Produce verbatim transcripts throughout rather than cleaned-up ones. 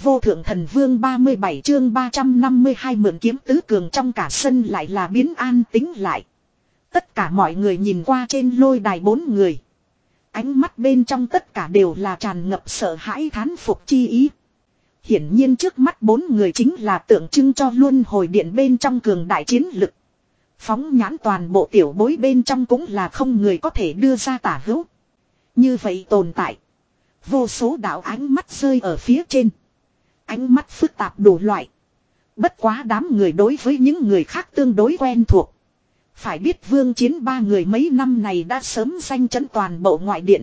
vô thượng thần vương ba mươi bảy chương ba trăm năm mươi hai mượn kiếm tứ cường trong cả sân lại là biến an tĩnh lại. Tất cả mọi người nhìn qua trên lôi đài bốn người. Ánh mắt bên trong tất cả đều là tràn ngập sợ hãi thán phục chi ý. Hiển nhiên trước mắt bốn người chính là tượng trưng cho luân hồi điện bên trong cường đại chiến lực. Phóng nhãn toàn bộ tiểu bối bên trong cũng là không người có thể đưa ra tả hữu. Như vậy tồn tại. Vô số đạo ánh mắt rơi ở phía trên. Ánh mắt phức tạp đủ loại. Bất quá đám người đối với những người khác tương đối quen thuộc. Phải biết Vương Chiến ba người mấy năm này đã sớm danh chấn toàn bộ ngoại điện.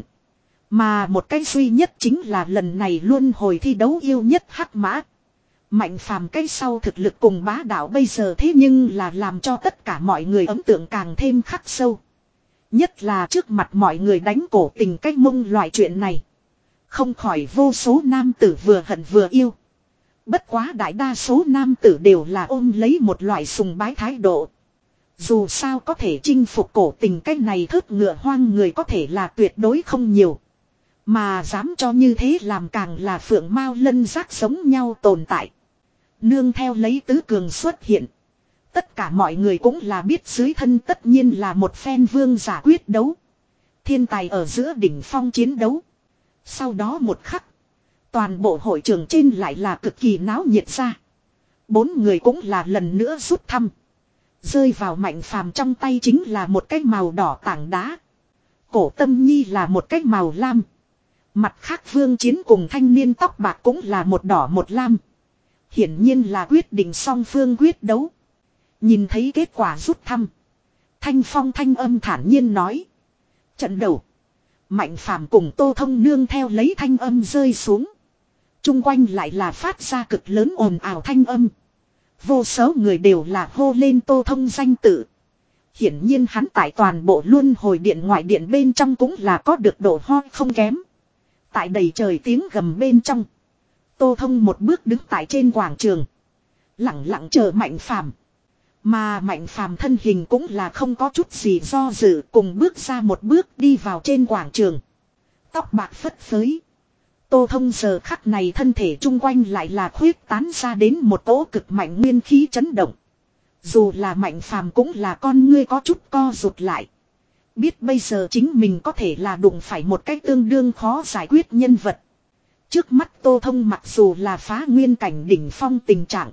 Mà một cái duy nhất chính là lần này luân hồi thi đấu yêu nhất hắc mã. Mạnh phàm cái sau thực lực cùng bá đạo bây giờ thế nhưng là làm cho tất cả mọi người ấn tượng càng thêm khắc sâu. Nhất là trước mặt mọi người đánh cổ tình cách mông loại chuyện này. Không khỏi vô số nam tử vừa hận vừa yêu. Bất quá đại đa số nam tử đều là ôm lấy một loại sùng bái thái độ. Dù sao có thể chinh phục cổ tình cách này thớt ngựa hoang người có thể là tuyệt đối không nhiều. Mà dám cho như thế làm càng là phượng mao lân giác giống nhau tồn tại. Nương theo lấy tứ cường xuất hiện. Tất cả mọi người cũng là biết dưới thân tất nhiên là một phen vương giả quyết đấu. Thiên tài ở giữa đỉnh phong chiến đấu. Sau đó một khắc. Toàn bộ hội trường trên lại là cực kỳ náo nhiệt ra. Bốn người cũng là lần nữa rút thăm. Rơi vào Mạnh Phàm trong tay chính là một cái màu đỏ tảng đá. Cổ Tâm Nhi là một cái màu lam. Mặt khác Vương Chiến cùng thanh niên tóc bạc cũng là một đỏ một lam. Hiển nhiên là quyết định song phương quyết đấu. Nhìn thấy kết quả rút thăm. Thanh Phong thanh âm thản nhiên nói. Trận đầu. Mạnh Phàm cùng Tô Thông nương theo lấy thanh âm rơi xuống. Trung quanh lại là phát ra cực lớn ồn ào thanh âm. Vô số người đều là hô lên Tô Thông danh tự. Hiển nhiên hắn tại toàn bộ luân hồi điện ngoại điện bên trong cũng là có được độ ho không kém. Tại đầy trời tiếng gầm bên trong. Tô Thông một bước đứng tại trên quảng trường. Lặng lặng chờ Mạnh Phàm. Mà Mạnh Phàm thân hình cũng là không có chút gì do dự cùng bước ra một bước đi vào trên quảng trường. Tóc bạc phất phới. Tô Thông giờ khắc này thân thể chung quanh lại là khuyết tán ra đến một cỗ cực mạnh nguyên khí chấn động. Dù là Mạnh Phàm cũng là con ngươi có chút co rụt lại. Biết bây giờ chính mình có thể là đụng phải một cách tương đương khó giải quyết nhân vật. Trước mắt Tô Thông mặc dù là phá nguyên cảnh đỉnh phong tình trạng.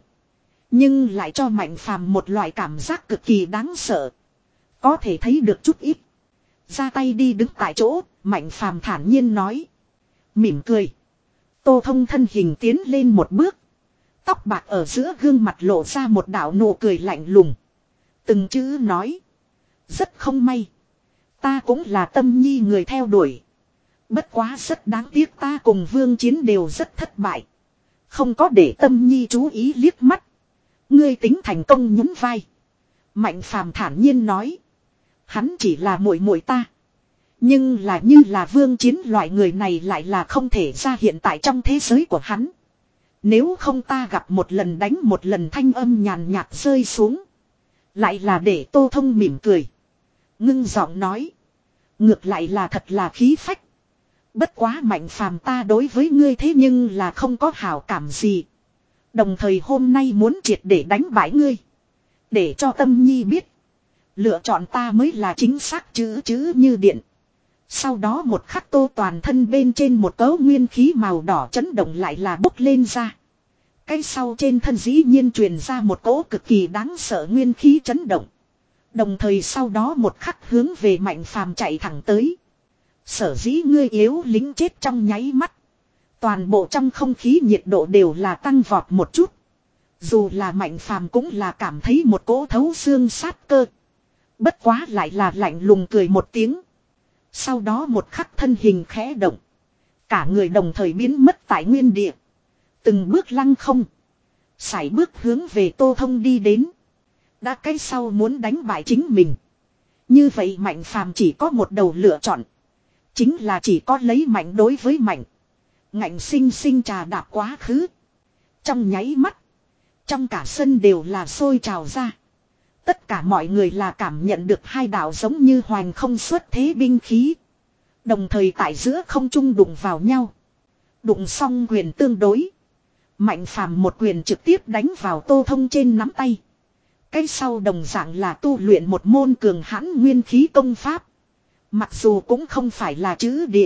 Nhưng lại cho Mạnh Phàm một loại cảm giác cực kỳ đáng sợ. Có thể thấy được chút ít. Ra tay đi đứng tại chỗ, Mạnh Phàm thản nhiên nói. Mỉm cười. Tô Thông thân hình tiến lên một bước. Tóc bạc ở giữa gương mặt lộ ra một đạo nụ cười lạnh lùng. Từng chữ nói. Rất không may. Ta cũng là Tâm Nhi người theo đuổi. Bất quá rất đáng tiếc ta cùng Vương Chiến đều rất thất bại. Không có để Tâm Nhi chú ý liếc mắt. Ngươi tính thành công nhún vai. Mạnh Phàm thản nhiên nói. Hắn chỉ là muội muội ta. Nhưng là như là Vương Chiến loại người này lại là không thể ra hiện tại trong thế giới của hắn. Nếu không ta gặp một lần đánh một lần thanh âm nhàn nhạt rơi xuống. Lại là để Tô Thông mỉm cười. Ngưng giọng nói. Ngược lại là thật là khí phách. Bất quá Mạnh Phàm ta đối với ngươi thế nhưng là không có hảo cảm gì. Đồng thời hôm nay muốn triệt để đánh bại ngươi. Để cho Tâm Nhi biết. Lựa chọn ta mới là chính xác chữ chữ như điện. Sau đó một khắc Tô toàn thân bên trên một cấu nguyên khí màu đỏ chấn động lại là bốc lên ra. Cái sau trên thân dĩ nhiên truyền ra một cỗ cực kỳ đáng sợ nguyên khí chấn động. Đồng thời sau đó một khắc hướng về Mạnh Phàm chạy thẳng tới. Sở dĩ ngươi yếu lính chết trong nháy mắt. Toàn bộ trong không khí nhiệt độ đều là tăng vọt một chút. Dù là Mạnh Phàm cũng là cảm thấy một cỗ thấu xương sát cơ. Bất quá lại là lạnh lùng cười một tiếng. Sau đó một khắc thân hình khẽ động. Cả người đồng thời biến mất tại nguyên địa. Từng bước lăng không. Sải bước hướng về Tô Thông đi đến. Đã cái sau muốn đánh bại chính mình. Như vậy Mạnh Phàm chỉ có một đầu lựa chọn. Chính là chỉ có lấy mạnh đối với mạnh. Ngạnh sinh sinh trà đạp quá khứ. Trong nháy mắt. Trong cả sân đều là sôi trào ra. Tất cả mọi người là cảm nhận được hai đạo giống như hoành không xuất thế binh khí. Đồng thời tại giữa không trung đụng vào nhau. Đụng xong quyền tương đối. Mạnh phàm một quyền trực tiếp đánh vào Tô Thông trên nắm tay. Cái sau đồng dạng là tu luyện một môn cường hãn nguyên khí công pháp. Mặc dù cũng không phải là chữ địa.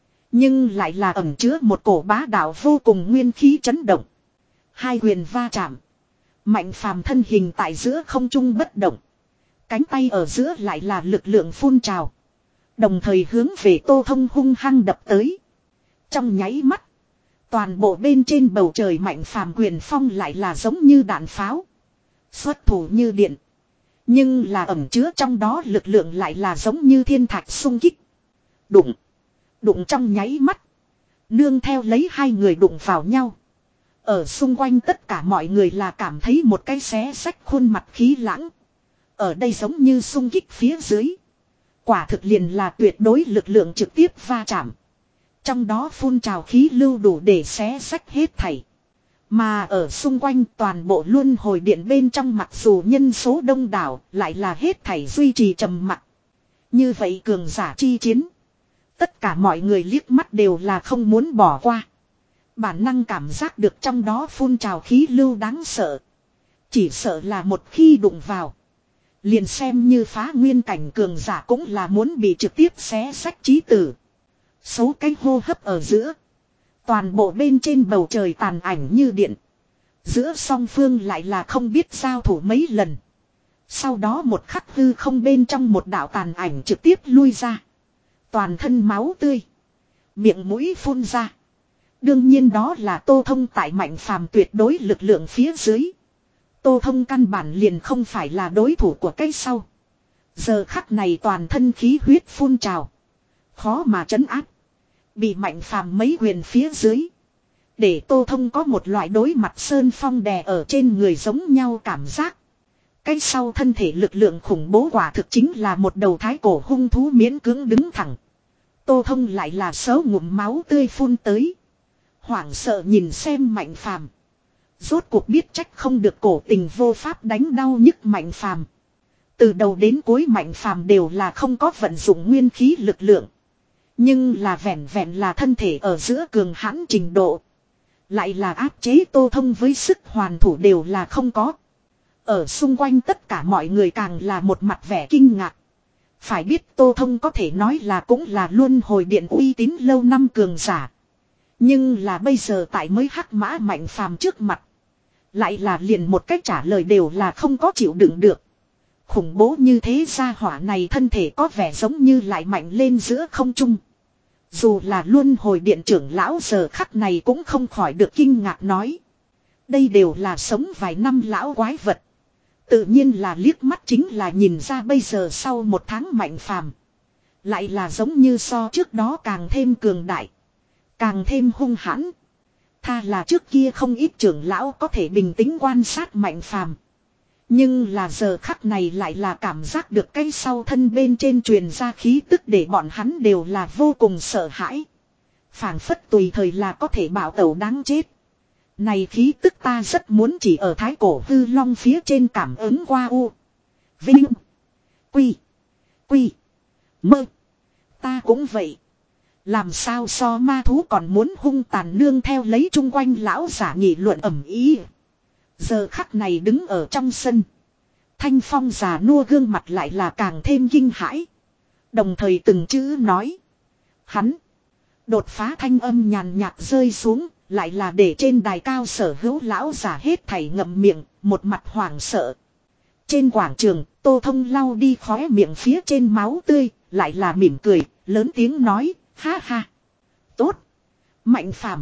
Nhưng lại là ẩn chứa một cổ bá đạo vô cùng nguyên khí chấn động. Hai quyền va chạm. Mạnh phàm thân hình tại giữa không trung bất động. Cánh tay ở giữa lại là lực lượng phun trào. Đồng thời hướng về Tô Thông hung hăng đập tới. Trong nháy mắt. Toàn bộ bên trên bầu trời mạnh phàm quyền phong lại là giống như đạn pháo. Xuất thủ như điện. Nhưng là ẩn chứa trong đó lực lượng lại là giống như thiên thạch xung kích. Đụng. Đụng trong nháy mắt. Nương theo lấy hai người đụng vào nhau. Ở xung quanh tất cả mọi người là cảm thấy một cái xé xách khuôn mặt khí lãng. Ở đây giống như xung kích phía dưới. Quả thực liền là tuyệt đối lực lượng trực tiếp va chạm. Trong đó phun trào khí lưu đủ để xé xách hết thảy. Mà ở xung quanh toàn bộ luân hồi điện bên trong mặc dù nhân số đông đảo lại là hết thảy duy trì trầm mặc. Như vậy cường giả chi chiến. Tất cả mọi người liếc mắt đều là không muốn bỏ qua. Bản năng cảm giác được trong đó phun trào khí lưu đáng sợ. Chỉ sợ là một khi đụng vào. Liền xem như phá nguyên cảnh cường giả cũng là muốn bị trực tiếp xé xách chí tử. Số cái hô hấp ở giữa. Toàn bộ bên trên bầu trời tàn ảnh như điện. Giữa song phương lại là không biết giao thủ mấy lần. Sau đó một khắc hư không bên trong một đạo tàn ảnh trực tiếp lui ra. Toàn thân máu tươi. Miệng mũi phun ra. Đương nhiên đó là Tô Thông tại mạnh phàm tuyệt đối lực lượng phía dưới. Tô Thông căn bản liền không phải là đối thủ của cái sau. Giờ khắc này toàn thân khí huyết phun trào. Khó mà trấn áp. Bị mạnh phàm mấy quyền phía dưới. Để Tô Thông có một loại đối mặt sơn phong đè ở trên người giống nhau cảm giác. Cái sau thân thể lực lượng khủng bố quả thực chính là một đầu thái cổ hung thú miễn cưỡng đứng thẳng. Tô Thông lại là sớ ngụm máu tươi phun tới. Hoảng sợ nhìn xem mạnh phàm. Rốt cuộc biết trách không được cổ tình vô pháp đánh đau nhức mạnh phàm. Từ đầu đến cuối mạnh phàm đều là không có vận dụng nguyên khí lực lượng. Nhưng là vẹn vẹn là thân thể ở giữa cường hãn trình độ. Lại là áp chế Tô Thông với sức hoàn thủ đều là không có. Ở xung quanh tất cả mọi người càng là một mặt vẻ kinh ngạc. Phải biết Tô Thông có thể nói là cũng là luân hồi điện uy tín lâu năm cường giả. Nhưng là bây giờ tại mới hắc mã mạnh phàm trước mặt. Lại là liền một cách trả lời đều là không có chịu đựng được. Khủng bố như thế gia hỏa này thân thể có vẻ giống như lại mạnh lên giữa không trung. Dù là luân hồi điện trưởng lão giờ khắc này cũng không khỏi được kinh ngạc nói. Đây đều là sống vài năm lão quái vật. Tự nhiên là liếc mắt chính là nhìn ra bây giờ sau một tháng mạnh phàm. Lại là giống như so trước đó càng thêm cường đại. Càng thêm hung hãn. Tha là trước kia không ít trưởng lão có thể bình tĩnh quan sát mạnh phàm. Nhưng là giờ khắc này lại là cảm giác được cái sau thân bên trên truyền ra khí tức để bọn hắn đều là vô cùng sợ hãi. Phảng phất tùy thời là có thể bảo tẩu đáng chết. Này khí tức ta rất muốn chỉ ở thái cổ hư long phía trên cảm ứng qua u. Vinh. Quy. Quy. Mơ. Ta cũng vậy. Làm sao so ma thú còn muốn hung tàn nương theo lấy chung quanh lão giả nghị luận ẩm ý. Giờ khắc này đứng ở trong sân. Thanh Phong già nua gương mặt lại là càng thêm kinh hãi. Đồng thời từng chữ nói. Hắn. Đột phá thanh âm nhàn nhạt rơi xuống. Lại là để trên đài cao sở hữu lão giả hết thảy ngậm miệng. Một mặt hoảng sợ. Trên quảng trường Tô Thông lau đi khóe miệng phía trên máu tươi. Lại là mỉm cười. Lớn tiếng nói. Ha ha. Tốt. Mạnh phàm.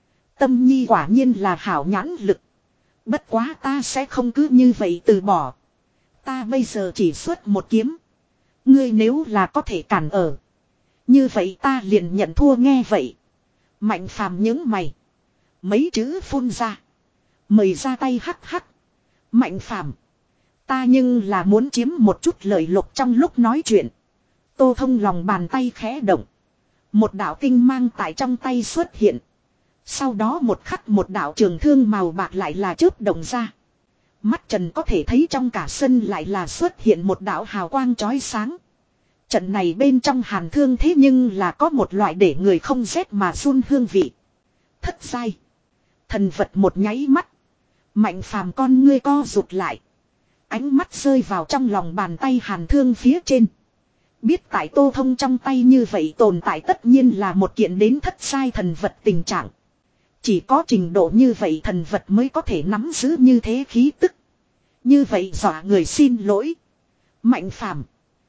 Tâm nhi quả nhiên là hảo nhãn lực. Bất quá ta sẽ không cứ như vậy từ bỏ. Ta bây giờ chỉ xuất một kiếm. Ngươi nếu là có thể cản ở. Như vậy ta liền nhận thua nghe vậy. Mạnh phàm những mày. Mấy chữ phun ra. Mời ra tay hắc hắc. Mạnh phàm. Ta nhưng là muốn chiếm một chút lợi lộc trong lúc nói chuyện. Tô Thông lòng bàn tay khẽ động. Một đạo tinh mang tại trong tay xuất hiện. Sau đó một khắc một đạo trường thương màu bạc lại là chớp động ra. Mắt Trần có thể thấy trong cả sân lại là xuất hiện một đạo hào quang chói sáng. Trận này bên trong hàn thương thế nhưng là có một loại để người không rét mà run hương vị. Thất giai. Thần vật một nháy mắt. Mạnh phàm con ngươi co rụt lại. Ánh mắt rơi vào trong lòng bàn tay hàn thương phía trên. Biết tại Tô Thông trong tay như vậy tồn tại tất nhiên là một kiện đến thất sai thần vật tình trạng. Chỉ có trình độ như vậy thần vật mới có thể nắm giữ như thế khí tức. Như vậy dọa người xin lỗi. Mạnh phàm.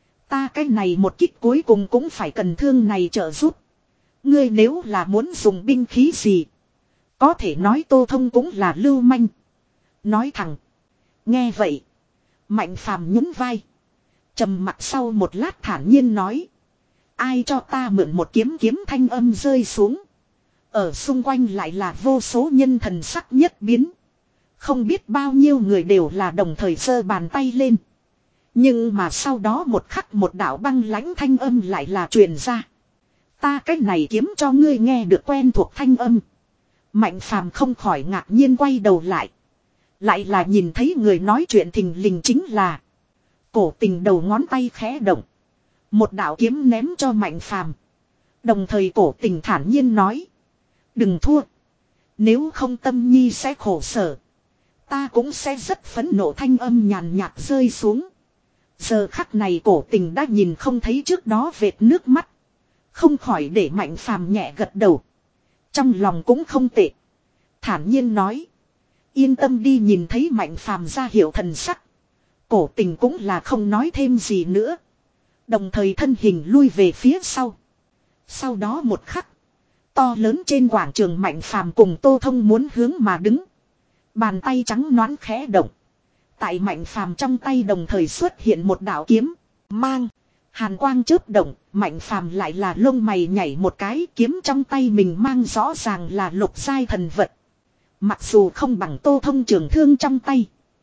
Ta cái này một kích cuối cùng cũng phải cần thương này trợ giúp. Ngươi nếu là muốn dùng binh khí gì. Có thể nói Tô Thông cũng là lưu manh. Nói thẳng. Nghe vậy. Mạnh phàm nhún vai. Trầm mặt sau một lát thản nhiên nói. Ai cho ta mượn một kiếm kiếm thanh âm rơi xuống. Ở xung quanh lại là vô số nhân thần sắc nhất biến. Không biết bao nhiêu người đều là đồng thời giơ bàn tay lên. Nhưng mà sau đó một khắc một đạo băng lãnh thanh âm lại là truyền ra. Ta cách này kiếm cho ngươi nghe được quen thuộc thanh âm. Mạnh phàm không khỏi ngạc nhiên quay đầu lại. Lại là nhìn thấy người nói chuyện thình lình chính là. Cổ Tình đầu ngón tay khẽ động. Một đạo kiếm ném cho Mạnh phàm. Đồng thời Cổ Tình thản nhiên nói. Đừng thua. Nếu không Tâm Nhi sẽ khổ sở. Ta cũng sẽ rất phẫn nộ thanh âm nhàn nhạt rơi xuống. Giờ khắc này Cổ Tình đã nhìn không thấy trước đó vệt nước mắt. Không khỏi để Mạnh phàm nhẹ gật đầu. Trong lòng cũng không tệ. Thản nhiên nói. Yên tâm đi, nhìn thấy Mạnh phàm ra hiệu thần sắc. Cổ Tình cũng là không nói thêm gì nữa. Đồng thời thân hình lui về phía sau. Sau đó một khắc. To lớn trên quảng trường Mạnh phàm cùng Tô Thông muốn hướng mà đứng. Bàn tay trắng nõn khẽ động. Tại Mạnh phàm trong tay đồng thời xuất hiện một đạo kiếm. Mang. Hàn quang chớp động. Mạnh phàm lại là lông mày nhảy một cái. Kiếm trong tay mình mang rõ ràng là lục giai thần vật. Mặc dù không bằng Tô Thông trường thương trong tay.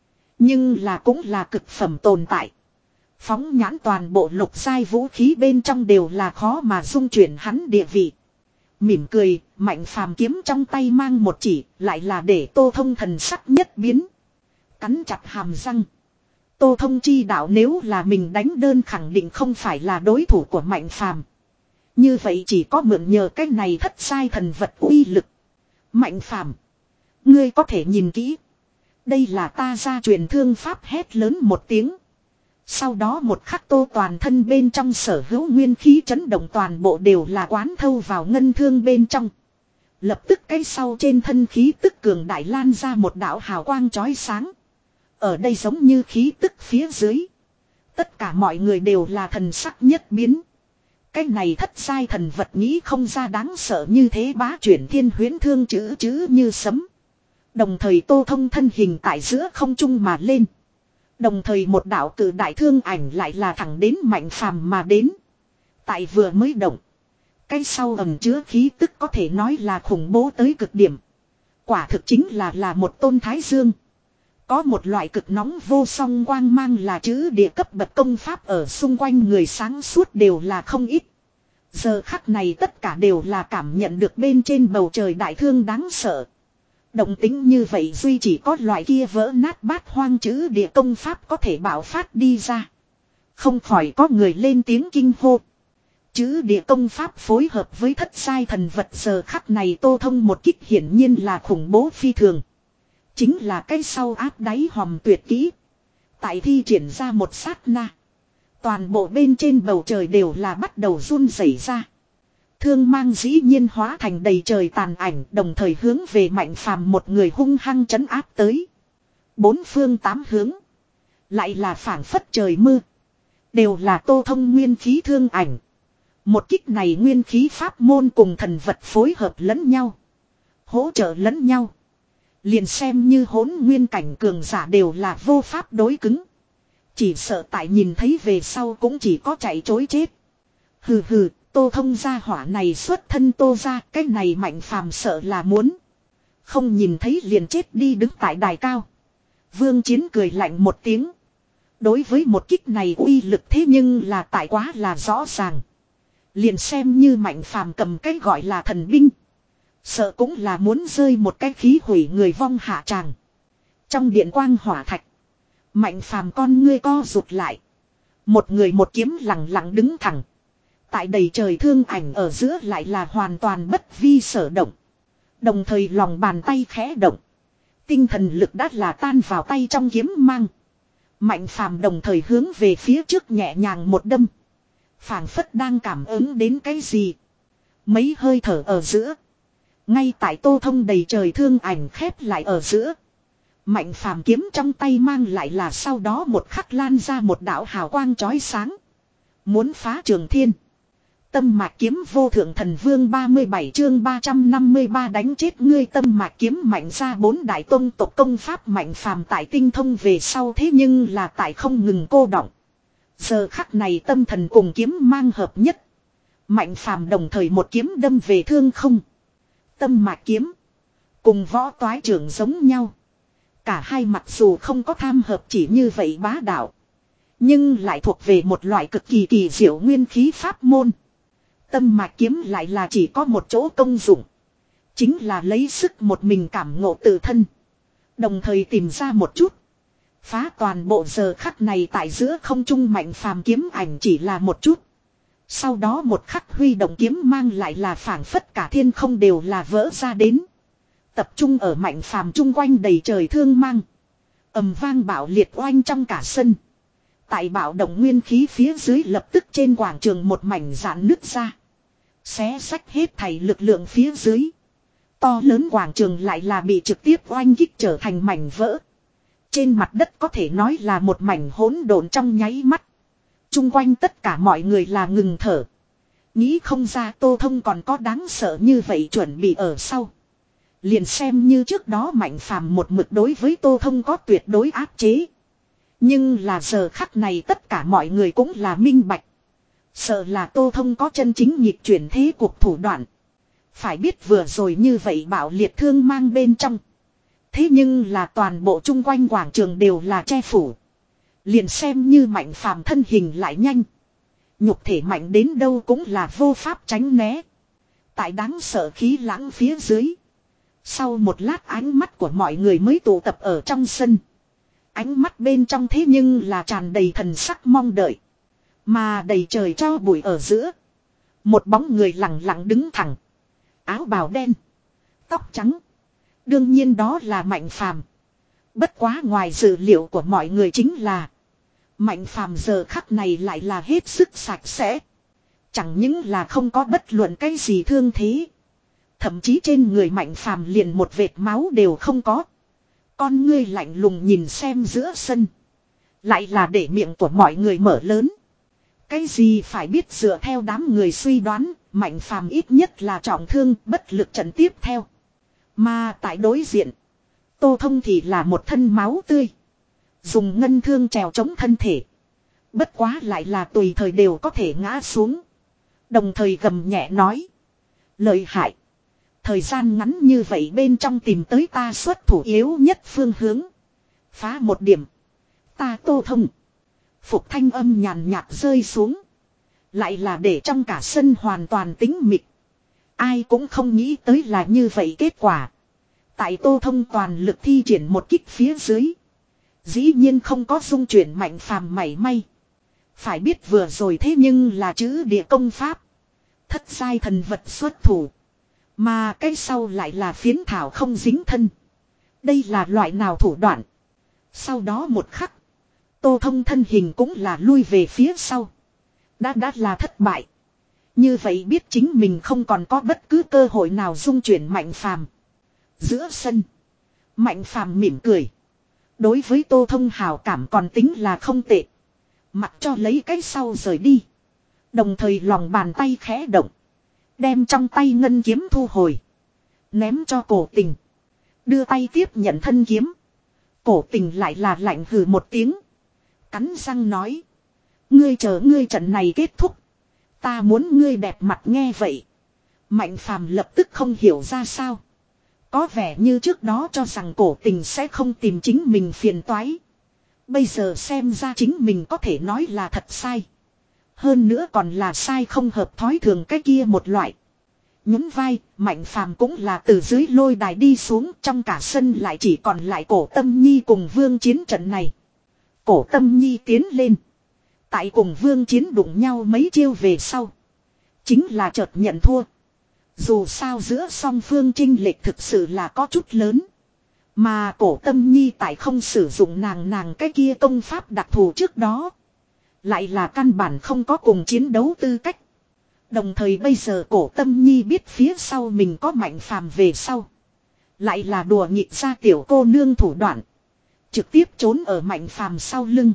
Nhưng là cũng là cực phẩm tồn tại. Phóng nhãn toàn bộ lục giai vũ khí bên trong đều là khó mà dung chuyển hắn địa vị. Mỉm cười, Mạnh phàm kiếm trong tay mang một chỉ, lại là để Tô Thông thần sắc nhất biến. Cắn chặt hàm răng. Tô Thông chi đạo nếu là mình đánh đơn khẳng định không phải là đối thủ của Mạnh phàm. Như vậy chỉ có mượn nhờ cái này thất sai thần vật uy lực. Mạnh phàm. Ngươi có thể nhìn kỹ. Đây là ta gia truyền thương pháp, hét lớn một tiếng. Sau đó một khắc Tô toàn thân bên trong sở hữu nguyên khí chấn động toàn bộ đều là quán thâu vào ngân thương bên trong. Lập tức cái sau trên thân khí tức cường đại lan ra một đạo hào quang chói sáng. Ở đây giống như khí tức phía dưới. Tất cả mọi người đều là thần sắc nhất biến. Cái này thất sai thần vật nghĩ không ra đáng sợ như thế, bá chuyển thiên huyễn thương chữ chữ như sấm. Đồng thời Tô Thông thân hình tại giữa không trung mà lên. Đồng thời một đạo cử đại thương ảnh lại là thẳng đến Mạnh phàm mà đến. Tại vừa mới động. Cái sau ẩn chứa khí tức có thể nói là khủng bố tới cực điểm. Quả thực chính là là một tôn thái dương. Có một loại cực nóng vô song quang mang là chữ địa cấp bậc công pháp ở xung quanh người sáng suốt đều là không ít. Giờ khắc này tất cả đều là cảm nhận được bên trên bầu trời đại thương đáng sợ. Động tính như vậy duy chỉ có loại kia vỡ nát bát hoang chữ địa công pháp có thể bạo phát đi ra. Không khỏi có người lên tiếng kinh hô. Chữ địa công pháp phối hợp với thất sai thần vật giờ khắc này Tô Thông một kích hiển nhiên là khủng bố phi thường. Chính là cái sau áp đáy hòm tuyệt kỹ. Tại thi triển ra một sát na. Toàn bộ bên trên bầu trời đều là bắt đầu run rẩy ra. Thương mang dĩ nhiên hóa thành đầy trời tàn ảnh, đồng thời hướng về Mạnh phàm một người hung hăng trấn áp tới. Bốn phương tám hướng. Lại là phảng phất trời mưa. Đều là Tô Thông nguyên khí thương ảnh. Một kích này nguyên khí pháp môn cùng thần vật phối hợp lẫn nhau. Hỗ trợ lẫn nhau. Liền xem như hỗn nguyên cảnh cường giả đều là vô pháp đối cứng. Chỉ sợ tại nhìn thấy về sau cũng chỉ có chạy chối chết. Hừ hừ, Tô Thông gia hỏa này xuất thân Tô ra, cái này Mạnh phàm sợ là muốn. Không nhìn thấy liền chết đi đứng tại đài cao. Vương Chiến cười lạnh một tiếng. Đối với một kích này uy lực thế nhưng là tại quá là rõ ràng. Liền xem như Mạnh phàm cầm cái gọi là thần binh. Sợ cũng là muốn rơi một cái khí hủy người vong hạ tràng. Trong điện quang hỏa thạch. Mạnh phàm con ngươi co rụt lại. Một người một kiếm lặng lặng đứng thẳng. Tại đầy trời thương ảnh ở giữa lại là hoàn toàn bất vi sở động. Đồng thời lòng bàn tay khẽ động. Tinh thần lực đã là tan vào tay trong kiếm mang. Mạnh phàm đồng thời hướng về phía trước nhẹ nhàng một đâm. Phảng phất đang cảm ứng đến cái gì. Mấy hơi thở ở giữa. Ngay tại Tô Thông đầy trời thương ảnh khép lại ở giữa. Mạnh phàm kiếm trong tay mang lại là sau đó một khắc lan ra một đạo hào quang chói sáng. Muốn phá trường thiên. Tâm mạch kiếm vô thượng thần vương ba mươi bảy chương ba trăm năm mươi ba đánh chết ngươi. Tâm mạch kiếm mạnh ra bốn đại tông tộc công pháp. Mạnh phàm tại tinh thông về sau thế nhưng là tại không ngừng cô đọng. Giờ khắc này tâm thần cùng kiếm mang hợp nhất. Mạnh phàm đồng thời một kiếm đâm về thương không. Tâm mạch kiếm cùng võ toái trưởng giống nhau. Cả hai mặc dù không có tham hợp chỉ như vậy bá đạo, nhưng lại thuộc về một loại cực kỳ kỳ diệu nguyên khí pháp môn. Tâm mạch kiếm lại là chỉ có một chỗ công dụng. Chính là lấy sức một mình cảm ngộ tự thân. Đồng thời tìm ra một chút. Phá toàn bộ giờ khắc này tại giữa không trung mạnh phàm kiếm ảnh chỉ là một chút. Sau đó một khắc huy động kiếm mang lại là phảng phất cả thiên không đều là vỡ ra đến. Tập trung ở mạnh phàm chung quanh đầy trời thương mang. Ầm vang bạo liệt oanh trong cả sân. Tại bạo động nguyên khí phía dưới lập tức trên quảng trường một mảnh rạn nứt ra. Xé sách hết thảy lực lượng phía dưới. To lớn quảng trường lại là bị trực tiếp oanh kích trở thành mảnh vỡ. Trên mặt đất có thể nói là một mảnh hỗn độn trong nháy mắt. Trung quanh tất cả mọi người là ngừng thở. Nghĩ không ra Tô Thông còn có đáng sợ như vậy chuẩn bị ở sau. Liền xem như trước đó mạnh phàm một mực đối với Tô Thông có tuyệt đối áp chế. Nhưng là giờ khắc này tất cả mọi người cũng là minh bạch. Sợ là Tô Thông có chân chính nhịp chuyển thế cuộc thủ đoạn. Phải biết vừa rồi như vậy bạo liệt thương mang bên trong. Thế nhưng là toàn bộ chung quanh quảng trường đều là che phủ. Liền xem như mạnh phàm thân hình lại nhanh. Nhục thể mạnh đến đâu cũng là vô pháp tránh né. Tại đáng sợ khí lãng phía dưới. Sau một lát ánh mắt của mọi người mới tụ tập ở trong sân. Ánh mắt bên trong thế nhưng là tràn đầy thần sắc mong đợi. Mà đầy trời cho bụi ở giữa. Một bóng người lặng lặng đứng thẳng. Áo bào đen. Tóc trắng. Đương nhiên đó là Mạnh Phàm. Bất quá ngoài dự liệu của mọi người chính là. Mạnh Phàm giờ khắc này lại là hết sức sạch sẽ. Chẳng những là không có bất luận cái gì thương thế. Thậm chí trên người Mạnh Phàm liền một vệt máu đều không có. Con ngươi lạnh lùng nhìn xem giữa sân. Lại là để miệng của mọi người mở lớn. Cái gì phải biết dựa theo đám người suy đoán. Mạnh Phàm ít nhất là trọng thương bất lực trận tiếp theo. Mà tại đối diện. Tô Thông thì là một thân máu tươi. Dùng ngân thương trèo chống thân thể. Bất quá lại là tùy thời đều có thể ngã xuống. Đồng thời gầm nhẹ nói. Lợi hại. Thời gian ngắn như vậy bên trong tìm tới ta xuất thủ yếu nhất phương hướng. Phá một điểm. Ta Tô Thông. Phục thanh âm nhàn nhạt rơi xuống. Lại là để trong cả sân hoàn toàn tĩnh mịch. Ai cũng không nghĩ tới là như vậy kết quả. Tại Tô Thông toàn lực thi triển một kích phía dưới. Dĩ nhiên không có dung chuyển Mạnh Phàm mảy may. Phải biết vừa rồi thế nhưng là chữ địa công pháp. Thất giai thần vật xuất thủ. Mà cái sau lại là phiến thảo không dính thân. Đây là loại nào thủ đoạn. Sau đó một khắc. Tô Thông thân hình cũng là lui về phía sau. Đã đã là thất bại. Như vậy biết chính mình không còn có bất cứ cơ hội nào dung chuyển Mạnh Phàm. Giữa sân. Mạnh Phàm mỉm cười. Đối với Tô Thông hảo cảm còn tính là không tệ. Mặc cho lấy cái sau rời đi. Đồng thời lòng bàn tay khẽ động. Đem trong tay ngân kiếm thu hồi. Ném cho Cổ Tình. Đưa tay tiếp nhận thân kiếm. Cổ Tình lại là lạnh hừ một tiếng. Cắn răng nói. Ngươi chờ ngươi trận này kết thúc. Ta muốn ngươi đẹp mặt nghe vậy. Mạnh Phàm lập tức không hiểu ra sao. Có vẻ như trước đó cho rằng Cổ Tình sẽ không tìm chính mình phiền toái. Bây giờ xem ra chính mình có thể nói là thật sai. Hơn nữa còn là sai không hợp thói thường cái kia một loại. Nhún vai, Mạnh Phàm cũng là từ dưới lôi đài đi xuống, trong cả sân lại chỉ còn lại Cổ Tâm Nhi cùng Vương Chiến trận này. Cổ Tâm Nhi tiến lên. Tại cùng Vương Chiến đụng nhau mấy chiêu về sau. Chính là chợt nhận thua. Dù sao giữa song phương chênh lệch thực sự là có chút lớn. Mà cổ tâm nhi tại không sử dụng nàng nàng cái kia công pháp đặc thù trước đó. Lại là căn bản không có cùng chiến đấu tư cách. Đồng thời bây giờ cổ tâm nhi biết phía sau mình có Mạnh Phàm về sau. Lại là đùa nghịch ra tiểu cô nương thủ đoạn. Trực tiếp trốn ở Mạnh Phàm sau lưng.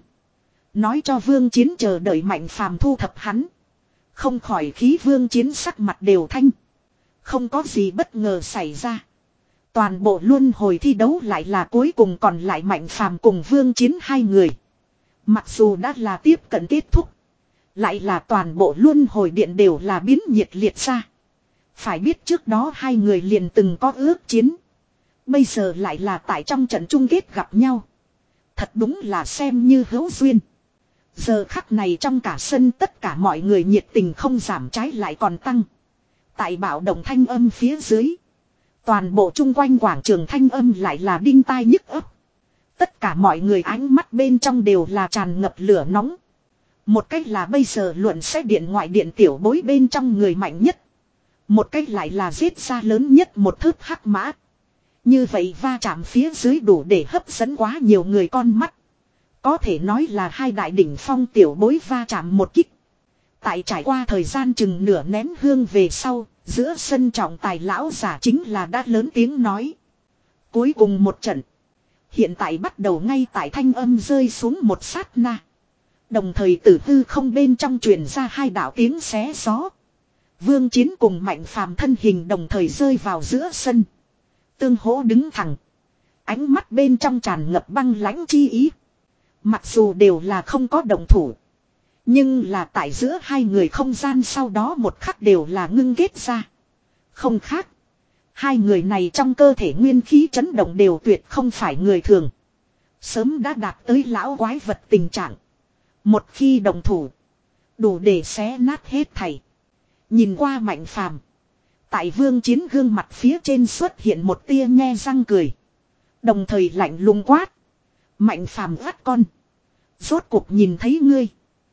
Nói cho Vương Chiến chờ đợi Mạnh Phàm thu thập hắn. Không khỏi khí Vương Chiến sắc mặt đều thanh. Không có gì bất ngờ xảy ra. Toàn bộ luân hồi thi đấu lại là cuối cùng còn lại Mạnh Phàm cùng Vương Chiến hai người. Mặc dù đã là tiếp cận kết thúc. Lại là toàn bộ luân hồi điện đều là biến nhiệt liệt ra. Phải biết trước đó hai người liền từng có ước chiến. Bây giờ lại là tại trong trận chung kết gặp nhau. Thật đúng là xem như hữu duyên. Giờ khắc này trong cả sân tất cả mọi người nhiệt tình không giảm, trái lại còn tăng. Tại bạo động thanh âm phía dưới. Toàn bộ chung quanh quảng trường thanh âm lại là đinh tai nhức ấp. Tất cả mọi người ánh mắt bên trong đều là tràn ngập lửa nóng. Một cách là bây giờ luận sẽ điện ngoại điện tiểu bối bên trong người mạnh nhất. Một cách lại là giết ra lớn nhất một thớt hắc mã. Như vậy va chạm phía dưới đủ để hấp dẫn quá nhiều người con mắt. Có thể nói là hai đại đỉnh phong tiểu bối va chạm một kích. Tại trải qua thời gian chừng nửa nén hương về sau, giữa sân trọng tài lão giả chính là đã lớn tiếng nói. Cuối cùng một trận. Hiện tại bắt đầu ngay tại thanh âm rơi xuống một sát na. Đồng thời tử hư không bên trong truyền ra hai đạo tiếng xé gió. Vương Chiến cùng Mạnh Phàm thân hình đồng thời rơi vào giữa sân. Tương hỗ đứng thẳng. Ánh mắt bên trong tràn ngập băng lãnh chi ý. Mặc dù đều là không có động thủ. Nhưng là tại giữa hai người không gian sau đó một khắc đều là ngưng kết ra. Không khác. Hai người này trong cơ thể nguyên khí chấn động đều tuyệt không phải người thường. Sớm đã đạt tới lão quái vật tình trạng. Một khi đồng thủ. Đủ để xé nát hết thảy. Nhìn qua Mạnh Phàm. Tại Vương Chiến gương mặt phía trên xuất hiện một tia nhe răng cười. Đồng thời lạnh lùng quát. Mạnh Phàm gắt con. Rốt cuộc nhìn thấy ngươi.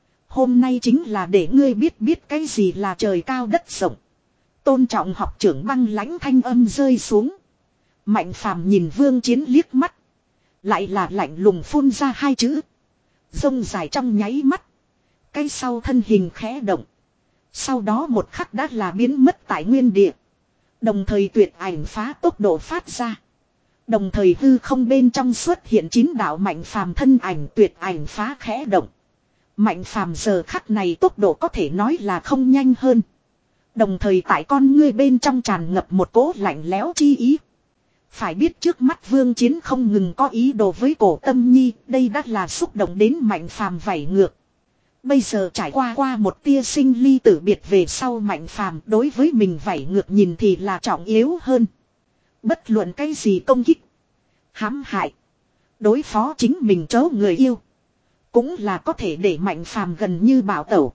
Hôm nay chính là để ngươi biết biết cái gì là trời cao đất rộng. Tôn trọng học trưởng băng lãnh thanh âm rơi xuống. Mạnh Phàm nhìn Vương Chiến liếc mắt. Lại là lạnh lùng phun ra hai chữ. Rông dài trong nháy mắt. Cái sau thân hình khẽ động. Sau đó một khắc đã là biến mất tại nguyên địa. Đồng thời tuyệt ảnh phá tốc độ phát ra. Đồng thời hư không bên trong xuất hiện chín đạo Mạnh Phàm thân ảnh, tuyệt ảnh phá khẽ động. Mạnh Phàm giờ khắc này tốc độ có thể nói là không nhanh hơn. Đồng thời tại con ngươi bên trong tràn ngập một cỗ lạnh lẽo chi ý. Phải biết trước mắt Vương Chiến không ngừng có ý đồ với cổ tâm nhi, đây đã là xúc động đến Mạnh Phàm vảy ngược. Bây giờ trải qua qua một tia sinh ly tử biệt về sau Mạnh Phàm đối với mình vảy ngược nhìn thì là trọng yếu hơn. Bất luận cái gì công kích, hãm hại, đối phó chính mình chớ người yêu, cũng là có thể để Mạnh Phàm gần như bảo tẩu.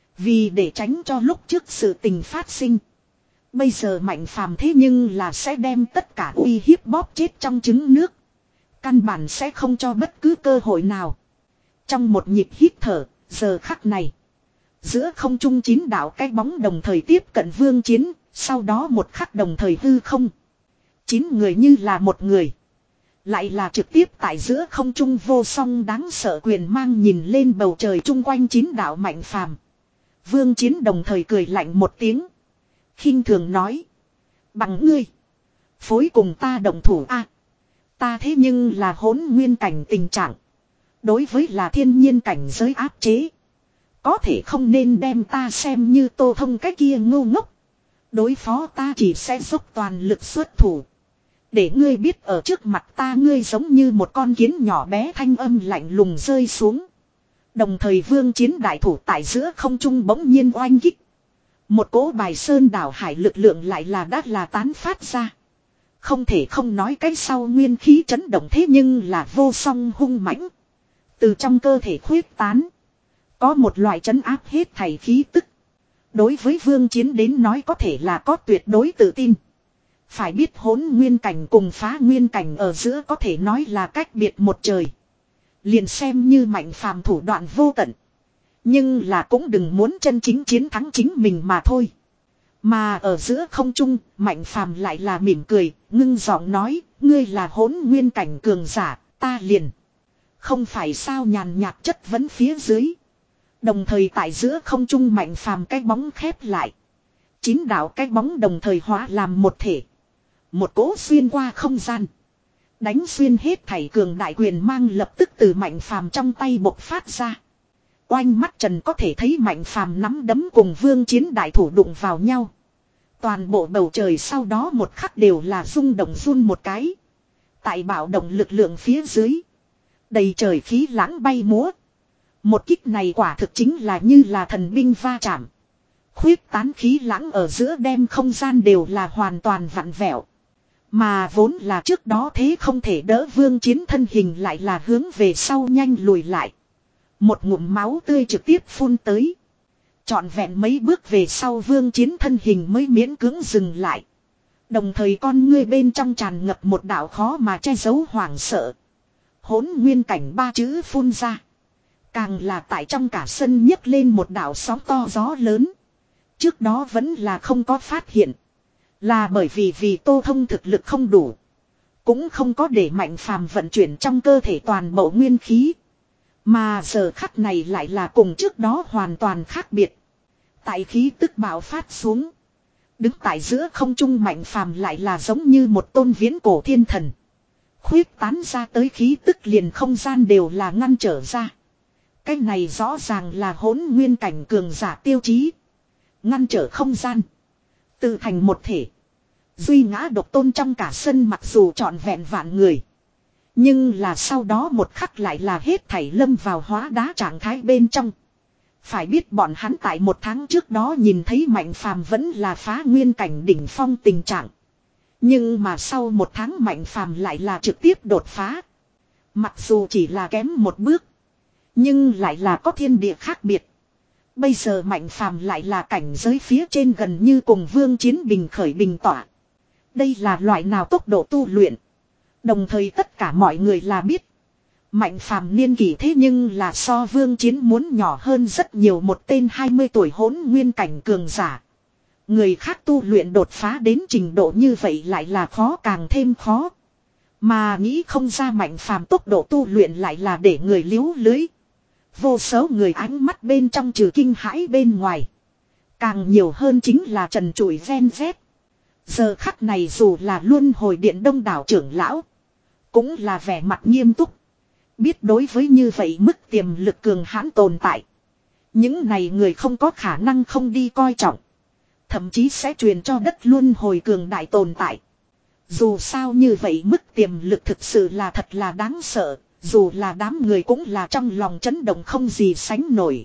Vì để tránh cho lúc trước sự tình phát sinh. Bây giờ Mạnh Phàm thế nhưng là sẽ đem tất cả uy hiếp bóp chết trong trứng nước. Căn bản sẽ không cho bất cứ cơ hội nào. Trong một nhịp hít thở, giờ khắc này. Giữa không trung chín đạo cái bóng đồng thời tiếp cận Vương Chiến, sau đó một khắc đồng thời hư không. Chín người như là một người. Lại là trực tiếp tại giữa không trung vô song đáng sợ quyền mang nhìn lên bầu trời chung quanh chín đạo Mạnh Phàm. Vương Chiến đồng thời cười lạnh một tiếng. Khinh thường nói. Bằng ngươi. Phối cùng ta đồng thủ a. Ta thế nhưng là hỗn nguyên cảnh tình trạng. Đối với là thiên nhiên cảnh giới áp chế. Có thể không nên đem ta xem như Tô Thông cái kia ngu ngốc. Đối phó ta chỉ sẽ dốc toàn lực xuất thủ. Để ngươi biết ở trước mặt ta ngươi giống như một con kiến nhỏ bé, thanh âm lạnh lùng rơi xuống. Đồng thời Vương Chiến đại thủ tại giữa không trung bỗng nhiên oanh kích. Một cỗ bài sơn đảo hải lực lượng lại là đắt là tán phát ra. Không thể không nói cái sau nguyên khí chấn động thế nhưng là vô song hung mãnh. Từ trong cơ thể khuyết tán. Có một loại chấn áp hết thảy khí tức. Đối với Vương Chiến đến nói có thể là có tuyệt đối tự tin. Phải biết hỗn nguyên cảnh cùng phá nguyên cảnh ở giữa có thể nói là cách biệt một trời. Liền xem như Mạnh Phàm thủ đoạn vô tận. Nhưng là cũng đừng muốn chân chính chiến thắng chính mình mà thôi. Mà ở giữa không trung, Mạnh Phàm lại là mỉm cười, ngưng giọng nói, ngươi là hỗn nguyên cảnh cường giả, ta liền. Không phải sao, nhàn nhạt chất vấn phía dưới. Đồng thời tại giữa không trung Mạnh Phàm cái bóng khép lại. Chín đạo cái bóng đồng thời hóa làm một thể. Một cỗ xuyên qua không gian. Đánh xuyên hết thảy cường đại quyền mang lập tức từ Mạnh Phàm trong tay bộc phát ra. Oanh mắt Trần có thể thấy Mạnh Phàm nắm đấm cùng Vương Chiến đại thủ đụng vào nhau. Toàn bộ bầu trời sau đó một khắc đều là rung động run một cái. Tại bạo động lực lượng phía dưới. Đầy trời khí lãng bay múa. Một kích này quả thực chính là như là thần binh va chạm. Khuyết tán khí lãng ở giữa đem không gian đều là hoàn toàn vặn vẹo. Mà vốn là trước đó thế không thể đỡ Vương Chiến thân hình lại là hướng về sau nhanh lùi lại. Một ngụm máu tươi trực tiếp phun tới. Trọn vẹn mấy bước về sau Vương Chiến thân hình mới miễn cưỡng dừng lại. Đồng thời con ngươi bên trong tràn ngập một đạo khó mà che giấu hoảng sợ. Hỗn nguyên cảnh ba chữ phun ra. Càng là tại trong cả sân nhấc lên một đạo sóng to gió lớn. Trước đó vẫn là không có phát hiện. Là bởi vì vì Tô Thông thực lực không đủ. Cũng không có để Mạnh Phàm vận chuyển trong cơ thể toàn bộ nguyên khí. Mà giờ khắc này lại là cùng trước đó hoàn toàn khác biệt. Tại khí tức bạo phát xuống. Đứng tại giữa không trung Mạnh Phàm lại là giống như một tôn viễn cổ thiên thần. Khuyết tán ra tới khí tức liền không gian đều là ngăn trở ra. Cái này rõ ràng là hỗn nguyên cảnh cường giả tiêu chí. Ngăn trở không gian. Tự thành một thể. Duy ngã độc tôn trong cả sân mặc dù trọn vẹn vạn người. Nhưng là sau đó một khắc lại là hết thảy lâm vào hóa đá trạng thái bên trong. Phải biết bọn hắn tại một tháng trước đó nhìn thấy Mạnh Phàm vẫn là phá nguyên cảnh đỉnh phong tình trạng. Nhưng mà sau một tháng Mạnh Phàm lại là trực tiếp đột phá. Mặc dù chỉ là kém một bước. Nhưng lại là có thiên địa khác biệt. Bây giờ Mạnh Phàm lại là cảnh giới phía trên gần như cùng Vương Chiến bình khởi bình tỏa. Đây là loại nào tốc độ tu luyện. Đồng thời tất cả mọi người là biết. Mạnh Phàm niên kỷ thế nhưng là so Vương Chiến muốn nhỏ hơn rất nhiều, một tên hai mươi tuổi hỗn nguyên cảnh cường giả. Người khác tu luyện đột phá đến trình độ như vậy lại là khó càng thêm khó. Mà nghĩ không ra Mạnh Phàm tốc độ tu luyện lại là để người liếu lưới. Vô số người ánh mắt bên trong trừ kinh hãi bên ngoài. Càng nhiều hơn chính là trần trụi ven vét. Giờ khắc này dù là luân hồi điện đông đảo trưởng lão. Cũng là vẻ mặt nghiêm túc. Biết đối với như vậy mức tiềm lực cường hãn tồn tại. Những này người không có khả năng không đi coi trọng. Thậm chí sẽ truyền cho đất luân hồi cường đại tồn tại. Dù sao như vậy mức tiềm lực thực sự là thật là đáng sợ. Dù là đám người cũng là trong lòng chấn động không gì sánh nổi.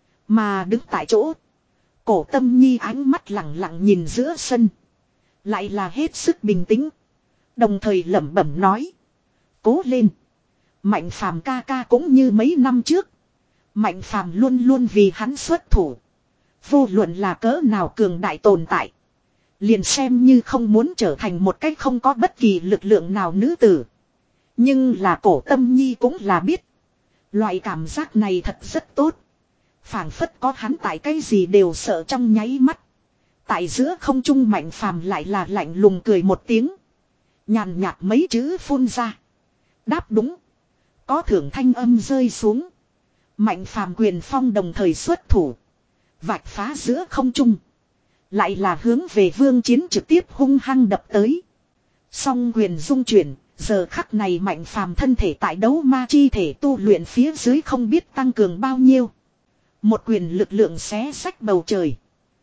Mà đứng tại chỗ. Cổ Tâm Nhi ánh mắt lặng lặng nhìn giữa sân. Lại là hết sức bình tĩnh. Đồng thời lẩm bẩm nói. Cố lên. Mạnh Phàm ca ca cũng như mấy năm trước. Mạnh Phàm luôn luôn vì hắn xuất thủ. Vô luận là cỡ nào cường đại tồn tại. Liền xem như không muốn trở thành một cách không có bất kỳ lực lượng nào nữ tử. Nhưng là Cổ Tâm Nhi cũng là biết. Loại cảm giác này thật rất tốt. Phảng phất có hắn tại cái gì đều sợ trong nháy mắt. Tại giữa không trung Mạnh Phàm lại là lạnh lùng cười một tiếng. Nhàn nhạt mấy chữ phun ra. Đáp đúng. Có thưởng thanh âm rơi xuống. Mạnh Phàm quyền phong đồng thời xuất thủ. Vạch phá giữa không trung. Lại là hướng về Vương Chiến trực tiếp hung hăng đập tới. Song quyền dung chuyển. Giờ khắc này Mạnh Phàm thân thể tại đấu ma chi thể tu luyện phía dưới không biết tăng cường bao nhiêu. Một quyền lực lượng xé rách bầu trời.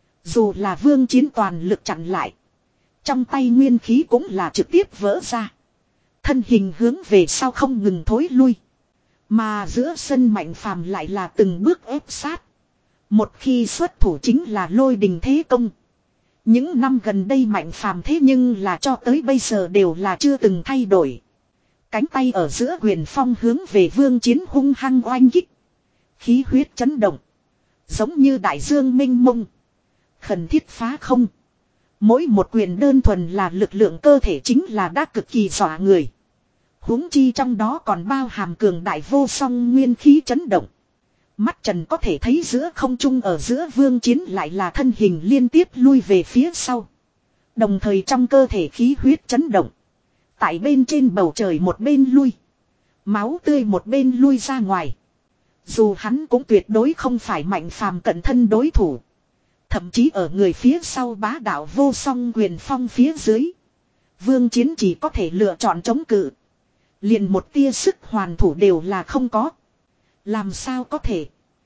Dù là Vương Chiến toàn lực chặn lại. Trong tay nguyên khí cũng là trực tiếp vỡ ra. Thân hình hướng về sau không ngừng thối lui. Mà giữa sân Mạnh Phàm lại là từng bước ép sát. Một khi xuất thủ chính là lôi đình thế công. Những năm gần đây Mạnh Phàm thế nhưng là cho tới bây giờ đều là chưa từng thay đổi. Cánh tay ở giữa quyền phong hướng về Vương Chiến hung hăng oanh kích. Khí huyết chấn động. Giống như đại dương mênh mông. Khẩn thiết phá không. Mỗi một quyền đơn thuần là lực lượng cơ thể chính là đã cực kỳ dọa người. Huống chi trong đó còn bao hàm cường đại vô song nguyên khí chấn động. Mắt trần có thể thấy giữa không trung ở giữa Vương Chiến lại là thân hình liên tiếp lui về phía sau. Đồng thời trong cơ thể khí huyết chấn động. Tại bên trên bầu trời một bên lui. Máu tươi một bên lui ra ngoài. Dù hắn cũng tuyệt đối không phải Mạnh Phàm cận thân đối thủ. Thậm chí ở người phía sau bá đạo vô song quyền phong phía dưới. Vương Chiến chỉ có thể lựa chọn chống cự. Liền một tia sức hoàn thủ đều là không có. Làm sao có thể.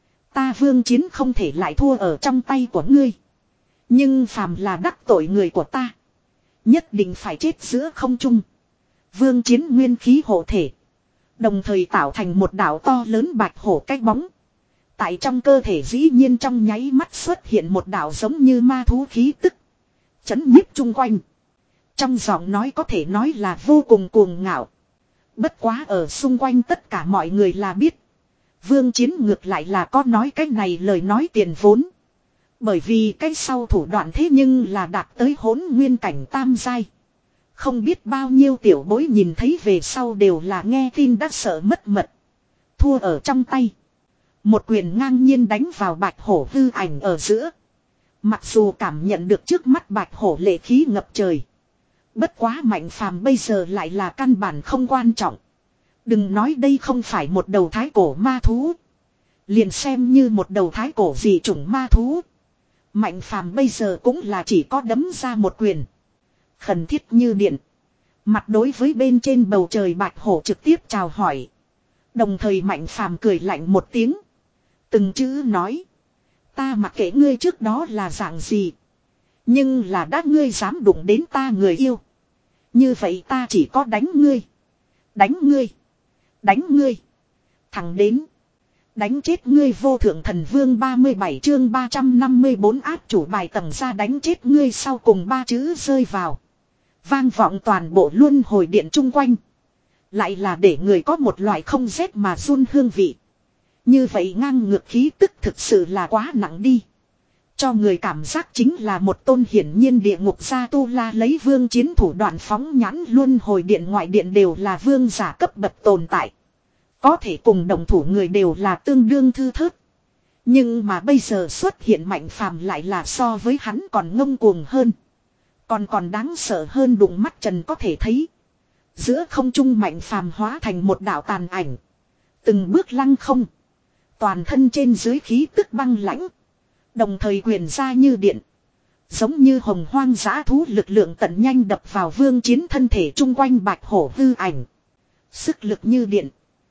Ta Vương Chiến không thể lại thua ở trong tay của ngươi. Nhưng phàm là đắc tội người của ta. Nhất định phải chết giữa không trung. Vương Chiến nguyên khí hộ thể. Đồng thời tạo thành một đảo to lớn bạch hổ cái bóng. Tại trong cơ thể dĩ nhiên trong nháy mắt xuất hiện một đảo giống như ma thú khí tức. Chấn nhiếp chung quanh. Trong giọng nói có thể nói là vô cùng cuồng ngạo. Bất quá ở xung quanh tất cả mọi người là biết. Vương Chiến ngược lại là có nói cái này lời nói tiền vốn. Bởi vì cái sau thủ đoạn thế nhưng là đạt tới hỗn nguyên cảnh tam giai. Không biết bao nhiêu tiểu bối nhìn thấy về sau đều là nghe tin đã sợ mất mật. Thua ở trong tay. Một quyền ngang nhiên đánh vào bạch hổ hư ảnh ở giữa. Mặc dù cảm nhận được trước mắt bạch hổ lệ khí ngập trời. Bất quá Mạnh Phàm bây giờ lại là căn bản không quan trọng. Đừng nói đây không phải một đầu thái cổ ma thú. Liền xem như một đầu thái cổ dị chủng ma thú. Mạnh Phàm bây giờ cũng là chỉ có đấm ra một quyền. Khẩn thiết như điện. Mặt đối với bên trên bầu trời bạch hổ trực tiếp chào hỏi. Đồng thời Mạnh Phàm cười lạnh một tiếng. Từng chữ nói. Ta mặc kệ ngươi trước đó là dạng gì. Nhưng là đã ngươi dám đụng đến ta người yêu. Như vậy ta chỉ có đánh ngươi. Đánh ngươi. Đánh ngươi. Thẳng đến. Đánh chết ngươi vô thượng thần vương ba mươi bảy chương ba trăm năm mươi bốn áp chủ bài tầng ra đánh chết ngươi sau cùng ba chữ rơi vào. Vang vọng toàn bộ luân hồi điện chung quanh. Lại là để người có một loại không rét mà run hương vị. Như vậy ngang ngược khí tức thực sự là quá nặng đi. Cho người cảm giác chính là một tôn hiển nhiên địa ngục gia tu la lấy Vương Chiến thủ đoạn phóng nhãn luân hồi điện ngoại điện đều là vương giả cấp bậc tồn tại. Có thể cùng đồng thủ người đều là tương đương thư thớt. Nhưng mà bây giờ xuất hiện Mạnh Phàm lại là so với hắn còn ngông cuồng hơn. Còn còn đáng sợ hơn đụng mắt trần có thể thấy. Giữa không trung Mạnh Phàm hóa thành một đạo tàn ảnh. Từng bước lăng không. Toàn thân trên dưới khí tức băng lãnh. Đồng thời quyền ra như điện. Giống như hồng hoang dã thú lực lượng tận nhanh đập vào Vương Chiến thân thể chung quanh bạch hổ hư ảnh. Sức lực như điện.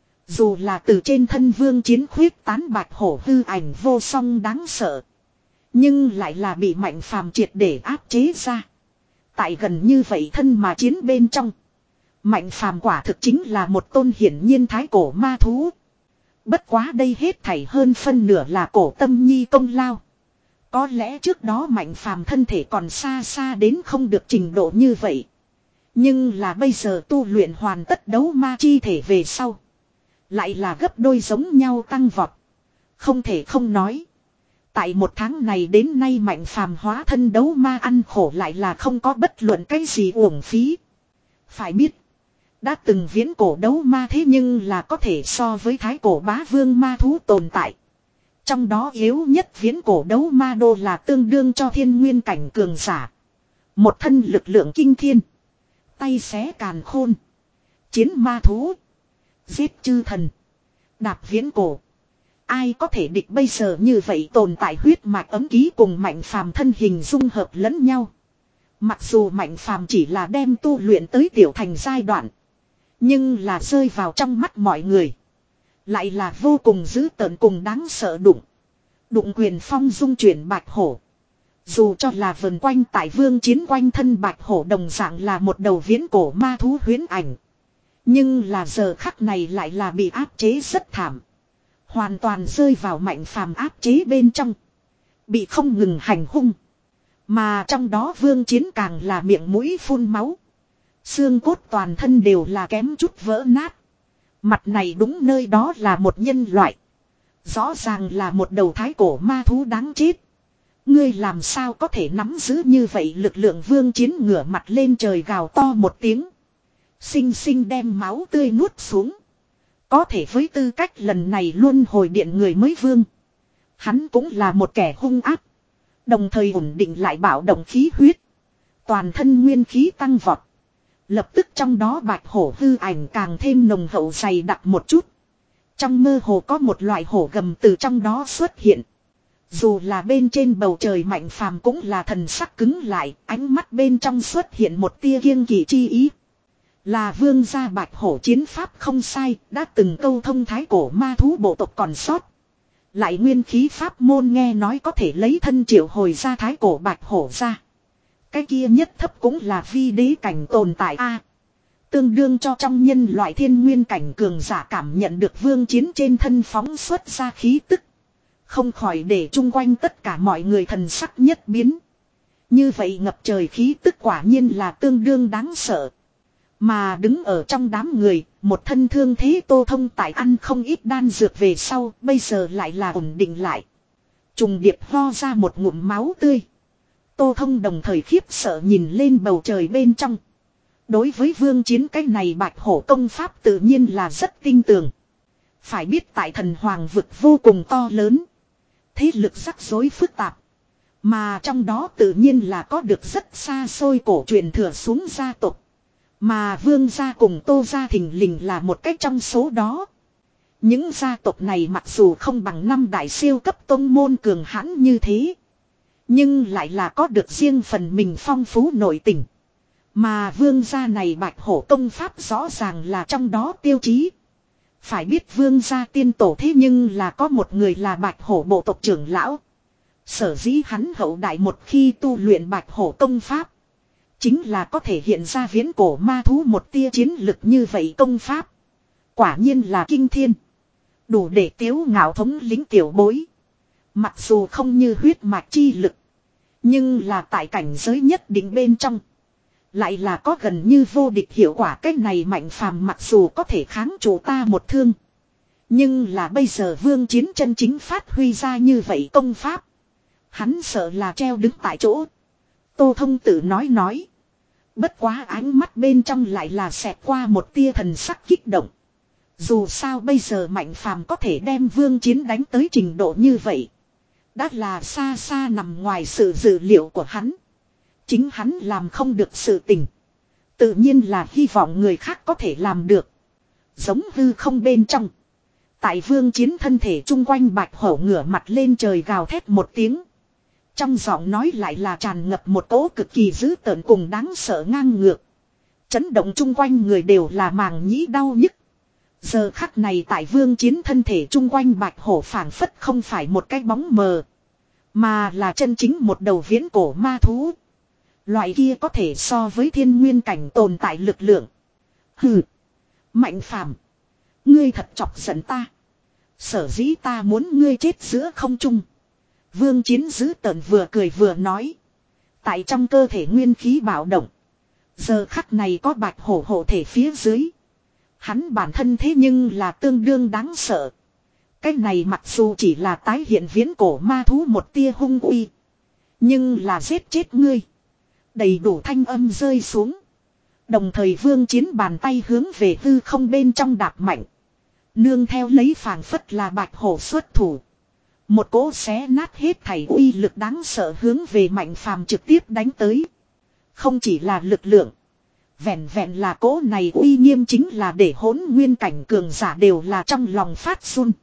Dù là từ trên thân Vương Chiến khuyết tán bạch hổ hư ảnh vô song đáng sợ. Nhưng lại là bị Mạnh Phàm triệt để áp chế ra. Tại gần như vậy thân mà chiến bên trong. Mạnh Phàm quả thực chính là một tôn hiển nhiên thái cổ ma thú. Bất quá đây hết thảy hơn phân nửa là Cổ Tâm Nhi công lao. Có lẽ trước đó Mạnh Phàm thân thể còn xa xa đến không được trình độ như vậy. Nhưng là bây giờ tu luyện hoàn tất đấu ma chi thể về sau. Lại là gấp đôi giống nhau tăng vọt. Không thể không nói. Tại một tháng này đến nay Mạnh Phàm hóa thân đấu ma ăn khổ lại là không có bất luận cái gì uổng phí. Phải biết. Đã từng viễn cổ đấu ma thế nhưng là có thể so với thái cổ bá vương ma thú tồn tại. Trong đó yếu nhất viễn cổ đấu ma đô là tương đương cho thiên nguyên cảnh cường giả. Một thân lực lượng kinh thiên. Tay xé càn khôn. Chiến ma thú. Giết chư thần. Đạp viễn cổ. Ai có thể địch bây giờ như vậy tồn tại huyết mạch ấm ký cùng Mạnh Phàm thân hình dung hợp lẫn nhau. Mặc dù Mạnh Phàm chỉ là đem tu luyện tới tiểu thành giai đoạn. Nhưng là rơi vào trong mắt mọi người. Lại là vô cùng dữ tợn cùng đáng sợ đụng. Đụng quyền phong dung chuyển bạch hổ. Dù cho là vần quanh tại Vương Chiến quanh thân bạch hổ đồng dạng là một đầu viễn cổ ma thú huyễn ảnh. Nhưng là giờ khắc này lại là bị áp chế rất thảm. Hoàn toàn rơi vào Mạnh Phàm áp chế bên trong. Bị không ngừng hành hung. Mà trong đó Vương Chiến càng là miệng mũi phun máu. Xương cốt toàn thân đều là kém chút vỡ nát. Mặt này đúng nơi đó là một nhân loại. Rõ ràng là một đầu thái cổ ma thú đáng chết. Ngươi làm sao có thể nắm giữ như vậy lực lượng Vương Chiến ngửa mặt lên trời gào to một tiếng. Xinh xinh đem máu tươi nuốt xuống. Có thể với tư cách lần này luôn hồi điện người mới vương. Hắn cũng là một kẻ hung ác. Đồng thời ổn định lại bạo động khí huyết. Toàn thân nguyên khí tăng vọt. Lập tức trong đó bạch hổ hư ảnh càng thêm nồng hậu dày đặc một chút. Trong mơ hồ có một loại hổ gầm từ trong đó xuất hiện. Dù là bên trên bầu trời Mạnh Phàm cũng là thần sắc cứng lại, ánh mắt bên trong xuất hiện một tia kiêng kỵ chi ý. Là vương gia bạch hổ chiến pháp không sai, đã từng câu thông thái cổ ma thú bộ tộc còn sót. Lại nguyên khí pháp môn nghe nói có thể lấy thân triệu hồi ra thái cổ bạch hổ ra. Cái kia nhất thấp cũng là vi đế cảnh tồn tại a. Tương đương cho trong nhân loại thiên nguyên cảnh cường giả cảm nhận được vương chiến trên thân phóng xuất ra khí tức. Không khỏi để chung quanh tất cả mọi người thần sắc nhất biến. Như vậy ngập trời khí tức quả nhiên là tương đương đáng sợ. Mà đứng ở trong đám người, một thân thương thế Tô Thông tại ăn không ít đan dược về sau, bây giờ lại là ổn định lại. Trùng điệp ho ra một ngụm máu tươi. Tô Thông đồng thời khiếp sợ nhìn lên bầu trời bên trong. Đối với vương chiến cái này bạch hổ công pháp tự nhiên là rất tinh tường. Phải biết tại thần hoàng vực vô cùng to lớn. Thế lực rắc rối phức tạp. Mà trong đó tự nhiên là có được rất xa xôi cổ truyền thừa xuống gia tộc. Mà vương gia cùng Tô gia thình lình là một cách trong số đó. Những gia tộc này mặc dù không bằng năm đại siêu cấp tông môn cường hãn như thế. Nhưng lại là có được riêng phần mình phong phú nội tình. Mà vương gia này bạch hổ công pháp rõ ràng là trong đó tiêu chí. Phải biết vương gia tiên tổ thế nhưng là có một người là bạch hổ bộ tộc trưởng lão. Sở dĩ hắn hậu đại một khi tu luyện bạch hổ công pháp. Chính là có thể hiện ra viễn cổ ma thú một tia chiến lực như vậy công pháp. Quả nhiên là kinh thiên. Đủ để tiếu ngạo thống lĩnh tiểu bối. Mặc dù không như huyết mạch chi lực. Nhưng là tại cảnh giới nhất định bên trong. Lại là có gần như vô địch hiệu quả. Cách này Mạnh Phàm mặc dù có thể kháng chủ ta một thương. Nhưng là bây giờ vương chiến chân chính phát huy ra như vậy công pháp. Hắn sợ là treo đứng tại chỗ. Tô Thông tự nói nói. Bất quá ánh mắt bên trong lại là xẹt qua một tia thần sắc kích động. Dù sao bây giờ Mạnh Phàm có thể đem vương chiến đánh tới trình độ như vậy. Đã là xa xa nằm ngoài sự dự liệu của hắn. Chính hắn làm không được sự tình. Tự nhiên là hy vọng người khác có thể làm được. Giống hư không bên trong. Tại vương chiến thân thể chung quanh bạch hổ ngửa mặt lên trời gào thét một tiếng. Trong giọng nói lại là tràn ngập một cỗ cực kỳ dữ tợn cùng đáng sợ ngang ngược. Chấn động chung quanh người đều là màng nhĩ đau nhức. Giờ khắc này tại vương chiến thân thể chung quanh bạch hổ phảng phất không phải một cái bóng mờ. Mà là chân chính một đầu viễn cổ ma thú. Loại kia có thể so với thiên nguyên cảnh tồn tại lực lượng. Hừ. Mạnh Phàm, ngươi thật chọc giận ta. Sở dĩ ta muốn ngươi chết giữa không trung. Vương chiến dữ tợn vừa cười vừa nói. Tại trong cơ thể nguyên khí bạo động. Giờ khắc này có bạch hổ hộ thể phía dưới. Hắn bản thân thế nhưng là tương đương đáng sợ. Cái này mặc dù chỉ là tái hiện viễn cổ ma thú một tia hung uy. Nhưng là giết chết ngươi. Đầy đủ thanh âm rơi xuống. Đồng thời vương chiến bàn tay hướng về hư không bên trong đạp mạnh. Nương theo lấy phảng phất là bạch hổ xuất thủ. Một cỗ xé nát hết thảy uy lực đáng sợ hướng về Mạnh Phàm trực tiếp đánh tới. Không chỉ là lực lượng. Vẹn vẹn là cỗ này uy nghiêm chính là để hỗn nguyên cảnh cường giả đều là trong lòng phát run.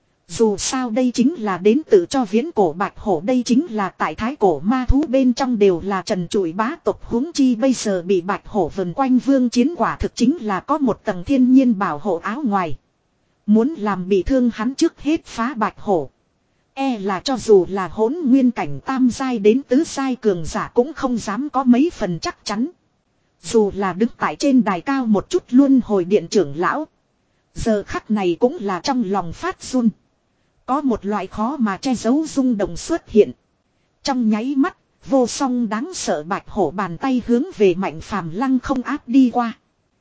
Dù sao đây chính là đến tự cho viễn cổ bạch hổ, đây chính là tại thái cổ ma thú bên trong đều là trần trụi bá tộc, huống chi bây giờ bị bạch hổ vần quanh vương chiến quả thực chính là có một tầng thiên nhiên bảo hộ áo ngoài. Muốn làm bị thương hắn trước hết phá bạch hổ. E là cho dù là hỗn nguyên cảnh tam giai đến tứ giai cường giả cũng không dám có mấy phần chắc chắn. Dù là đứng tại trên đài cao một chút luôn hồi điện trưởng lão. Giờ khắc này cũng là trong lòng phát run. Có một loại khó mà che giấu rung động xuất hiện. Trong nháy mắt, vô song đáng sợ bạch hổ bàn tay hướng về Mạnh Phàm lăng không áp đi qua.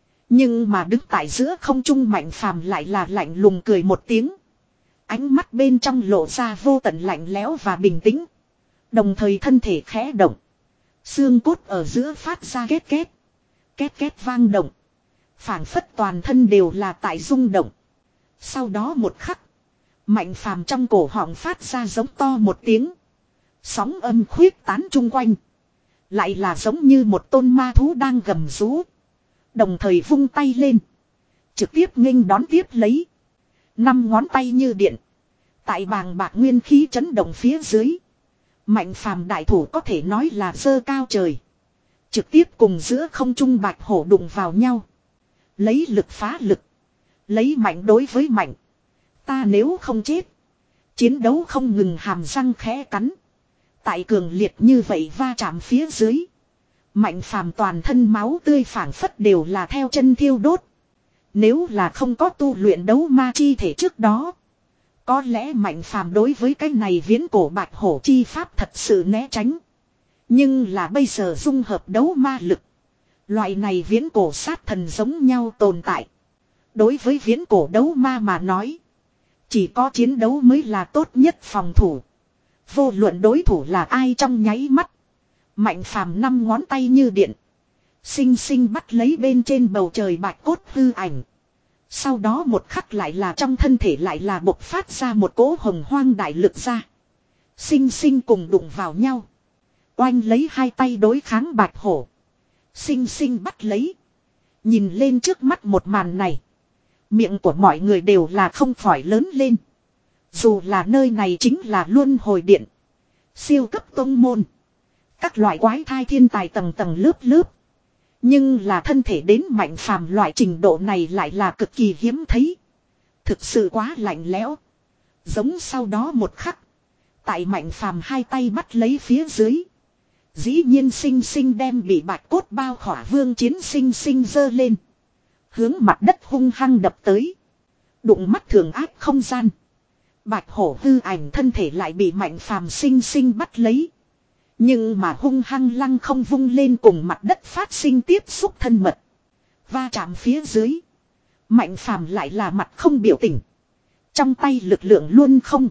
Nhưng mà đứng tại giữa không trung Mạnh Phàm lại là lạnh lùng cười một tiếng. Ánh mắt bên trong lộ ra vô tận lạnh lẽo và bình tĩnh. Đồng thời thân thể khẽ động. Xương cốt ở giữa phát ra két két. Két két vang động. Phảng phất toàn thân đều là tại rung động. Sau đó một khắc. Mạnh phàm trong cổ họng phát ra giống to một tiếng. Sóng âm khuyết tán chung quanh. Lại là giống như một tôn ma thú đang gầm rú. Đồng thời vung tay lên. Trực tiếp nghênh đón tiếp lấy. Năm ngón tay như điện. Tại bàng bạc nguyên khí chấn động phía dưới. Mạnh phàm đại thủ có thể nói là giơ cao trời. Trực tiếp cùng giữa không trung bạch hổ đụng vào nhau. Lấy lực phá lực. Lấy mạnh đối với mạnh. Ta nếu không chết. Chiến đấu không ngừng hàm răng khẽ cắn. Tại cường liệt như vậy va chạm phía dưới. Mạnh phàm toàn thân máu tươi phảng phất đều là theo chân thiêu đốt. Nếu là không có tu luyện đấu ma chi thể trước đó. Có lẽ mạnh phàm đối với cái này viễn cổ bạch hổ chi pháp thật sự né tránh. Nhưng là bây giờ dung hợp đấu ma lực. Loại này viễn cổ sát thần giống nhau tồn tại. Đối với viễn cổ đấu ma mà nói. Chỉ có chiến đấu mới là tốt nhất phòng thủ. Vô luận đối thủ là ai trong nháy mắt. Mạnh phàm năm ngón tay như điện. Xinh xinh bắt lấy bên trên bầu trời bạch cốt hư ảnh. Sau đó một khắc lại là trong thân thể lại là bộc phát ra một cỗ hồng hoang đại lực ra. Xinh xinh cùng đụng vào nhau. Oanh lấy hai tay đối kháng bạch hổ. Xinh xinh bắt lấy. Nhìn lên trước mắt một màn này. Miệng của mọi người đều là không khỏi lớn lên. Dù là nơi này chính là luân hồi điện. Siêu cấp tông môn. Các loại quái thai thiên tài tầng tầng lớp lớp. Nhưng là thân thể đến mạnh phàm loại trình độ này lại là cực kỳ hiếm thấy. Thực sự quá lạnh lẽo. Giống sau đó một khắc. Tại mạnh phàm hai tay bắt lấy phía dưới. Dĩ nhiên sinh sinh đem bị bạch cốt bao khỏa vương chiến sinh sinh dơ lên. Hướng mặt đất hung hăng đập tới. Đụng mắt thường ác không gian. Bạch hổ hư ảnh thân thể lại bị mạnh phàm sinh sinh bắt lấy. Nhưng mà hung hăng lăng không vung lên cùng mặt đất phát sinh tiếp xúc thân mật. Va chạm phía dưới. Mạnh phàm lại là mặt không biểu tình. Trong tay lực lượng luôn không.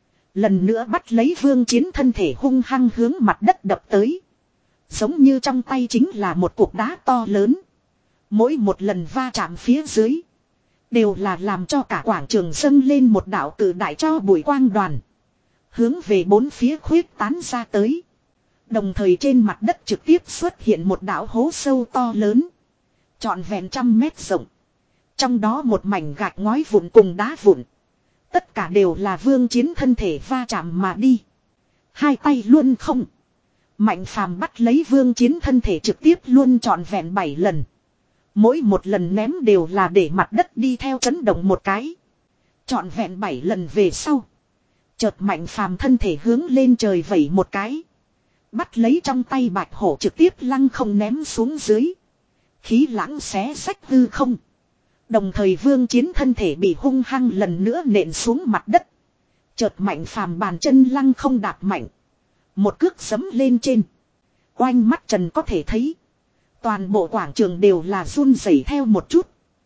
Lần nữa bắt lấy vương chiến thân thể hung hăng hướng mặt đất đập tới. Giống như trong tay chính là một cục đá to lớn. Mỗi một lần va chạm phía dưới. Đều là làm cho cả quảng trường dâng lên một đạo cử đại cho bụi quang đoàn. Hướng về bốn phía khuyết tán ra tới. Đồng thời trên mặt đất trực tiếp xuất hiện một đạo hố sâu to lớn. Trọn vẹn trăm mét rộng. Trong đó một mảnh gạch ngói vụn cùng đá vụn. Tất cả đều là vương chiến thân thể va chạm mà đi. Hai tay luôn không. Mạnh phàm bắt lấy vương chiến thân thể trực tiếp luôn trọn vẹn bảy lần. Mỗi một lần ném đều là để mặt đất đi theo chấn động một cái. Trọn vẹn bảy lần về sau. Chợt mạnh phàm thân thể hướng lên trời vẩy một cái. Bắt lấy trong tay bạch hổ trực tiếp lăng không ném xuống dưới. Khí lãng xé sách hư không. Đồng thời vương chiến thân thể bị hung hăng lần nữa nện xuống mặt đất. Chợt mạnh phàm bàn chân lăng không đạp mạnh. Một cước giẫm lên trên. Oanh mắt trần có thể thấy. Toàn bộ quảng trường đều là run rẩy theo một chút.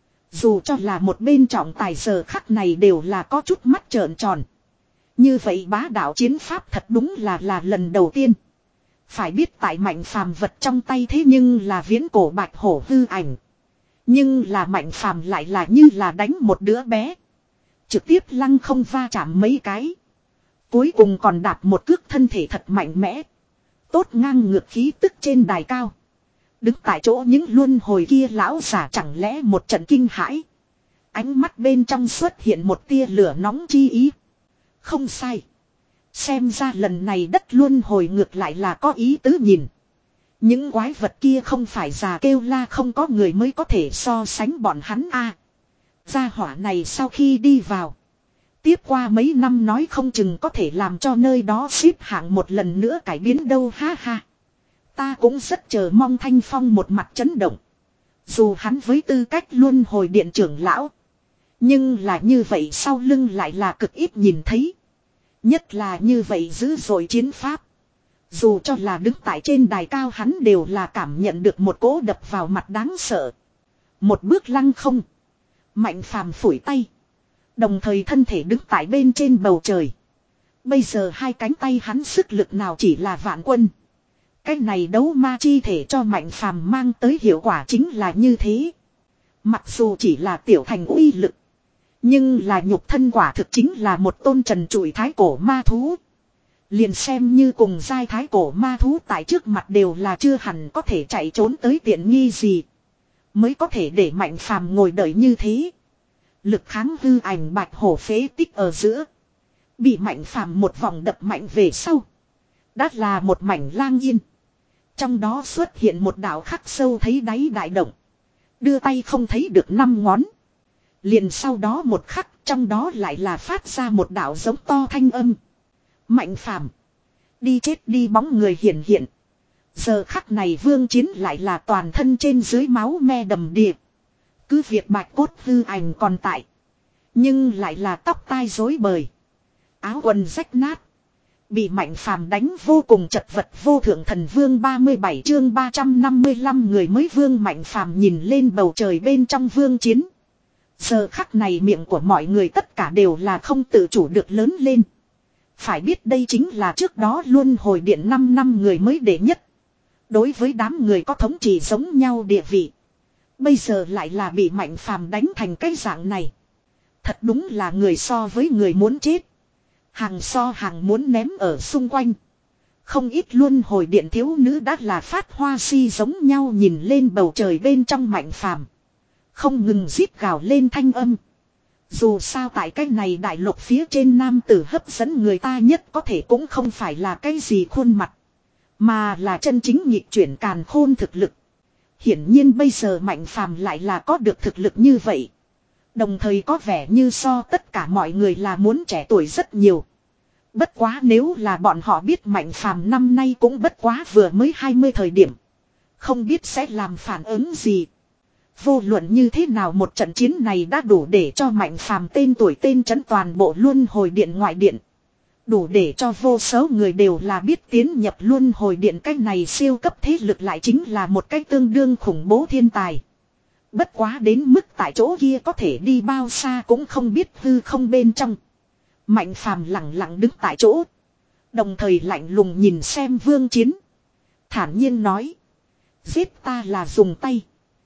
Dù cho là một bên trọng tài giờ khắc này đều là có chút mắt trợn tròn. Như vậy bá đạo chiến pháp thật đúng là là lần đầu tiên. Phải biết tại mạnh phàm vật trong tay thế nhưng là viễn cổ bạch hổ hư ảnh. Nhưng là mạnh phàm lại là như là đánh một đứa bé. Trực tiếp lăng không va chạm mấy cái. Cuối cùng còn đạp một cước thân thể thật mạnh mẽ. Tốt ngang ngược khí tức trên đài cao. Đứng tại chỗ những luân hồi kia lão giả chẳng lẽ một trận kinh hãi. Ánh mắt bên trong xuất hiện một tia lửa nóng chi ý. Không sai. Xem ra lần này đất luân hồi ngược lại là có ý tứ nhìn. Những quái vật kia không phải già kêu la không có người mới có thể so sánh bọn hắn a. À, gia hỏa này sau khi đi vào. Tiếp qua mấy năm nói không chừng có thể làm cho nơi đó xếp hạng một lần nữa cải biến đâu ha ha. Ta cũng rất chờ mong Thanh Phong một mặt chấn động. Dù hắn với tư cách luân hồi điện trưởng lão. Nhưng là như vậy sau lưng lại là cực ít nhìn thấy. Nhất là như vậy dữ dội chiến pháp. Dù cho là đứng tại trên đài cao hắn đều là cảm nhận được một cỗ đập vào mặt đáng sợ. Một bước lăng không. Mạnh phàm phủi tay. Đồng thời thân thể đứng tại bên trên bầu trời. Bây giờ hai cánh tay hắn sức lực nào chỉ là vạn quân. Cái này đấu ma chi thể cho mạnh phàm mang tới hiệu quả chính là như thế. Mặc dù chỉ là tiểu thành uy lực. Nhưng là nhục thân quả thực chính là một tôn trần trụi thái cổ ma thú. Liền xem như cùng giai thái cổ ma thú tại trước mặt đều là chưa hẳn có thể chạy trốn tới tiện nghi gì. Mới có thể để Mạnh Phàm ngồi đợi như thế. Lực kháng hư ảnh bạch hổ phế tích ở giữa. Bị Mạnh Phàm một vòng đập mạnh về sau. Đã là một mảnh lang yên. Trong đó xuất hiện một đạo khắc sâu thấy đáy đại động. Đưa tay không thấy được năm ngón. Liền sau đó một khắc trong đó lại là phát ra một đạo giống to thanh âm. Mạnh Phàm đi chết đi bóng người hiện hiện. Giờ khắc này Vương Chiến lại là toàn thân trên dưới máu me đầm đìa. Cứ việc bạch cốt hư ảnh còn tại. Nhưng lại là tóc tai rối bời. Áo quần rách nát. Bị Mạnh Phàm đánh vô cùng chật vật. Vô thượng thần vương ba mươi bảy chương ba trăm năm mươi lăm người mới vương. Mạnh Phàm nhìn lên bầu trời bên trong Vương Chiến. Giờ khắc này miệng của mọi người tất cả đều là không tự chủ được lớn lên. Phải biết đây chính là trước đó luân hồi điện năm năm người mới đệ nhất. Đối với đám người có thống trị giống nhau địa vị. Bây giờ lại là bị Mạnh Phàm đánh thành cái dạng này. Thật đúng là người so với người muốn chết. Hàng so hàng muốn ném ở xung quanh. Không ít luân hồi điện thiếu nữ đã là phát hoa si giống nhau nhìn lên bầu trời bên trong Mạnh Phàm. Không ngừng rít gào lên thanh âm. Dù sao tại cái này đại lục phía trên nam tử hấp dẫn người ta nhất có thể cũng không phải là cái gì khuôn mặt. Mà là chân chính nhịp chuyển càn khôn thực lực. Hiển nhiên bây giờ Mạnh Phàm lại là có được thực lực như vậy. Đồng thời có vẻ như so tất cả mọi người là muốn trẻ tuổi rất nhiều. Bất quá nếu là bọn họ biết Mạnh Phàm năm nay cũng bất quá vừa mới hai mươi thời điểm. Không biết sẽ làm phản ứng gì. Vô luận như thế nào một trận chiến này đã đủ để cho Mạnh Phàm tên tuổi tên trấn toàn bộ luân hồi điện ngoại điện. Đủ để cho vô số người đều là biết tiến nhập luân hồi điện cái này siêu cấp thế lực lại chính là một cái tương đương khủng bố thiên tài. Bất quá đến mức tại chỗ kia có thể đi bao xa cũng không biết hư không bên trong. Mạnh Phàm lặng lặng đứng tại chỗ. Đồng thời lạnh lùng nhìn xem Vương Chiến. Thản nhiên nói. Giết ta là dùng tay.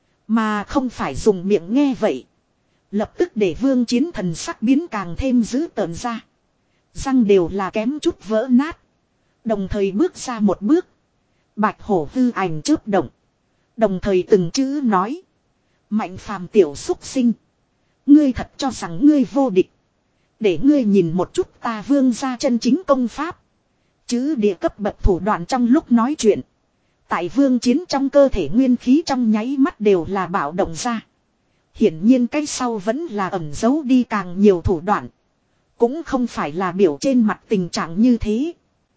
Mà không phải dùng miệng nghe vậy. Lập tức để Vương Chiến thần sắc biến càng thêm dữ tợn ra. Răng đều là kém chút vỡ nát. Đồng thời bước ra một bước. Bạch hổ hư ảnh chớp động. Đồng thời từng chữ nói. Mạnh Phàm tiểu xúc sinh. Ngươi thật cho rằng ngươi vô địch. Để ngươi nhìn một chút ta Vương ra chân chính công pháp. Chứ địa cấp bậc thủ đoạn trong lúc nói chuyện. Tại Vương Chiến trong cơ thể nguyên khí trong nháy mắt đều là bạo động ra. Hiển nhiên cái sau vẫn là ẩn giấu đi càng nhiều thủ đoạn. Cũng không phải là biểu trên mặt tình trạng như thế.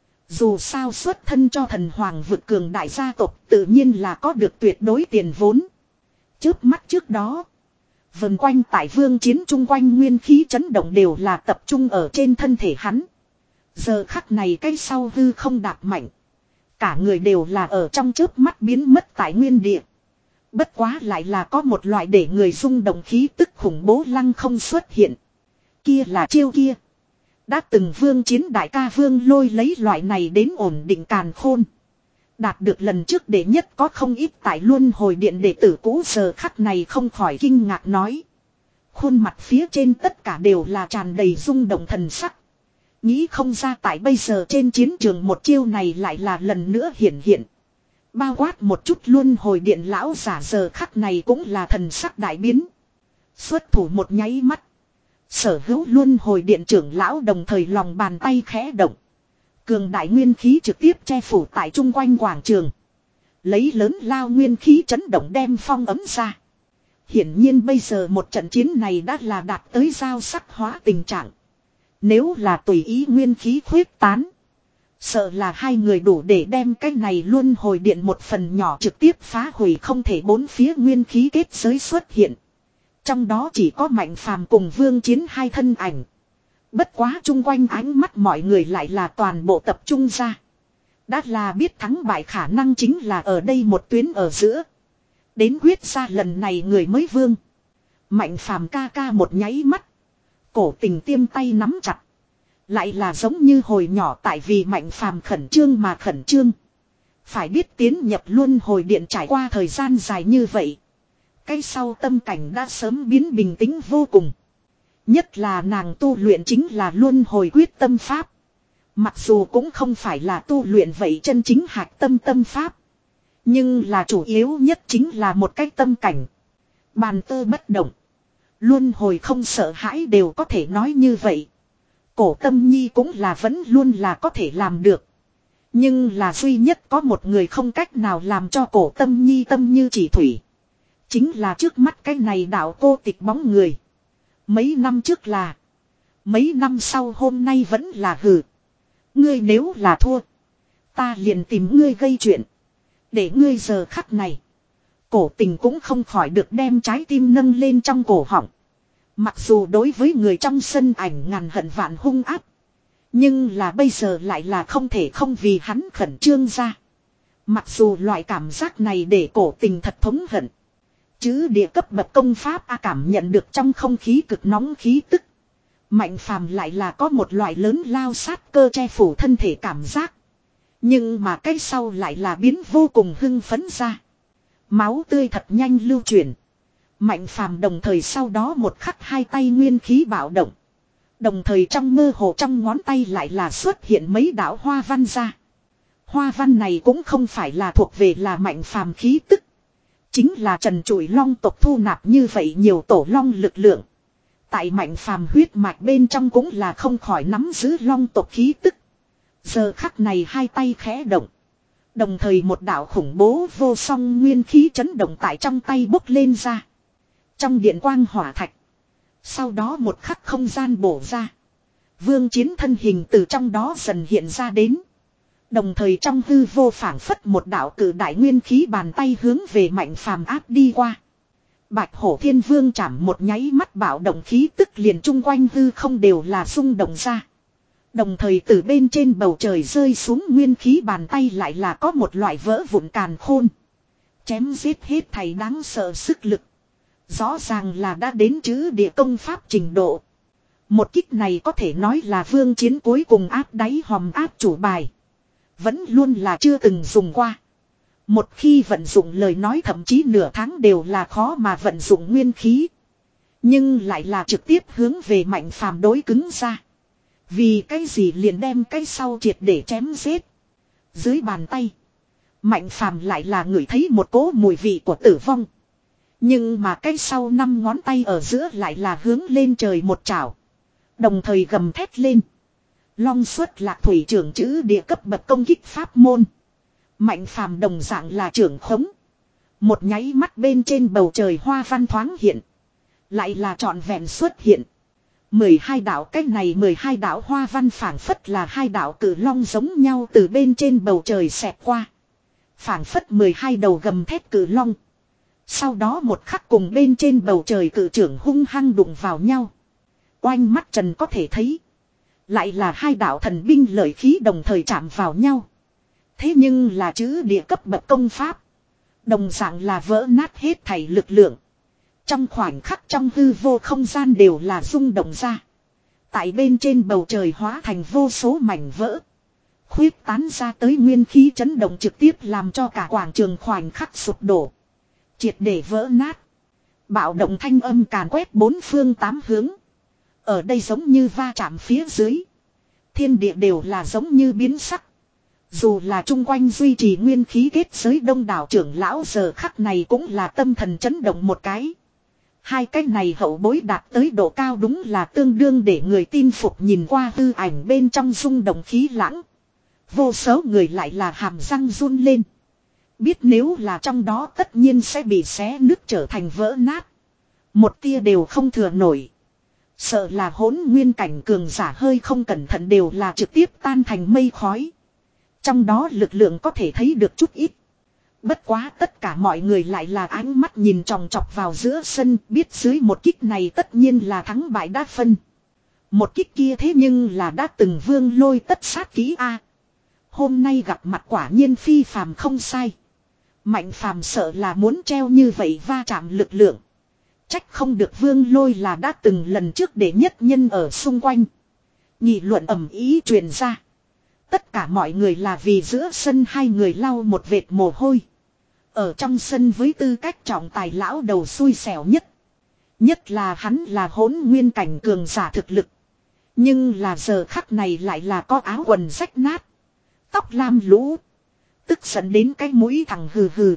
Dù sao xuất thân cho thần hoàng vực cường đại gia tộc tự nhiên là có được tuyệt đối tiền vốn. Chớp mắt trước đó. Vần quanh tại Vương Chiến chung quanh nguyên khí chấn động đều là tập trung ở trên thân thể hắn. Giờ khắc này cái sau hư không đạp mạnh. Cả người đều là ở trong chớp mắt biến mất tại nguyên địa. Bất quá lại là có một loại để người rung động khí tức khủng bố lăng không xuất hiện. Kia là chiêu kia. Đã từng Vương Chiến đại ca Vương Lôi lấy loại này đến ổn định càn khôn. Đạt được lần trước đệ nhất có không ít tại luân hồi điện đệ tử cũ giờ khắc này không khỏi kinh ngạc nói. Khuôn mặt phía trên tất cả đều là tràn đầy rung động thần sắc. Nghĩ không ra tại bây giờ trên chiến trường một chiêu này lại là lần nữa hiển hiện. Bao quát một chút luân hồi điện lão giả giờ khắc này cũng là thần sắc đại biến. Xuất thủ một nháy mắt. Sở hữu luân hồi điện trưởng lão đồng thời lòng bàn tay khẽ động. Cường đại nguyên khí trực tiếp che phủ tại chung quanh quảng trường. Lấy lớn lao nguyên khí chấn động đem phong ấm ra. Hiển nhiên bây giờ một trận chiến này đã là đạt tới giao sắc hóa tình trạng. Nếu là tùy ý nguyên khí khuyết tán. Sợ là hai người đủ để đem cái này luân hồi điện một phần nhỏ trực tiếp phá hủy không thể bốn phía nguyên khí kết giới xuất hiện. Trong đó chỉ có Mạnh Phàm cùng Vương Chiến hai thân ảnh. Bất quá chung quanh ánh mắt mọi người lại là toàn bộ tập trung ra. Đã là biết thắng bại khả năng chính là ở đây một tuyến ở giữa. Đến quyết ra lần này người mới vương. Mạnh Phàm ca ca một nháy mắt. Cổ tình tiêm tay nắm chặt. Lại là giống như hồi nhỏ tại vì Mạnh Phàm khẩn trương mà khẩn trương. Phải biết tiến nhập luân hồi điện trải qua thời gian dài như vậy. Cái sau tâm cảnh đã sớm biến bình tĩnh vô cùng. Nhất là nàng tu luyện chính là luân hồi quyết tâm pháp. Mặc dù cũng không phải là tu luyện vậy chân chính hạch tâm tâm pháp. Nhưng là chủ yếu nhất chính là một cái tâm cảnh. Bàn tơ bất động. Luân hồi không sợ hãi đều có thể nói như vậy. Cổ Tâm Nhi cũng là vẫn luôn là có thể làm được. Nhưng là duy nhất có một người không cách nào làm cho Cổ Tâm Nhi tâm như chỉ thủy. Chính là trước mắt cái này đạo cô tịch bóng người. Mấy năm trước là. Mấy năm sau hôm nay vẫn là hừ. Ngươi nếu là thua. Ta liền tìm ngươi gây chuyện. Để ngươi giờ khắc này. Cổ tình cũng không khỏi được đem trái tim nâng lên trong cổ họng. Mặc dù đối với người trong sân ảnh ngàn hận vạn hung áp. Nhưng là bây giờ lại là không thể không vì hắn khẩn trương ra. Mặc dù loại cảm giác này để cổ tình thật thống hận. Chứ địa cấp bậc công pháp A cảm nhận được trong không khí cực nóng khí tức. Mạnh phàm lại là có một loại lớn lao sát cơ che phủ thân thể cảm giác. Nhưng mà cái sau lại là biến vô cùng hưng phấn ra. Máu tươi thật nhanh lưu chuyển. Mạnh phàm đồng thời sau đó một khắc hai tay nguyên khí bạo động. Đồng thời trong mơ hồ trong ngón tay lại là xuất hiện mấy đạo hoa văn ra. Hoa văn này cũng không phải là thuộc về là mạnh phàm khí tức. Chính là trần trụi long tộc thu nạp như vậy nhiều tổ long lực lượng. Tại mạnh phàm huyết mạch bên trong cũng là không khỏi nắm giữ long tộc khí tức. Giờ khắc này hai tay khẽ động. Đồng thời một đạo khủng bố vô song nguyên khí chấn động tại trong tay bốc lên ra. Trong điện quang hỏa thạch. Sau đó một khắc không gian bổ ra. Vương Chiến thân hình từ trong đó dần hiện ra đến. Đồng thời trong hư vô phảng phất một đạo cử đại nguyên khí bàn tay hướng về mạnh phàm áp đi qua. Bạch Hổ Thiên Vương chạm một nháy mắt bạo động khí tức liền chung quanh hư không đều là rung động ra. Đồng thời từ bên trên bầu trời rơi xuống nguyên khí bàn tay lại là có một loại vỡ vụn càn khôn. Chém giết hết thầy đáng sợ sức lực. Rõ ràng là đã đến chữ địa công pháp trình độ. Một kích này có thể nói là Vương Chiến cuối cùng áp đáy hòm áp chủ bài. Vẫn luôn là chưa từng dùng qua. Một khi vận dụng lời nói thậm chí nửa tháng đều là khó mà vận dụng nguyên khí. Nhưng lại là trực tiếp hướng về mạnh phàm đối cứng ra. Vì cái gì liền đem cái sau triệt để chém giết. Dưới bàn tay. Mạnh phàm lại là ngửi thấy một cỗ mùi vị của tử vong. Nhưng mà cái sau năm ngón tay ở giữa lại là hướng lên trời một chảo. Đồng thời gầm thét lên. Long xuất lạc thủy trưởng chữ địa cấp bậc công kích pháp môn. Mạnh phàm đồng dạng là trưởng khống. Một nháy mắt bên trên bầu trời hoa văn thoáng hiện. Lại là trọn vẹn xuất hiện. mười hai đạo cách này mười hai đạo hoa văn phảng phất là hai đạo cử long giống nhau từ bên trên bầu trời xẹt qua. Phảng phất mười hai đầu gầm thét cử long. Sau đó một khắc cùng bên trên bầu trời cử trưởng hung hăng đụng vào nhau. Oanh mắt trần có thể thấy. Lại là hai đạo thần binh lợi khí đồng thời chạm vào nhau. Thế nhưng là chữ địa cấp bậc công pháp. Đồng dạng là vỡ nát hết thảy lực lượng. Trong khoảnh khắc trong hư vô không gian đều là rung động ra. Tại bên trên bầu trời hóa thành vô số mảnh vỡ. Khuyết tán ra tới nguyên khí chấn động trực tiếp làm cho cả quảng trường khoảnh khắc sụp đổ. Triệt để vỡ nát. Bạo động thanh âm càn quét bốn phương tám hướng. Ở đây giống như va chạm phía dưới. Thiên địa đều là giống như biến sắc. Dù là chung quanh duy trì nguyên khí kết giới đông đảo trưởng lão giờ khắc này cũng là tâm thần chấn động một cái. Hai cái này hậu bối đạt tới độ cao đúng là tương đương để người tin phục nhìn qua hư ảnh bên trong rung động khí lãng. Vô số người lại là hàm răng run lên. Biết nếu là trong đó tất nhiên sẽ bị xé nứt trở thành vỡ nát. Một tia đều không thừa nổi. Sợ là hỗn nguyên cảnh cường giả hơi không cẩn thận đều là trực tiếp tan thành mây khói. Trong đó lực lượng có thể thấy được chút ít. Bất quá tất cả mọi người lại là ánh mắt nhìn tròng trọc vào giữa sân, biết dưới một kích này tất nhiên là thắng bại đã phân. Một kích kia thế nhưng là đã từng Vương Lôi tất sát kỹ A. Hôm nay gặp mặt quả nhiên phi phàm không sai. Mạnh phàm sợ là muốn treo như vậy va chạm lực lượng. Trách không được Vương Lôi là đã từng lần trước để nhất nhân ở xung quanh. Nghị luận ầm ý truyền ra. Tất cả mọi người là vì giữa sân hai người lau một vệt mồ hôi. Ở trong sân với tư cách trọng tài lão đầu xui xẻo nhất. Nhất là hắn là hỗn nguyên cảnh cường giả thực lực. Nhưng là giờ khắc này lại là có áo quần rách nát. Tóc lam lũ. Tức giận đến cái mũi thằng hừ hừ.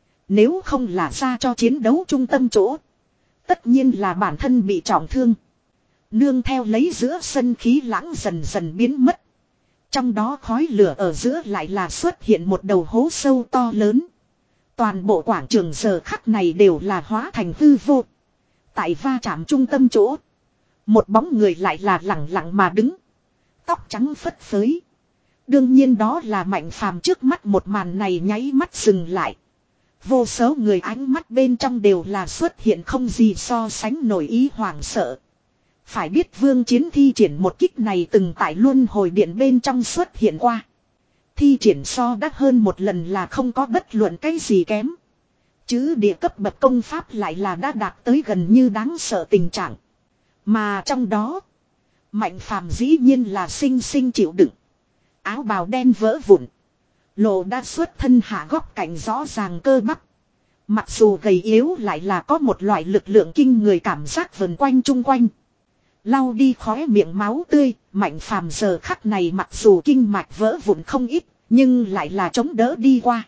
Nếu không là ra cho chiến đấu trung tâm chỗ. Tất nhiên là bản thân bị trọng thương. Nương theo lấy giữa sân khí lãng dần dần biến mất. Trong đó khói lửa ở giữa lại là xuất hiện một đầu hố sâu to lớn. Toàn bộ quảng trường giờ khắc này đều là hóa thành hư vô. Tại va chạm trung tâm chỗ. Một bóng người lại là lẳng lặng mà đứng. Tóc trắng phất phới. Đương nhiên đó là Mạnh Phàm. Trước mắt một màn này nháy mắt dừng lại. Vô số người ánh mắt bên trong đều là xuất hiện không gì so sánh nổi ý hoảng sợ. Phải biết Vương Chiến thi triển một kích này từng tại luân hồi điện bên trong xuất hiện qua. Thi triển so đắt hơn một lần là không có bất luận cái gì kém. Chứ địa cấp bậc công pháp lại là đã đạt tới gần như đáng sợ tình trạng. Mà trong đó, Mạnh Phàm dĩ nhiên là sinh sinh chịu đựng. Áo bào đen vỡ vụn. Lộ đã xuất thân hạ góc cạnh rõ ràng cơ bắp. Mặc dù gầy yếu lại là có một loại lực lượng kinh người cảm giác vần quanh chung quanh. Lau đi khóe miệng máu tươi, Mạnh Phàm giờ khắc này mặc dù kinh mạch vỡ vụn không ít, nhưng lại là chống đỡ đi qua.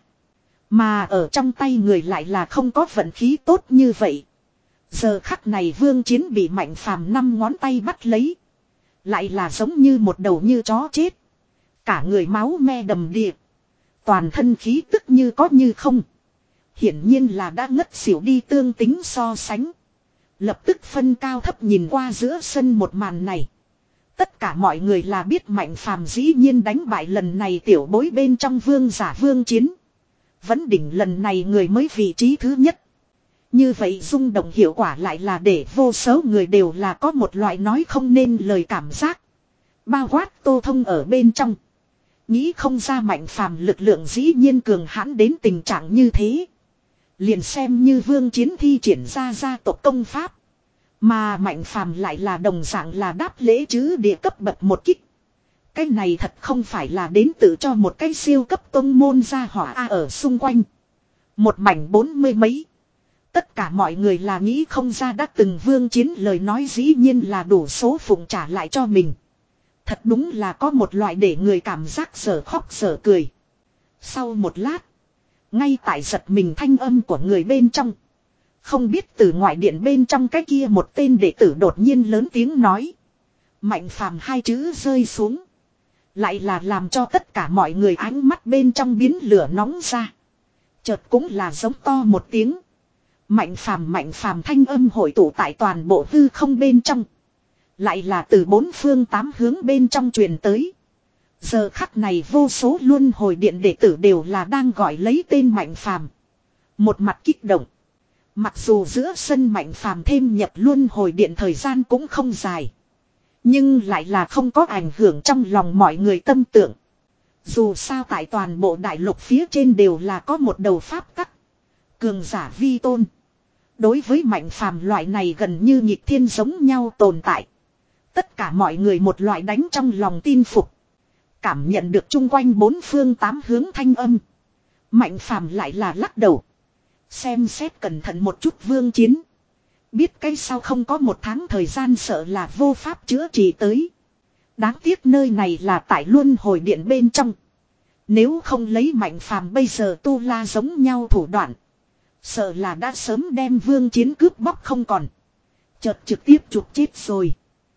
Mà ở trong tay người lại là không có vận khí tốt như vậy. Giờ khắc này Vương Chiến bị Mạnh Phàm năm ngón tay bắt lấy. Lại là giống như một đầu như chó chết. Cả người máu me đầm đìa. Toàn thân khí tức như có như không. Hiển nhiên là đã ngất xỉu đi tương tính so sánh. Lập tức phân cao thấp nhìn qua giữa sân một màn này. Tất cả mọi người là biết Mạnh Phàm dĩ nhiên đánh bại lần này tiểu bối bên trong vương giả Vương Chiến. Vẫn đỉnh lần này người mới vị trí thứ nhất. Như vậy rung động hiệu quả lại là để vô số người đều là có một loại nói không nên lời cảm giác. Bao quát Tô Thông ở bên trong. Nghĩ không ra Mạnh Phàm lực lượng dĩ nhiên cường hãn đến tình trạng như thế. Liền xem như Vương Chiến thi triển ra gia tộc công pháp. Mà Mạnh Phàm lại là đồng dạng là đáp lễ chứ địa cấp bậc một kích. Cái này thật không phải là đến tự cho một cái siêu cấp tông môn gia hỏa A ở xung quanh. Một mảnh bốn mươi mấy. Tất cả mọi người là nghĩ không ra đã từng Vương Chiến lời nói dĩ nhiên là đủ số phụng trả lại cho mình. Thật đúng là có một loại để người cảm giác sở khóc sở cười. Sau một lát. Ngay tại giật mình thanh âm của người bên trong. Không biết từ ngoại điện bên trong cái kia một tên đệ tử đột nhiên lớn tiếng nói. Mạnh Phàm hai chữ rơi xuống. Lại là làm cho tất cả mọi người ánh mắt bên trong biến lửa nóng ra. Chợt cũng là giống to một tiếng. Mạnh Phàm Mạnh Phàm thanh âm hội tụ tại toàn bộ hư không bên trong. Lại là từ bốn phương tám hướng bên trong truyền tới. Giờ khắc này vô số luân hồi điện đệ tử đều là đang gọi lấy tên Mạnh Phàm. Một mặt kích động. Mặc dù giữa sân Mạnh Phàm thêm nhập luân hồi điện thời gian cũng không dài. Nhưng lại là không có ảnh hưởng trong lòng mọi người tâm tưởng. Dù sao tại toàn bộ đại lục phía trên đều là có một đầu pháp tắc. Cường giả vi tôn. Đối với Mạnh Phàm loại này gần như nhịp thiên giống nhau tồn tại. Tất cả mọi người một loại đánh trong lòng tin phục. Cảm nhận được chung quanh bốn phương tám hướng thanh âm. Mạnh Phàm lại là lắc đầu. Xem xét cẩn thận một chút Vương Chiến. Biết cái sao không có một tháng thời gian sợ là vô pháp chữa trị tới. Đáng tiếc nơi này là tại luân hồi điện bên trong. Nếu không lấy Mạnh Phàm bây giờ tu la giống nhau thủ đoạn. Sợ là đã sớm đem Vương Chiến cướp bóc không còn. Chợt trực tiếp chụp chết rồi.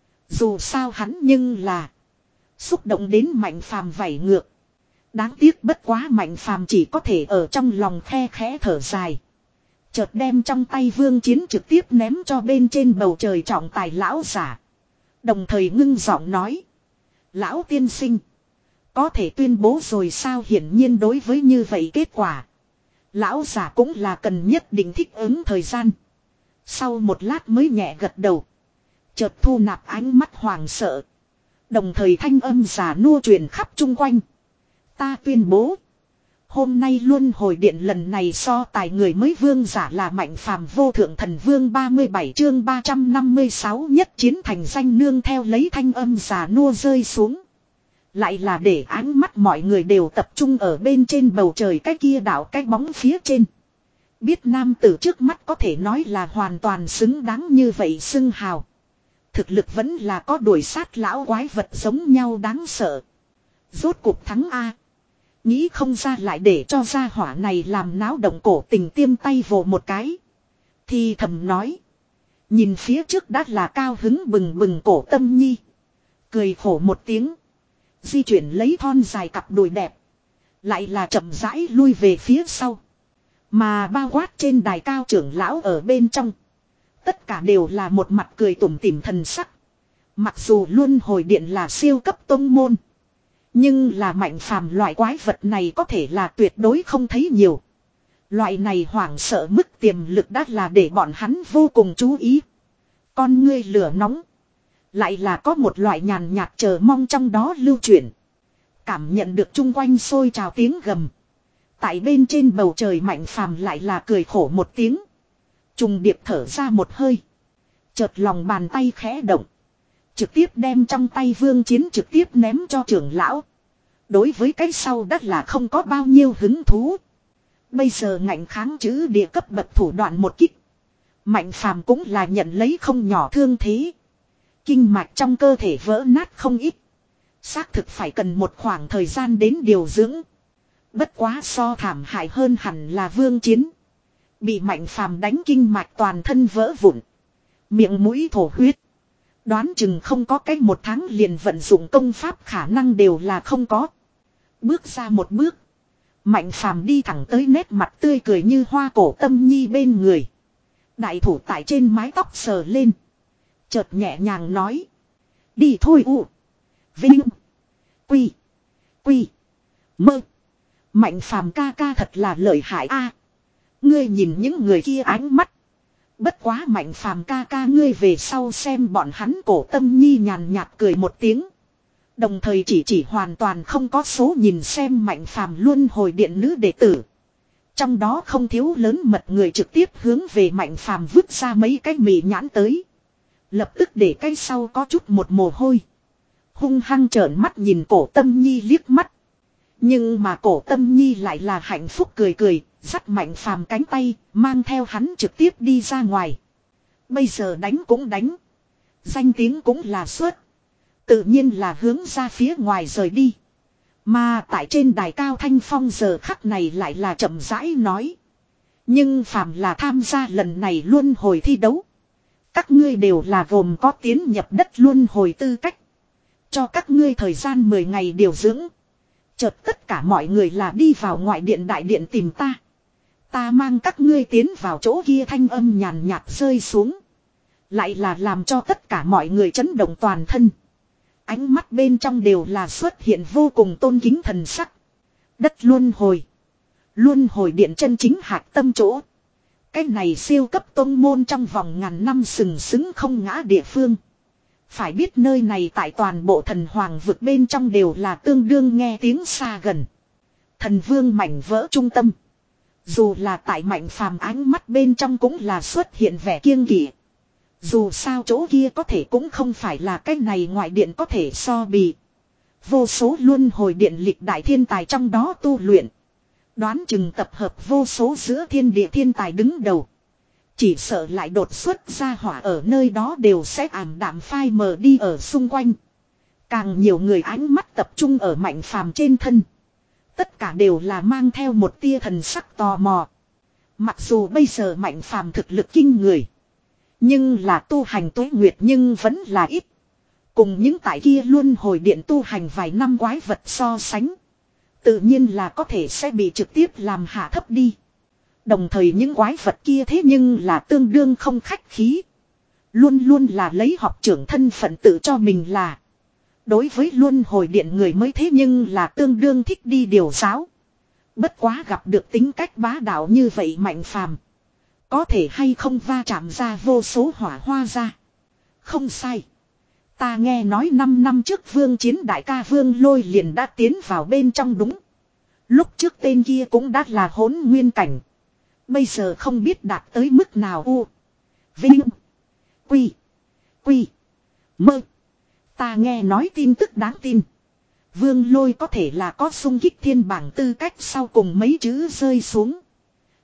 Dù sao hắn nhưng là xúc động đến Mạnh Phàm vảy ngược. Đáng tiếc bất quá Mạnh Phàm chỉ có thể ở trong lòng khe khẽ thở dài. Chợt đem trong tay Vương Chiến trực tiếp ném cho bên trên bầu trời trọng tài lão giả. Đồng thời ngưng giọng nói. Lão tiên sinh. Có thể tuyên bố rồi sao, hiển nhiên đối với như vậy kết quả. Lão giả cũng là cần nhất định thích ứng thời gian. Sau một lát mới nhẹ gật đầu. Chợt thu nạp ánh mắt hoàng sợ. Đồng thời thanh âm giả nua truyền khắp chung quanh. Ta tuyên bố. Hôm nay luân hồi điện lần này so tài người mới vương giả là Mạnh Phàm vô thượng thần vương ba mươi bảy chương ba trăm năm mươi sáu nhất chiến thành danh nương theo lấy thanh âm giả nua rơi xuống. Lại là để ánh mắt mọi người đều tập trung ở bên trên bầu trời cái kia đảo cái bóng phía trên. Biết nam tử trước mắt có thể nói là hoàn toàn xứng đáng như vậy xưng hào. Thực lực vẫn là có đuổi sát lão quái vật giống nhau đáng sợ. Rốt cuộc thắng A. Nghĩ không ra lại để cho gia hỏa này làm náo động cổ tình tiêm tay vồ một cái. Thì thầm nói. Nhìn phía trước đã là cao hứng bừng bừng cổ Tâm Nhi. Cười khổ một tiếng. Di chuyển lấy thon dài cặp đùi đẹp. Lại là chậm rãi lui về phía sau. Mà bao quát trên đài cao trưởng lão ở bên trong. Tất cả đều là một mặt cười tủm tỉm thần sắc. Mặc dù luân hồi điện là siêu cấp tông môn. Nhưng là mạnh phàm loại quái vật này có thể là tuyệt đối không thấy nhiều. Loại này hoảng sợ mức tiềm lực đã là để bọn hắn vô cùng chú ý. Con ngươi lửa nóng. Lại là có một loại nhàn nhạt chờ mong trong đó lưu chuyển. Cảm nhận được chung quanh sôi trào tiếng gầm. Tại bên trên bầu trời mạnh phàm lại là cười khổ một tiếng. Trùng điệp thở ra một hơi. Chợt lòng bàn tay khẽ động. Trực tiếp đem trong tay vương chiến trực tiếp ném cho trưởng lão. Đối với cái sau đất là không có bao nhiêu hứng thú. Bây giờ ngạnh kháng chữ địa cấp bậc thủ đoạn một kích. Mạnh phàm cũng là nhận lấy không nhỏ thương thế. Kinh mạch trong cơ thể vỡ nát không ít. Xác thực phải cần một khoảng thời gian đến điều dưỡng. Bất quá so thảm hại hơn hẳn là vương chiến. Bị mạnh phàm đánh kinh mạch toàn thân vỡ vụn. Miệng mũi thổ huyết. Đoán chừng không có cách một tháng liền vận dụng công pháp khả năng đều là không có. Bước ra một bước. Mạnh phàm đi thẳng tới nét mặt tươi cười như hoa cổ Tâm Nhi bên người. Đại thủ tại trên mái tóc sờ lên. Chợt nhẹ nhàng nói. Đi thôi u. Vinh. Quy. Quy. Mơ. Mạnh phàm ca ca thật là lợi hại a. Ngươi nhìn những người kia ánh mắt. Bất quá mạnh phàm ca ca ngươi về sau xem bọn hắn cổ Tâm Nhi nhàn nhạt cười một tiếng. Đồng thời chỉ chỉ hoàn toàn không có số nhìn xem mạnh phàm luân hồi điện nữ đệ tử. Trong đó không thiếu lớn mật người trực tiếp hướng về mạnh phàm vứt ra mấy cái mì nhãn tới. Lập tức để cái sau có chút một mồ hôi. Hung hăng trợn mắt nhìn cổ Tâm Nhi liếc mắt. Nhưng mà cổ Tâm Nhi lại là hạnh phúc cười cười, dắt mạnh phàm cánh tay, mang theo hắn trực tiếp đi ra ngoài. Bây giờ đánh cũng đánh. Danh tiếng cũng là suốt. Tự nhiên là hướng ra phía ngoài rời đi. Mà tại trên đài cao Thanh Phong giờ khắc này lại là chậm rãi nói. Nhưng phàm là tham gia lần này luân hồi thi đấu. Các ngươi đều là gồm có tiến nhập đất luân hồi tư cách. Cho các ngươi thời gian mười ngày điều dưỡng. Chợt tất cả mọi người là đi vào ngoại điện đại điện tìm ta. Ta mang các ngươi tiến vào chỗ kia thanh âm nhàn nhạt rơi xuống. Lại là làm cho tất cả mọi người chấn động toàn thân. Ánh mắt bên trong đều là xuất hiện vô cùng tôn kính thần sắc. Đất luân hồi. Luân hồi điện chân chính hạt tâm chỗ. Cái này siêu cấp tôn môn trong vòng ngàn năm sừng sững không ngã địa phương. Phải biết nơi này tại toàn bộ thần hoàng vực bên trong đều là tương đương nghe tiếng xa gần. Thần vương mảnh vỡ trung tâm. Dù là tại mạnh phàm ánh mắt bên trong cũng là xuất hiện vẻ kiêng kỵ. Dù sao chỗ kia có thể cũng không phải là cái này ngoại điện có thể so bì. Vô số luân hồi điện lịch đại thiên tài trong đó tu luyện. Đoán chừng tập hợp vô số giữa thiên địa thiên tài đứng đầu. Chỉ sợ lại đột xuất ra hỏa ở nơi đó đều sẽ ảm đạm phai mờ đi ở xung quanh. Càng nhiều người ánh mắt tập trung ở mạnh phàm trên thân. Tất cả đều là mang theo một tia thần sắc tò mò. Mặc dù bây giờ mạnh phàm thực lực kinh người. Nhưng là tu hành tuế nguyệt nhưng vẫn là ít. Cùng những tại kia luân hồi điện tu hành vài năm quái vật so sánh. Tự nhiên là có thể sẽ bị trực tiếp làm hạ thấp đi. Đồng thời những quái vật kia thế nhưng là tương đương không khách khí. Luôn luôn là lấy học trưởng thân phận tự cho mình là. Đối với luân hồi điện người mới thế nhưng là tương đương thích đi điều giáo. Bất quá gặp được tính cách bá đạo như vậy mạnh phàm. Có thể hay không va chạm ra vô số hỏa hoa ra. Không sai. Ta nghe nói năm năm trước vương chiến đại ca vương lôi liền đã tiến vào bên trong đúng. Lúc trước tên kia cũng đã là hỗn nguyên cảnh. Bây giờ không biết đạt tới mức nào u. Vinh. Quy. Quy. Mơ. Ta nghe nói tin tức đáng tin. Vương lôi có thể là có xung kích thiên bảng tư cách sau cùng mấy chữ rơi xuống.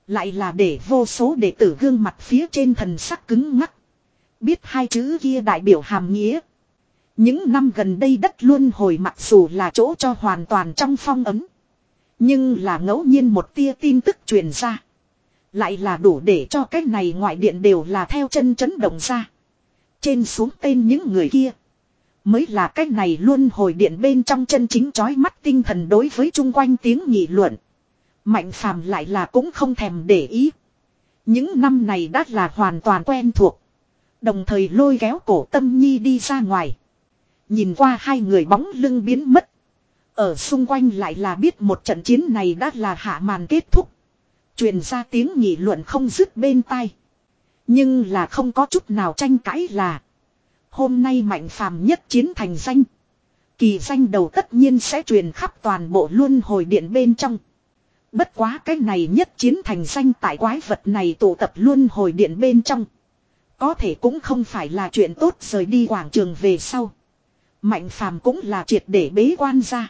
Lại là để vô số đệ tử gương mặt phía trên thần sắc cứng ngắc. Biết hai chữ kia đại biểu hàm nghĩa. Những năm gần đây đất luân hồi mặc dù là chỗ cho hoàn toàn trong phong ấm. Nhưng là ngẫu nhiên một tia tin tức truyền ra. Lại là đủ để cho cái này ngoại điện đều là theo chân chấn động ra. Trên xuống tên những người kia. Mới là cái này luân hồi điện bên trong chân chính chói mắt tinh thần đối với chung quanh tiếng nghị luận. Mạnh phàm lại là cũng không thèm để ý. Những năm này đã là hoàn toàn quen thuộc. Đồng thời lôi kéo cổ Tâm Nhi đi ra ngoài. Nhìn qua hai người bóng lưng biến mất. Ở xung quanh lại là biết một trận chiến này đã là hạ màn kết thúc. Truyền ra tiếng nghị luận không dứt bên tai. Nhưng là không có chút nào tranh cãi là. Hôm nay Mạnh phàm nhất chiến thành danh. Kỳ danh đầu tất nhiên sẽ truyền khắp toàn bộ luân hồi điện bên trong. Bất quá cái này nhất chiến thành danh tại quái vật này tụ tập luân hồi điện bên trong. Có thể cũng không phải là chuyện tốt rời đi quảng trường về sau. Mạnh phàm cũng là triệt để bế quan ra.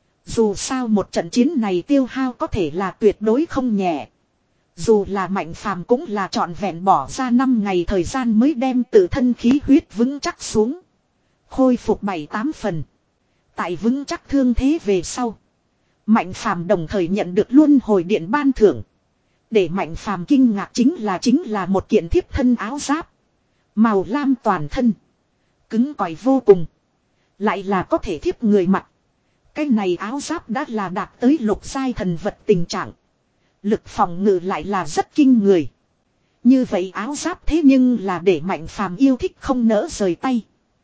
Dù sao một trận chiến này tiêu hao có thể là tuyệt đối không nhẹ. Dù là Mạnh phàm cũng là trọn vẹn bỏ ra năm ngày thời gian mới đem tự thân khí huyết vững chắc xuống. Khôi phục bảy tám phần. Tại vững chắc thương thế về sau. Mạnh phàm đồng thời nhận được luân hồi điện ban thưởng. Để Mạnh phàm kinh ngạc chính là chính là một kiện thiếp thân áo giáp. Màu lam toàn thân. Cứng cỏi vô cùng. Lại là có thể thiếp người mặc. Cái này áo giáp đã là đạt tới lục giai thần vật tình trạng. Lực phòng ngự lại là rất kinh người. Như vậy áo giáp thế nhưng là để Mạnh phàm yêu thích không nỡ rời tay.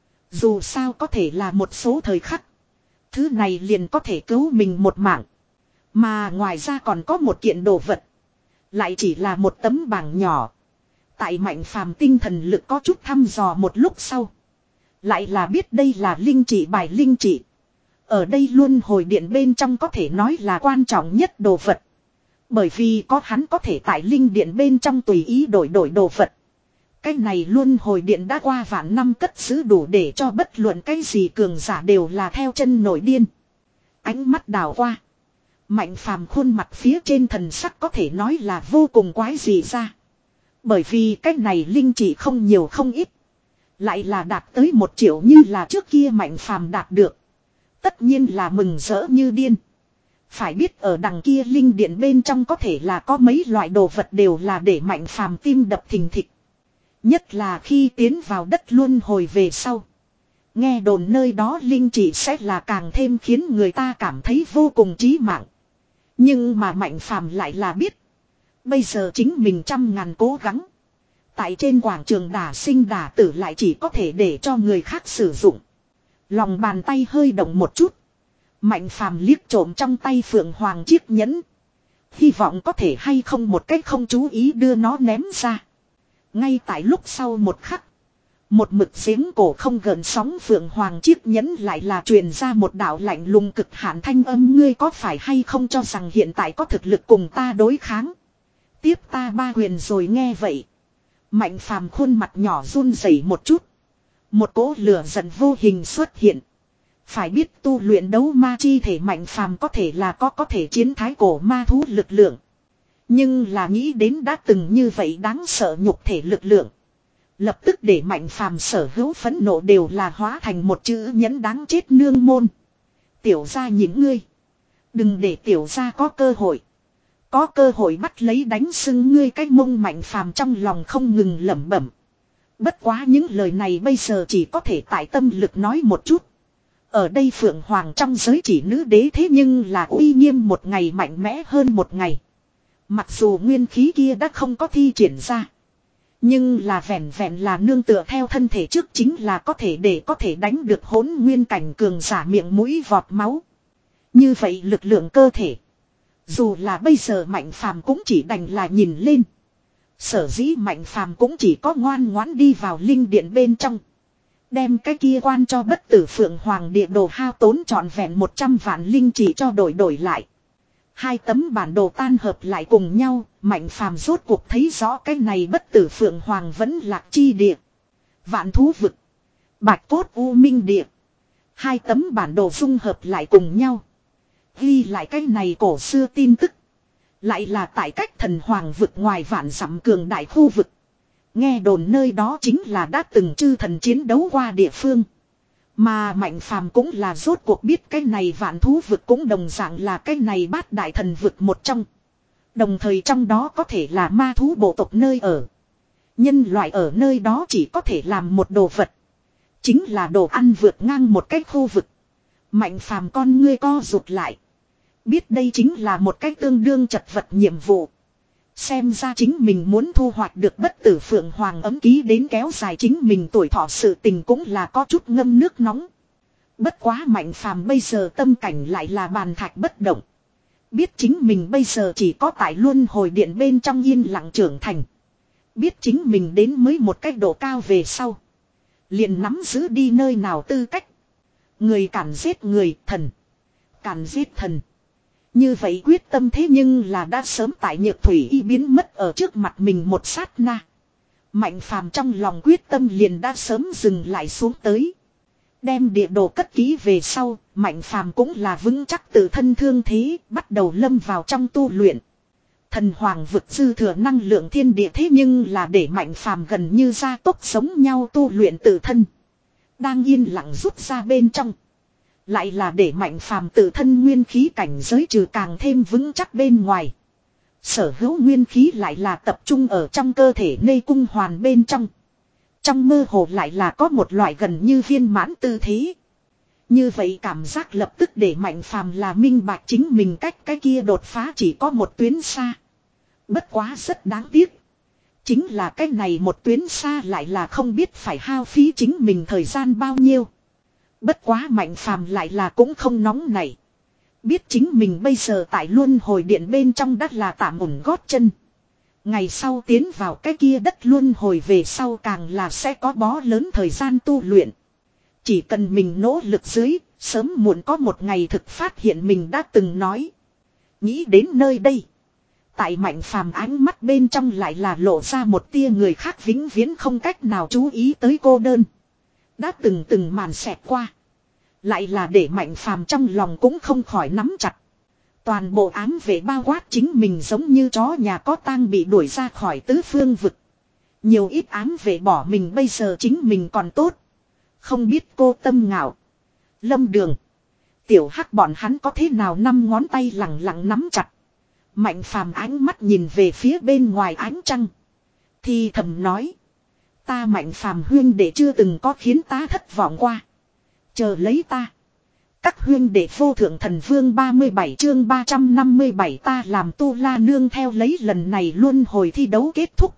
Dù sao có thể là một số thời khắc. Thứ này liền có thể cứu mình một mạng. Mà ngoài ra còn có một kiện đồ vật. Lại chỉ là một tấm bảng nhỏ. Tại Mạnh phàm tinh thần lực có chút thăm dò một lúc sau. Lại là biết đây là linh chỉ bài linh chỉ. Ở đây luân hồi điện bên trong có thể nói là quan trọng nhất đồ vật. Bởi vì có hắn có thể tại linh điện bên trong tùy ý đổi đổi đồ vật. Cái này luân hồi điện đã qua vạn năm cất giữ đủ để cho bất luận cái gì cường giả đều là theo chân nổi điên. Ánh mắt đảo qua. Mạnh phàm khuôn mặt phía trên thần sắc có thể nói là vô cùng quái dị ra. Bởi vì cái này linh chỉ không nhiều không ít. Lại là đạt tới một triệu như là trước kia Mạnh phàm đạt được. Tất nhiên là mừng rỡ như điên. Phải biết ở đằng kia linh điện bên trong có thể là có mấy loại đồ vật đều là để Mạnh phàm tim đập thình thịch. Nhất là khi tiến vào đất luân hồi về sau. Nghe đồn nơi đó linh chỉ sẽ là càng thêm khiến người ta cảm thấy vô cùng chí mạng. Nhưng mà Mạnh phàm lại là biết. Bây giờ chính mình trăm ngàn cố gắng. Tại trên quảng trường đả sinh đả tử lại chỉ có thể để cho người khác sử dụng. Lòng bàn tay hơi động một chút. Mạnh phàm liếc trộm trong tay Phượng Hoàng chiếc nhẫn. Hy vọng có thể hay không một cách không chú ý đưa nó ném ra. Ngay tại lúc sau một khắc. Một mực giếng cổ không gợn sóng Phượng Hoàng chiếc nhẫn lại là truyền ra một đạo lạnh lùng cực hạn thanh âm. Ngươi có phải hay không cho rằng hiện tại có thực lực cùng ta đối kháng. Tiếp ta ba huyền rồi nghe vậy. Mạnh phàm khuôn mặt nhỏ run rẩy một chút. Một cỗ lửa giận vô hình xuất hiện. Phải biết tu luyện đấu ma chi thể Mạnh phàm có thể là có có thể chiến thái cổ ma thú lực lượng. Nhưng là nghĩ đến đã từng như vậy đáng sợ nhục thể lực lượng. Lập tức để Mạnh phàm sở hữu phẫn nộ đều là hóa thành một chữ nhẫn đáng chết nương môn. Tiểu gia nhìn ngươi. Đừng để tiểu gia có cơ hội. Có cơ hội bắt lấy đánh sưng ngươi cái mông Mạnh phàm trong lòng không ngừng lẩm bẩm. Bất quá những lời này bây giờ chỉ có thể tại tâm lực nói một chút. Ở đây Phượng Hoàng trong giới chỉ nữ đế thế nhưng là uy nghiêm một ngày mạnh mẽ hơn một ngày. Mặc dù nguyên khí kia đã không có thi triển ra. Nhưng là vẹn vẹn là nương tựa theo thân thể trước chính là có thể để có thể đánh được hỗn nguyên cảnh cường giả miệng mũi vọt máu. Như vậy lực lượng cơ thể. Dù là bây giờ Mạnh phàm cũng chỉ đành là nhìn lên. Sở dĩ Mạnh phàm cũng chỉ có ngoan ngoãn đi vào linh điện bên trong. Đem cái kia quan cho bất tử Phượng Hoàng địa đồ hao tốn trọn vẹn một trăm vạn linh chỉ cho đổi đổi lại. Hai tấm bản đồ tan hợp lại cùng nhau, Mạnh phàm rốt cuộc thấy rõ cái này bất tử Phượng Hoàng vẫn lạc chi địa. Vạn thú vực. Bạch cốt u minh địa. Hai tấm bản đồ dung hợp lại cùng nhau. Ghi lại cái này cổ xưa tin tức. Lại là tại cách thần hoàng vực ngoài vạn dặm cường đại khu vực. Nghe đồn nơi đó chính là đã từng chư thần chiến đấu qua địa phương. Mà Mạnh Phàm cũng là rốt cuộc biết cái này vạn thú vực cũng đồng dạng là cái này bát đại thần vực một trong. Đồng thời trong đó có thể là ma thú bộ tộc nơi ở. Nhân loại ở nơi đó chỉ có thể làm một đồ vật. Chính là đồ ăn vượt ngang một cái khu vực. Mạnh Phàm con ngươi co rụt lại. Biết đây chính là một cái tương đương chật vật nhiệm vụ. Xem ra chính mình muốn thu hoạch được bất tử phượng hoàng ấm ký đến kéo dài chính mình tuổi thọ sự tình cũng là có chút ngâm nước nóng. Bất quá Mạnh Phàm bây giờ tâm cảnh lại là bàn thạch bất động. Biết chính mình bây giờ chỉ có tại luân hồi điện bên trong yên lặng trưởng thành. Biết chính mình đến mới một cách độ cao về sau. Liền nắm giữ đi nơi nào tư cách. Người cản giết người, thần. Cản giết thần. Như vậy quyết tâm thế nhưng là đã sớm tại Nhược Thủy Y biến mất ở trước mặt mình một sát na. Mạnh Phàm trong lòng quyết tâm liền đã sớm dừng lại xuống tới. Đem địa đồ cất kỹ về sau, Mạnh Phàm cũng là vững chắc tự thân thương thế, bắt đầu lâm vào trong tu luyện. Thần hoàng vực dư thừa năng lượng thiên địa thế nhưng là để Mạnh Phàm gần như gia tốc giống nhau tu luyện tự thân. Đang yên lặng rút ra bên trong. Lại là để Mạnh Phàm tự thân nguyên khí cảnh giới trừ càng thêm vững chắc bên ngoài. Sở hữu nguyên khí lại là tập trung ở trong cơ thể nê cung hoàn bên trong. Trong mơ hồ lại là có một loại gần như viên mãn tư thế. Như vậy cảm giác lập tức để Mạnh Phàm là minh bạch chính mình cách cái kia đột phá chỉ có một tuyến xa. Bất quá rất đáng tiếc. Chính là cái này một tuyến xa lại là không biết phải hao phí chính mình thời gian bao nhiêu. Bất quá Mạnh Phàm lại là cũng không nóng nảy. Biết chính mình bây giờ tại luân hồi điện bên trong đất là tạm ổn gót chân. Ngày sau tiến vào cái kia đất luân hồi về sau càng là sẽ có bó lớn thời gian tu luyện. Chỉ cần mình nỗ lực dưới, sớm muộn có một ngày thực phát hiện mình đã từng nói. Nghĩ đến nơi đây. Tại Mạnh Phàm ánh mắt bên trong lại là lộ ra một tia người khác vĩnh viễn không cách nào chú ý tới cô đơn. Đã từng từng màn xẹt qua. Lại là để Mạnh Phàm trong lòng cũng không khỏi nắm chặt. Toàn bộ ám vệ bao quát chính mình giống như chó nhà có tang bị đuổi ra khỏi tứ phương vực. Nhiều ít ám vệ bỏ mình bây giờ chính mình còn tốt. Không biết cô Tâm Ngạo, Lâm Đường, Tiểu Hắc bọn hắn có thế nào năm ngón tay lặng lặng nắm chặt. Mạnh Phàm ánh mắt nhìn về phía bên ngoài ánh trăng. Thì thầm nói. Ta Mạnh Phàm huyên đệ chưa từng có khiến ta thất vọng qua. Chờ lấy ta. Các huyên đệ vô thượng thần vương ba mươi bảy chương ba trăm năm mươi bảy ta làm tu la nương theo lấy lần này luân hồi thi đấu kết thúc.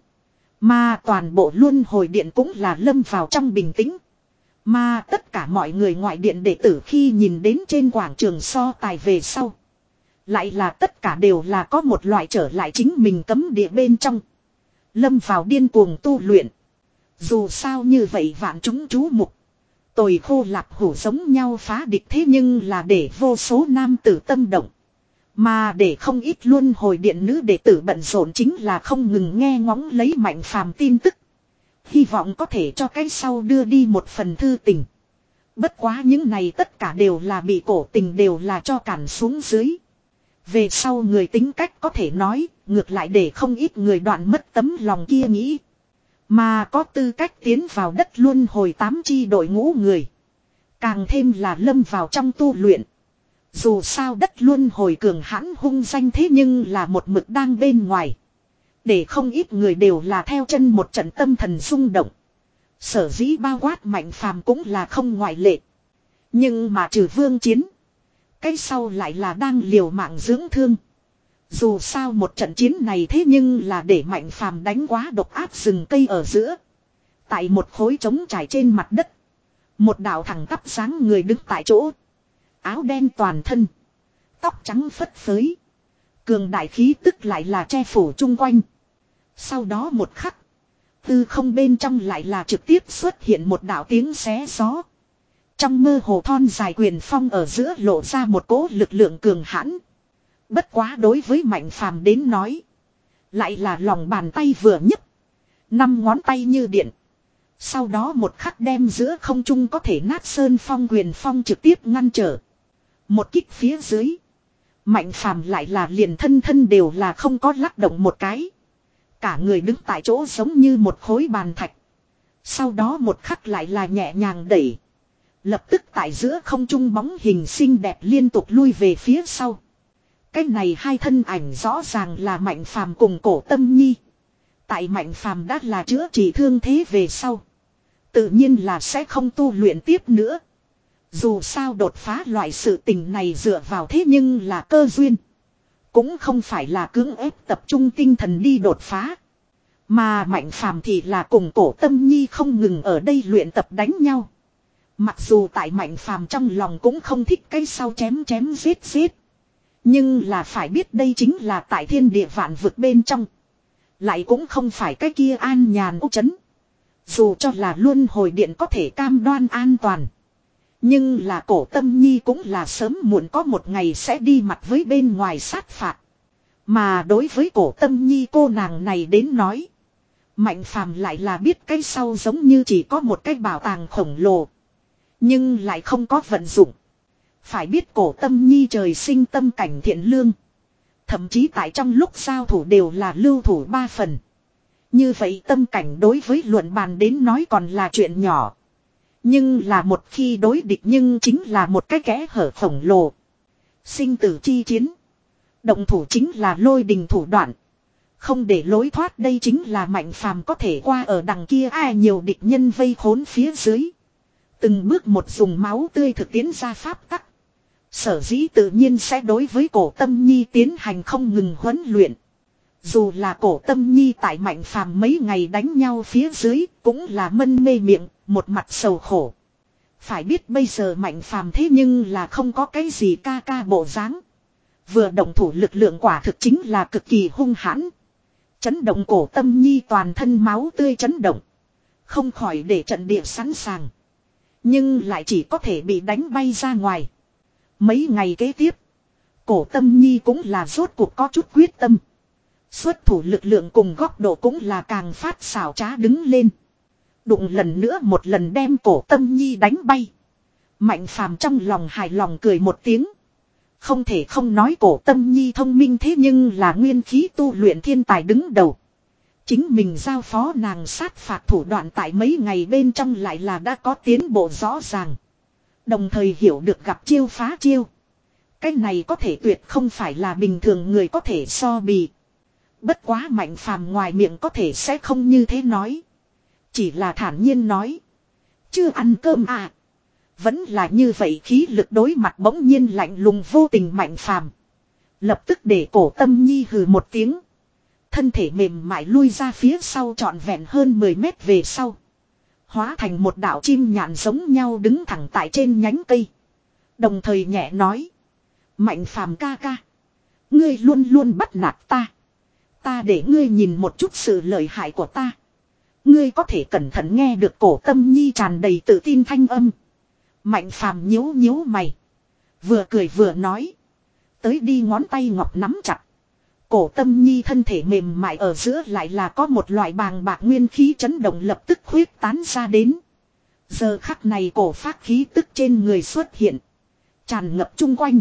Mà toàn bộ luân hồi điện cũng là lâm vào trong bình tĩnh. Mà tất cả mọi người ngoại điện đệ tử khi nhìn đến trên quảng trường so tài về sau. Lại là tất cả đều là có một loại trở lại chính mình cấm địa bên trong. Lâm vào điên cuồng tu luyện. Dù sao như vậy vạn chúng chú mục. Tồi khô lạp hủ giống nhau phá địch thế nhưng là để vô số nam tử tâm động. Mà để không ít luân hồi điện nữ đệ tử bận rộn chính là không ngừng nghe ngóng lấy Mạnh Phàm tin tức. Hy vọng có thể cho cái sau đưa đi một phần thư tình. Bất quá những này tất cả đều là bị cổ tình đều là cho cản xuống dưới. Về sau người tính cách có thể nói, ngược lại để không ít người đoạn mất tấm lòng kia nghĩ. Mà có tư cách tiến vào đất luân hồi tám chi đội ngũ người. Càng thêm là lâm vào trong tu luyện. Dù sao đất luân hồi cường hãn hung danh thế nhưng là một mực đang bên ngoài. Để không ít người đều là theo chân một trận tâm thần rung động. Sở dĩ bao quát Mạnh Phàm cũng là không ngoại lệ. Nhưng mà trừ vương chiến. Cái sau lại là đang liều mạng dưỡng thương. Dù sao một trận chiến này thế nhưng là để Mạnh Phàm đánh quá độc áp rừng cây ở giữa. Tại một khối trống trải trên mặt đất. Một đạo thẳng tắp sáng người đứng tại chỗ. Áo đen toàn thân. Tóc trắng phất phới. Cường đại khí tức lại là che phủ chung quanh. Sau đó một khắc. Tư không bên trong lại là trực tiếp xuất hiện một đạo tiếng xé gió. Trong mơ hồ thon dài quyền phong ở giữa lộ ra một cỗ lực lượng cường hãn. Bất quá đối với Mạnh Phàm đến nói. Lại là lòng bàn tay vừa nhấc. Năm ngón tay như điện. Sau đó một khắc đem giữa không trung có thể nát sơn phong quyền phong trực tiếp ngăn trở. Một kích phía dưới. Mạnh phàm lại là liền thân thân đều là không có lắc động một cái. Cả người đứng tại chỗ giống như một khối bàn thạch. Sau đó một khắc lại là nhẹ nhàng đẩy. Lập tức tại giữa không trung bóng hình xinh đẹp liên tục lui về phía sau. Cái này hai thân ảnh rõ ràng là Mạnh phàm cùng Cổ Tâm Nhi. Tại Mạnh phàm đã là chữa trị thương thế về sau. Tự nhiên là sẽ không tu luyện tiếp nữa. Dù sao đột phá loại sự tình này dựa vào thế nhưng là cơ duyên. Cũng không phải là cưỡng ép tập trung tinh thần đi đột phá. Mà Mạnh phàm thì là cùng Cổ Tâm Nhi không ngừng ở đây luyện tập đánh nhau. Mặc dù tại Mạnh phàm trong lòng cũng không thích cái sau chém chém giết giết. Nhưng là phải biết đây chính là tại thiên địa vạn vực bên trong. Lại cũng không phải cái kia an nhàn u chấn. Dù cho là luân hồi điện có thể cam đoan an toàn. Nhưng là Cổ Tâm Nhi cũng là sớm muộn có một ngày sẽ đi mặt với bên ngoài sát phạt. Mà đối với Cổ Tâm Nhi cô nàng này đến nói. Mạnh phàm lại là biết cái sau giống như chỉ có một cái bảo tàng khổng lồ. Nhưng lại không có vận dụng. Phải biết Cổ Tâm Nhi trời sinh tâm cảnh thiện lương. Thậm chí tại trong lúc giao thủ đều là lưu thủ ba phần. Như vậy tâm cảnh đối với luận bàn đến nói còn là chuyện nhỏ. Nhưng là một khi đối địch nhưng chính là một cái kẽ hở khổng lồ. Sinh tử chi chiến. Động thủ chính là lôi đình thủ đoạn. Không để lối thoát đây chính là Mạnh phàm có thể qua ở đằng kia ai nhiều địch nhân vây khốn phía dưới. Từng bước một dùng máu tươi thực tiến ra pháp tắc. Sở dĩ tự nhiên sẽ đối với Cổ Tâm Nhi tiến hành không ngừng huấn luyện. Dù là Cổ Tâm Nhi tại Mạnh phàm mấy ngày đánh nhau phía dưới cũng là mân mê miệng, một mặt sầu khổ. Phải biết bây giờ Mạnh phàm thế nhưng là không có cái gì ca ca bộ dáng. Vừa động thủ lực lượng quả thực chính là cực kỳ hung hãn. Chấn động Cổ Tâm Nhi toàn thân máu tươi chấn động. Không khỏi để trận địa sẵn sàng. Nhưng lại chỉ có thể bị đánh bay ra ngoài. Mấy ngày kế tiếp. Cổ Tâm Nhi cũng là rốt cuộc có chút quyết tâm. Xuất thủ lực lượng cùng góc độ cũng là càng phát xảo trá đứng lên. Đụng lần nữa một lần đem Cổ Tâm Nhi đánh bay. Mạnh phàm trong lòng hài lòng cười một tiếng. Không thể không nói Cổ Tâm Nhi thông minh thế nhưng là nguyên khí tu luyện thiên tài đứng đầu. Chính mình giao phó nàng sát phạt thủ đoạn tại mấy ngày bên trong lại là đã có tiến bộ rõ ràng. Đồng thời hiểu được gặp chiêu phá chiêu. Cái này có thể tuyệt không phải là bình thường người có thể so bì. Bất quá Mạnh phàm ngoài miệng có thể sẽ không như thế nói. Chỉ là thản nhiên nói. Chưa ăn cơm à. Vẫn là như vậy khí lực đối mặt bỗng nhiên lạnh lùng vô tình Mạnh phàm. Lập tức để Cổ Tâm Nhi hừ một tiếng. Thân thể mềm mại lui ra phía sau trọn vẹn hơn mười mét về sau. Hóa thành một đạo chim nhạn giống nhau đứng thẳng tại trên nhánh cây. Đồng thời nhẹ nói. Mạnh phàm ca ca. Ngươi luôn luôn bắt nạt ta. Ta để ngươi nhìn một chút sự lợi hại của ta. Ngươi có thể cẩn thận nghe được Cổ Tâm Nhi tràn đầy tự tin thanh âm. Mạnh phàm nhíu nhíu mày. Vừa cười vừa nói. Tới đi ngón tay ngọc nắm chặt. Cổ Tâm Nhi thân thể mềm mại ở giữa lại là có một loại bàng bạc nguyên khí chấn động lập tức khuyết tán ra đến. Giờ khắc này cổ phát khí tức trên người xuất hiện. Tràn ngập chung quanh.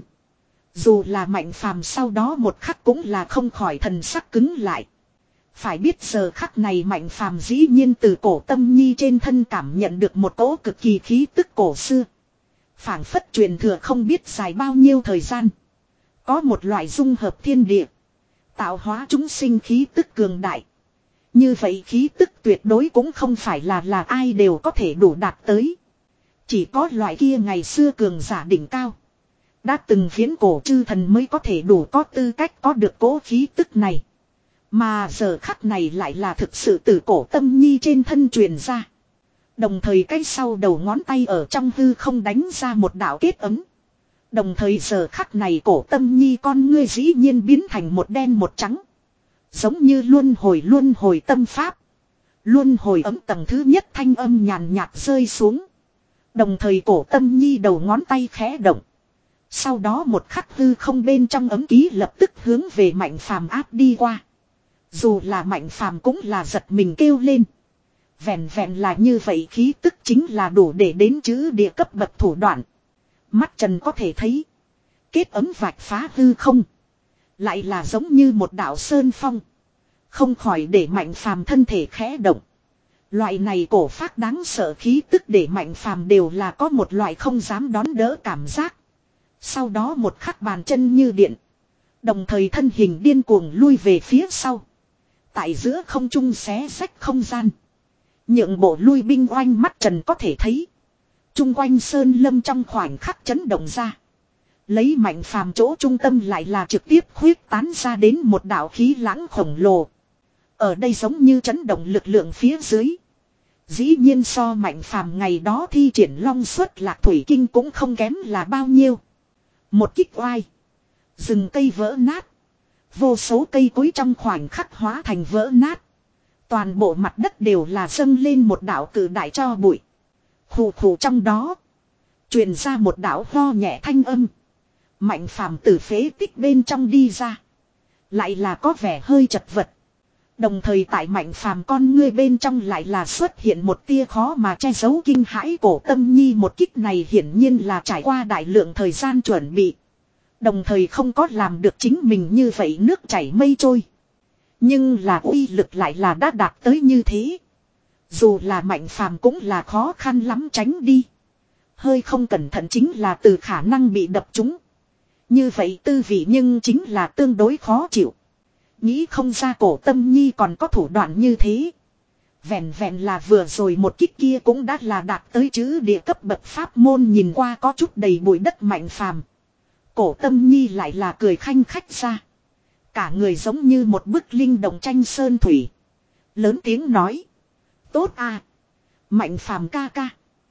Dù là Mạnh phàm sau đó một khắc cũng là không khỏi thần sắc cứng lại. Phải biết giờ khắc này Mạnh phàm dĩ nhiên từ Cổ Tâm Nhi trên thân cảm nhận được một cỗ cực kỳ khí tức cổ xưa. Phảng phất truyền thừa không biết dài bao nhiêu thời gian. Có một loại dung hợp thiên địa. Tạo hóa chúng sinh khí tức cường đại. Như vậy khí tức tuyệt đối cũng không phải là là ai đều có thể đủ đạt tới. Chỉ có loại kia ngày xưa cường giả đỉnh cao. Đã từng viễn cổ chư thần mới có thể đủ có tư cách có được cố khí tức này. Mà giờ khắc này lại là thực sự từ Cổ Tâm Nhi trên thân truyền ra. Đồng thời cái sau đầu ngón tay ở trong hư không đánh ra một đạo kết ấm. Đồng thời giờ khắc này Cổ Tâm Nhi con ngươi dĩ nhiên biến thành một đen một trắng. Giống như luân hồi luân hồi tâm pháp. Luân hồi ấm tầng thứ nhất thanh âm nhàn nhạt rơi xuống. Đồng thời Cổ Tâm Nhi đầu ngón tay khẽ động. Sau đó một khắc hư không bên trong ấm ký lập tức hướng về Mạnh phàm áp đi qua. Dù là Mạnh phàm cũng là giật mình kêu lên. Vẹn vẹn là như vậy khí tức chính là đủ để đến chữ địa cấp bậc thủ đoạn. Mắt trần có thể thấy. kết ấm vạch phá hư không. Lại là giống như một đạo sơn phong. Không khỏi để Mạnh Phàm thân thể khẽ động. Loại này cổ phác đáng sợ khí tức để Mạnh Phàm đều là có một loại không dám đón đỡ cảm giác. Sau đó một khắc bàn chân như điện. Đồng thời thân hình điên cuồng lui về phía sau. Tại giữa không trung xé rách không gian. Nhượng bộ lui binh oanh mắt trần có thể thấy. Trung quanh sơn lâm trong khoảnh khắc chấn động ra. Lấy Mạnh Phàm chỗ trung tâm lại là trực tiếp khuyết tán ra đến một đạo khí lãng khổng lồ. Ở đây giống như chấn động lực lượng phía dưới. Dĩ nhiên so Mạnh Phàm ngày đó thi triển long xuất lạc thủy kinh cũng không kém là bao nhiêu. Một kích oai. Rừng cây vỡ nát. Vô số cây cối trong khoảnh khắc hóa thành vỡ nát. Toàn bộ mặt đất đều là dâng lên một đạo cử đại cho bụi. Khủ khủ trong đó. Truyền ra một đạo ho nhẹ thanh âm. Mạnh Phàm từ phế tích bên trong đi ra. Lại là có vẻ hơi chật vật. Đồng thời tại Mạnh Phàm con ngươi bên trong lại là xuất hiện một tia khó mà che giấu kinh hãi. Cổ Tâm Nhi một kích này hiển nhiên là trải qua đại lượng thời gian chuẩn bị. Đồng thời không có làm được chính mình như vậy nước chảy mây trôi. Nhưng là uy lực lại là đã đạt tới như thế. Dù là Mạnh Phàm cũng là khó khăn lắm tránh đi. Hơi không cẩn thận chính là từ khả năng bị đập trúng. Như vậy tư vị nhưng chính là tương đối khó chịu. Nghĩ không ra Cổ Tâm Nhi còn có thủ đoạn như thế. Vẹn vẹn là vừa rồi một kích kia cũng đã là đạt tới chữ địa cấp bậc pháp môn, nhìn qua có chút đầy bụi đất Mạnh Phàm. Cổ Tâm Nhi lại là cười khanh khách ra. Cả người giống như một bức linh động tranh sơn thủy. Lớn tiếng nói. Tốt à. Mạnh Phàm ca ca.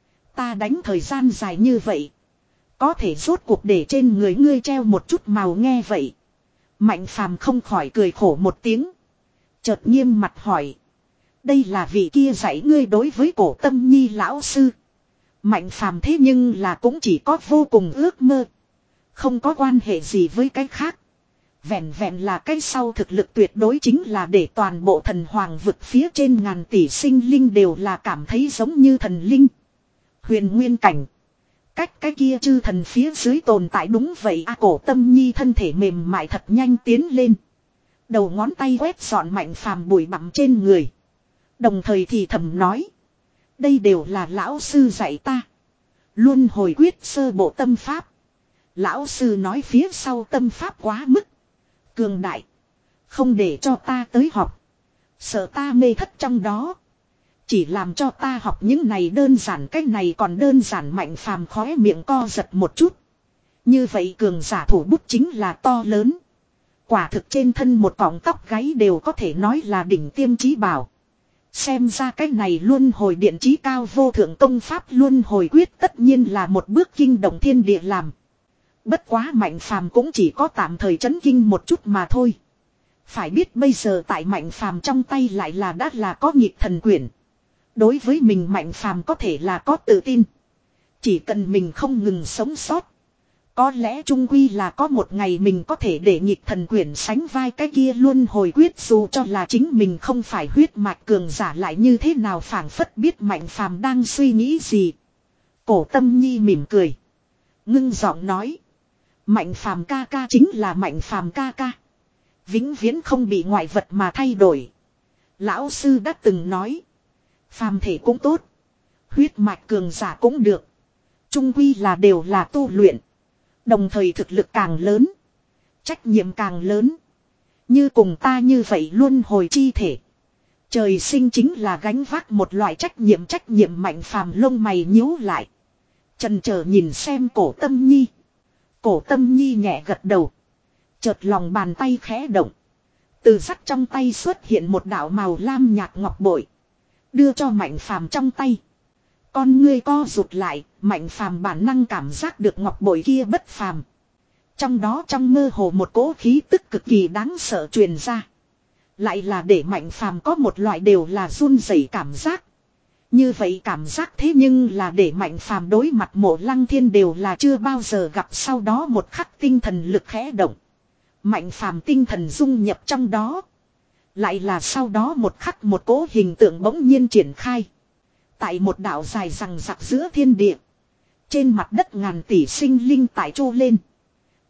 Ta đánh thời gian dài như vậy. Có thể rốt cuộc để trên người ngươi treo một chút màu, nghe vậy. Mạnh Phàm không khỏi cười khổ một tiếng. Chợt nghiêm mặt hỏi. Đây là vị kia dạy ngươi đối với Cổ Tâm Nhi lão sư. Mạnh Phàm thế nhưng là cũng chỉ có vô cùng ước mơ. Không có quan hệ gì với cái khác. Vẹn vẹn là cái sau thực lực tuyệt đối chính là để toàn bộ thần hoàng vực phía trên ngàn tỷ sinh linh đều là cảm thấy giống như thần linh. Huyền nguyên cảnh. Cách cái kia chư thần phía dưới tồn tại đúng vậy à. Cổ Tâm Nhi thân thể mềm mại thật nhanh tiến lên. Đầu ngón tay quét dọn Mạnh Phàm bụi bặm trên người. Đồng thời thì thầm nói. Đây đều là lão sư dạy ta. Luân hồi quyết sơ bộ tâm pháp. Lão sư nói phía sau tâm pháp quá mức cường đại. Không để cho ta tới học. Sợ ta mê thất trong đó. Chỉ làm cho ta học những này đơn giản, cái này còn đơn giản. Mạnh Phàm khóe miệng co giật một chút. Như vậy cường giả thủ bút chính là to lớn. Quả thực trên thân một cọng tóc gáy đều có thể nói là đỉnh tiêm chí bảo. Xem ra cái này luân hồi điện chí cao vô thượng công pháp luân hồi quyết tất nhiên là một bước kinh động thiên địa làm. Bất quá Mạnh Phàm cũng chỉ có tạm thời chấn kinh một chút mà thôi. Phải biết bây giờ tại Mạnh Phàm trong tay lại là đã là có nhịp thần quyển. Đối với mình Mạnh Phàm có thể là có tự tin. Chỉ cần mình không ngừng sống sót. Có lẽ trung quy là có một ngày mình có thể để nhịp thần quyển sánh vai cái kia luân hồi quyết, dù cho là chính mình không phải huyết mạch cường giả lại như thế nào. Phảng phất biết Mạnh Phàm đang suy nghĩ gì. Cổ Tâm Nhi mỉm cười. Ngưng giọng nói. Mạnh Phàm ca ca chính là Mạnh Phàm ca ca. Vĩnh viễn không bị ngoại vật mà thay đổi. Lão sư đã từng nói. Phàm thể cũng tốt. Huyết mạch cường giả cũng được. Trung quy là đều là tu luyện. Đồng thời thực lực càng lớn. Trách nhiệm càng lớn. Như cùng ta như vậy luân hồi chi thể. Trời sinh chính là gánh vác một loại trách nhiệm. Trách nhiệm Mạnh Phàm lông mày nhíu lại. Chần chờ nhìn xem Cổ Tâm Nhi. Cổ Tâm Nhi nhẹ gật đầu. Chợt lòng bàn tay khẽ động. Từ sắt trong tay xuất hiện một đạo màu lam nhạt ngọc bội. Đưa cho Mạnh Phàm trong tay. Con ngươi co rụt lại, Mạnh Phàm bản năng cảm giác được ngọc bội kia bất phàm. Trong đó trong mơ hồ một cỗ khí tức cực kỳ đáng sợ truyền ra. Lại là để Mạnh Phàm có một loại đều là run rẩy cảm giác. Như vậy cảm giác thế nhưng là để Mạnh Phàm đối mặt Mộ Lăng Thiên đều là chưa bao giờ gặp. Sau đó một khắc tinh thần lực khẽ động. Mạnh Phàm tinh thần dung nhập trong đó. Lại là sau đó một khắc một cỗ hình tượng bỗng nhiên triển khai. Tại một đạo dài rằng rạc giữa thiên địa. Trên mặt đất ngàn tỷ sinh linh tại trô lên.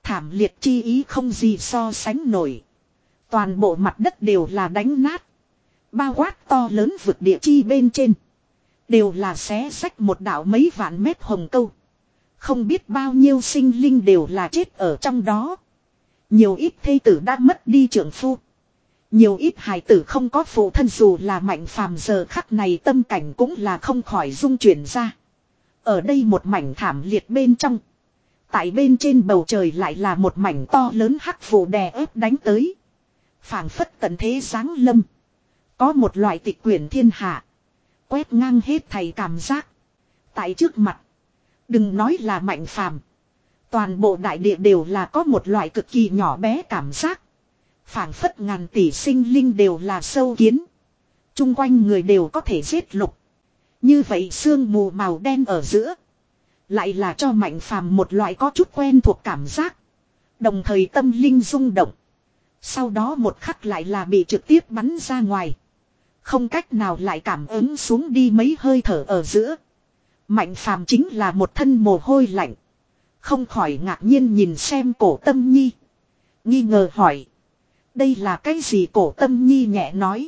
Thảm liệt chi ý không gì so sánh nổi. Toàn bộ mặt đất đều là đánh nát. Bao quát to lớn vực địa chi bên trên. Đều là xé xách một đạo mấy vạn mét hồng câu. Không biết bao nhiêu sinh linh đều là chết ở trong đó. Nhiều ít thê tử đã mất đi trượng phu. Nhiều ít hài tử không có phụ thân, dù là Mạnh Phàm giờ khắc này tâm cảnh cũng là không khỏi rung chuyển ra. Ở đây một mảnh thảm liệt bên trong. Tại bên trên bầu trời lại là một mảnh to lớn hắc vụ đè ép đánh tới. Phảng phất tận thế giáng lâm. Có một loại tịch quyển thiên hạ. Quét ngang hết thầy cảm giác. Tại trước mặt. Đừng nói là Mạnh Phàm. Toàn bộ đại địa đều là có một loại cực kỳ nhỏ bé cảm giác. Phảng phất ngàn tỷ sinh linh đều là sâu kiến. Trung quanh người đều có thể giết lục. Như vậy sương mù màu đen ở giữa. Lại là cho Mạnh Phàm một loại có chút quen thuộc cảm giác. Đồng thời tâm linh rung động. Sau đó một khắc lại là bị trực tiếp bắn ra ngoài. Không cách nào lại cảm ứng xuống đi mấy hơi thở ở giữa. Mạnh Phàm chính là một thân mồ hôi lạnh. Không khỏi ngạc nhiên nhìn xem Cổ Tâm Nhi. Nghi ngờ hỏi. Đây là cái gì? Cổ Tâm Nhi nhẹ nói.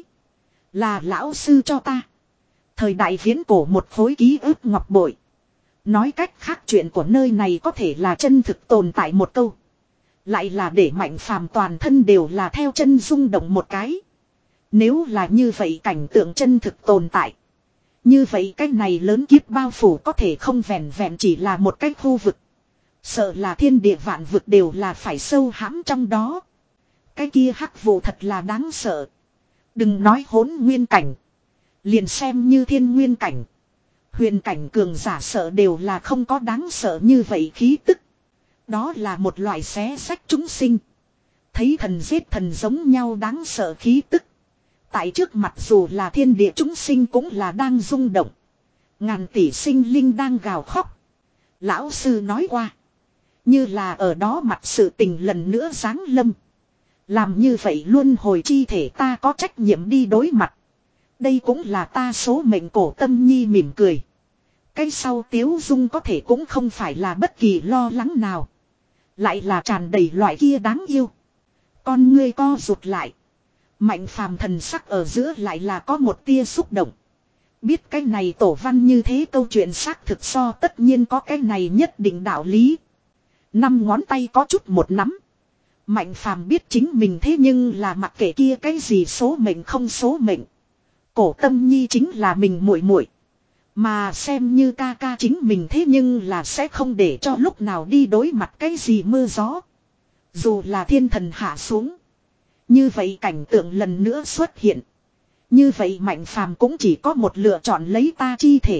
Là lão sư cho ta. Thời đại viễn cổ một khối ký ức ngọc bội. Nói cách khác chuyện của nơi này có thể là chân thực tồn tại một câu. Lại là để Mạnh Phàm toàn thân đều là theo chân rung động một cái. Nếu là như vậy cảnh tượng chân thực tồn tại. Như vậy cái này lớn kiếp bao phủ có thể không vẹn vẹn chỉ là một cái khu vực. Sợ là thiên địa vạn vực đều là phải sâu hãm trong đó. Cái kia hắc vụ thật là đáng sợ. Đừng nói hỗn nguyên cảnh. Liền xem như thiên nguyên cảnh. Huyền cảnh cường giả sợ đều là không có đáng sợ như vậy khí tức. Đó là một loại xé sách chúng sinh. Thấy thần giết thần giống nhau đáng sợ khí tức. Tại trước mặt dù là thiên địa chúng sinh cũng là đang rung động. Ngàn tỷ sinh linh đang gào khóc. Lão sư nói qua. Như là ở đó mặt sự tình lần nữa giáng lâm. Làm như vậy luôn hồi chi thể ta có trách nhiệm đi đối mặt. Đây cũng là ta số mệnh. Cổ Tâm Nhi mỉm cười. Cái sau tiếu dung có thể cũng không phải là bất kỳ lo lắng nào. Lại là tràn đầy loại kia đáng yêu. Con ngươi co rụt lại. Mạnh Phàm thần sắc ở giữa lại là có một tia xúc động. Biết cái này tổ văn như thế câu chuyện xác thực so tất nhiên có cái này nhất định đạo lý. Năm ngón tay có chút một nắm. Mạnh Phàm biết chính mình thế nhưng là mặc kệ kia cái gì số mệnh không số mệnh. Cổ Tâm Nhi chính là mình muội muội. Mà xem như ca ca chính mình thế nhưng là sẽ không để cho lúc nào đi đối mặt cái gì mưa gió. Dù là thiên thần hạ xuống. Như vậy cảnh tượng lần nữa xuất hiện. Như vậy Mạnh Phàm cũng chỉ có một lựa chọn, lấy ta chi thể.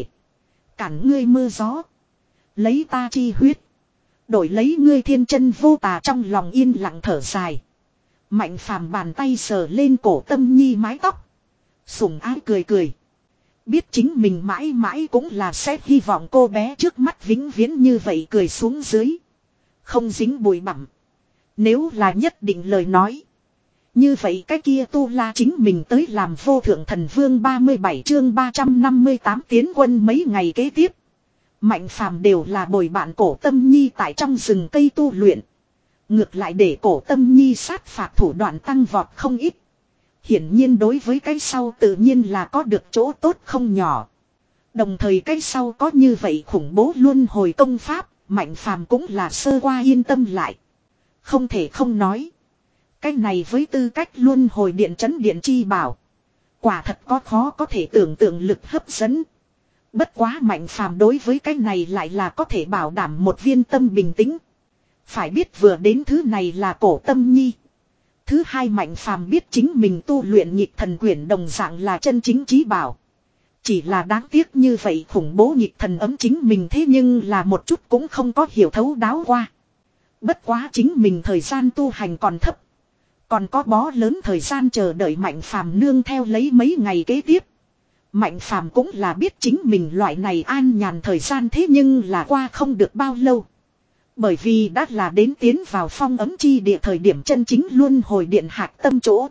Cản ngươi mưa gió. Lấy ta chi huyết. Đổi lấy ngươi thiên chân vô tà. Trong lòng yên lặng thở dài. Mạnh Phàm bàn tay sờ lên Cổ Tâm Nhi mái tóc. Sủng ái cười cười. Biết chính mình mãi mãi cũng là sẽ hy vọng cô bé trước mắt vĩnh viễn như vậy cười xuống dưới. Không dính bụi bặm. Nếu là nhất định lời nói. Như vậy cái kia tu la chính mình tới làm vô thượng thần vương. Ba mươi bảy chương ba trăm năm mươi tám tiến quân. Mấy ngày kế tiếp. Mạnh Phàm đều là bồi bạn Cổ Tâm Nhi tại trong rừng cây tu luyện. Ngược lại để Cổ Tâm Nhi sát phạt thủ đoạn tăng vọt không ít. Hiển nhiên đối với cái sau tự nhiên là có được chỗ tốt không nhỏ. Đồng thời cái sau có như vậy khủng bố luân hồi công pháp. Mạnh Phàm cũng là sơ qua yên tâm lại. Không thể không nói. Cái này với tư cách luân hồi điện trấn điện chi bảo. Quả thật có khó có thể tưởng tượng lực hấp dẫn. Bất quá Mạnh Phàm đối với cái này lại là có thể bảo đảm một viên tâm bình tĩnh. Phải biết vừa đến thứ này là Cổ Tâm Nhi. Thứ hai Mạnh Phàm biết chính mình tu luyện nhịp thần quyển đồng dạng là chân chính chí bảo. Chỉ là đáng tiếc như vậy khủng bố nhịp thần ấm chính mình thế nhưng là một chút cũng không có hiểu thấu đáo qua. Bất quá chính mình thời gian tu hành còn thấp. Còn có bó lớn thời gian chờ đợi Mạnh Phàm nương theo lấy mấy ngày kế tiếp. Mạnh Phàm cũng là biết chính mình loại này an nhàn thời gian thế nhưng là qua không được bao lâu. Bởi vì đã là đến tiến vào phong ấm chi địa thời điểm chân chính luân hồi điện hạt tâm chỗ.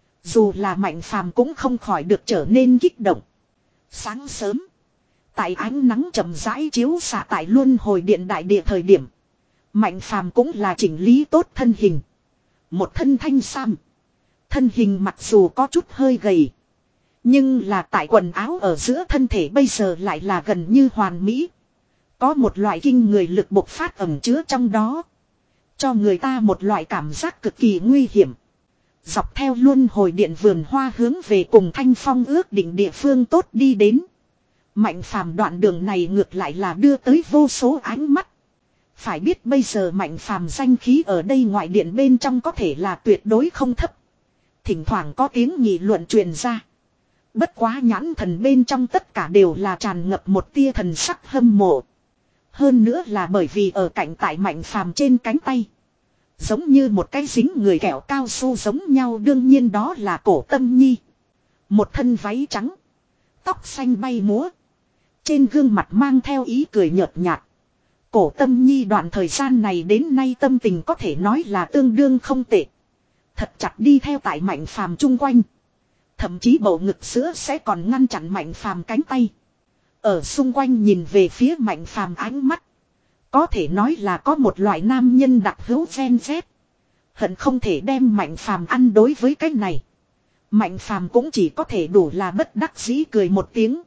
Dù là Mạnh Phàm cũng không khỏi được trở nên kích động. Sáng sớm. Tại ánh nắng chậm rãi chiếu xạ tại luân hồi điện đại địa thời điểm. Mạnh phàm cũng là chỉnh lý tốt thân hình. Một thân thanh sam. Thân hình mặc dù có chút hơi gầy. Nhưng là tại quần áo ở giữa thân thể bây giờ lại là gần như hoàn mỹ. Có một loại kinh người lực bộc phát ẩn chứa trong đó. Cho người ta một loại cảm giác cực kỳ nguy hiểm. Dọc theo luân hồi điện vườn hoa hướng về cùng Thanh Phong ước định địa phương tốt đi đến. Mạnh phàm đoạn đường này ngược lại là đưa tới vô số ánh mắt. Phải biết bây giờ Mạnh phàm danh khí ở đây ngoại điện bên trong có thể là tuyệt đối không thấp. Thỉnh thoảng có tiếng nghị luận truyền ra. Bất quá nhãn thần bên trong tất cả đều là tràn ngập một tia thần sắc hâm mộ. Hơn nữa là bởi vì ở cạnh tại Mạnh phàm trên cánh tay. Giống như một cái dính người kẹo cao su giống nhau, đương nhiên đó là Cổ Tâm Nhi. Một thân váy trắng. Tóc xanh bay múa. Trên gương mặt mang theo ý cười nhợt nhạt. Cổ Tâm Nhi đoạn thời gian này đến nay tâm tình có thể nói là tương đương không tệ. Thật chặt đi theo tại Mạnh phàm chung quanh. Thậm chí bầu ngực sữa sẽ còn ngăn chặn Mạnh phàm cánh tay. Ở xung quanh nhìn về phía Mạnh phàm ánh mắt. Có thể nói là có một loại nam nhân đặc hữu gen z. Hận không thể đem Mạnh phàm ăn. Đối với cái này, Mạnh phàm cũng chỉ có thể đủ là bất đắc dĩ cười một tiếng.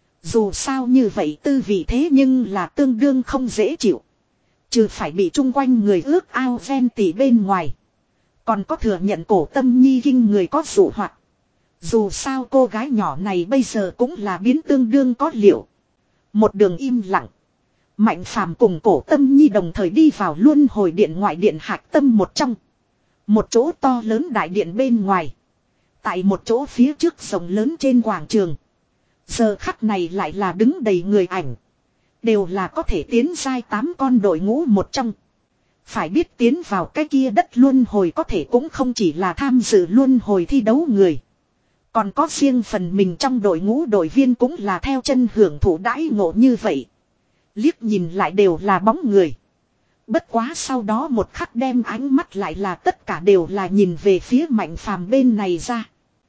Dù sao như vậy tư vị thế nhưng là tương đương không dễ chịu. Trừ phải bị chung quanh người ước ao ven tỉ bên ngoài. Còn có thừa nhận Cổ Tâm Nhi kinh người có dụ hoạt. Dù sao cô gái nhỏ này bây giờ cũng là biến tương đương có liệu. Một đường im lặng. Mạnh phàm cùng Cổ Tâm Nhi đồng thời đi vào luân hồi điện ngoại điện hạch tâm một trong. Một chỗ to lớn đại điện bên ngoài. Tại một chỗ phía trước rộng lớn trên quảng trường. Giờ khắc này lại là đứng đầy người ảnh. Đều là có thể tiến giai tám con đội ngũ một trong. Phải biết tiến vào cái kia đất luân hồi có thể cũng không chỉ là tham dự luân hồi thi đấu người. Còn có riêng phần mình trong đội ngũ đội viên cũng là theo chân hưởng thụ đãi ngộ như vậy. Liếc nhìn lại đều là bóng người. Bất quá sau đó một khắc đem ánh mắt lại là tất cả đều là nhìn về phía Mạnh phàm bên này ra.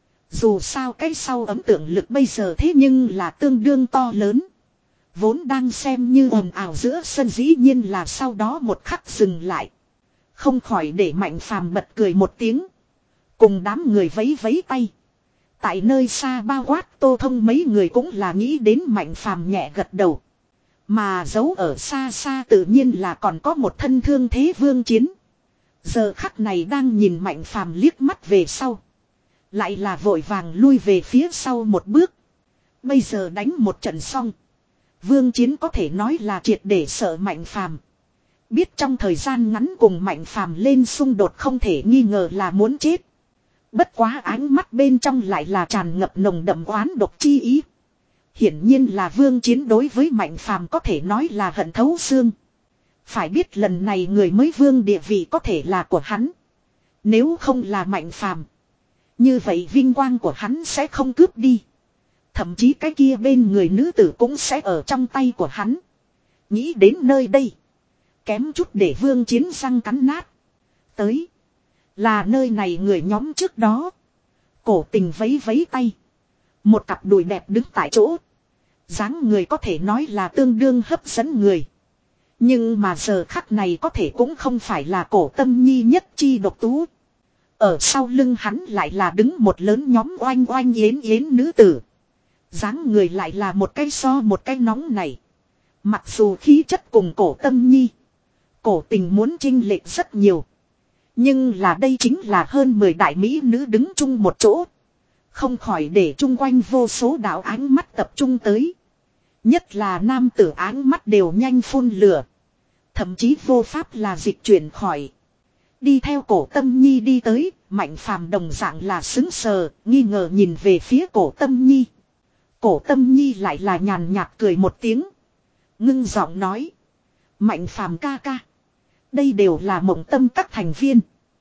Dù sao cái sau ấn tượng lực bây giờ thế nhưng là tương đương to lớn. Vốn đang xem như ồn ào giữa sân dĩ nhiên là sau đó một khắc dừng lại. Không khỏi để Mạnh phàm bật cười một tiếng. Cùng đám người vấy vấy tay. Tại nơi xa bao quát Tô Thông mấy người cũng là nghĩ đến Mạnh phàm nhẹ gật đầu. Mà giấu ở xa xa tự nhiên là còn có một thân thương thế Vương Chiến. Giờ khắc này đang nhìn Mạnh phàm liếc mắt về sau. Lại là vội vàng lui về phía sau một bước. Bây giờ đánh một trận xong. Vương Chiến có thể nói là triệt để sợ Mạnh phàm. Biết trong thời gian ngắn cùng Mạnh phàm lên xung đột không thể nghi ngờ là muốn chết. Bất quá ánh mắt bên trong lại là tràn ngập nồng đậm oán độc chi ý. Hiển nhiên là Vương Chiến đối với Mạnh phàm có thể nói là hận thấu xương. Phải biết lần này người mới vương địa vị có thể là của hắn. Nếu không là Mạnh phàm, như vậy vinh quang của hắn sẽ không cướp đi. Thậm chí cái kia bên người nữ tử cũng sẽ ở trong tay của hắn. Nghĩ đến nơi đây, kém chút để Vương Chiến răng cắn nát. Tới, là nơi này người nhóm trước đó. Cổ Tình vấy vấy tay. Một cặp đùi đẹp đứng tại chỗ. Dáng người có thể nói là tương đương hấp dẫn người. Nhưng mà giờ khắc này có thể cũng không phải là Cổ Tâm Nhi nhất chi độc tú. Ở sau lưng hắn lại là đứng một lớn nhóm oanh oanh yến yến nữ tử. Dáng người lại là một cái so một cái nóng này. Mặc dù khí chất cùng Cổ Tâm Nhi, Cổ Tình muốn chênh lệch rất nhiều. Nhưng là đây chính là hơn mười đại mỹ nữ đứng chung một chỗ. Không khỏi để chung quanh vô số đạo ánh mắt tập trung tới. Nhất là nam tử ánh mắt đều nhanh phun lửa. Thậm chí vô pháp là dịch chuyển khỏi. Đi theo Cổ Tâm Nhi đi tới, Mạnh phàm đồng dạng là xứng sờ, nghi ngờ nhìn về phía Cổ Tâm Nhi. Cổ Tâm Nhi lại là nhàn nhạt cười một tiếng. Ngưng giọng nói. Mạnh phàm ca ca. Đây đều là Mộng Tâm các thành viên.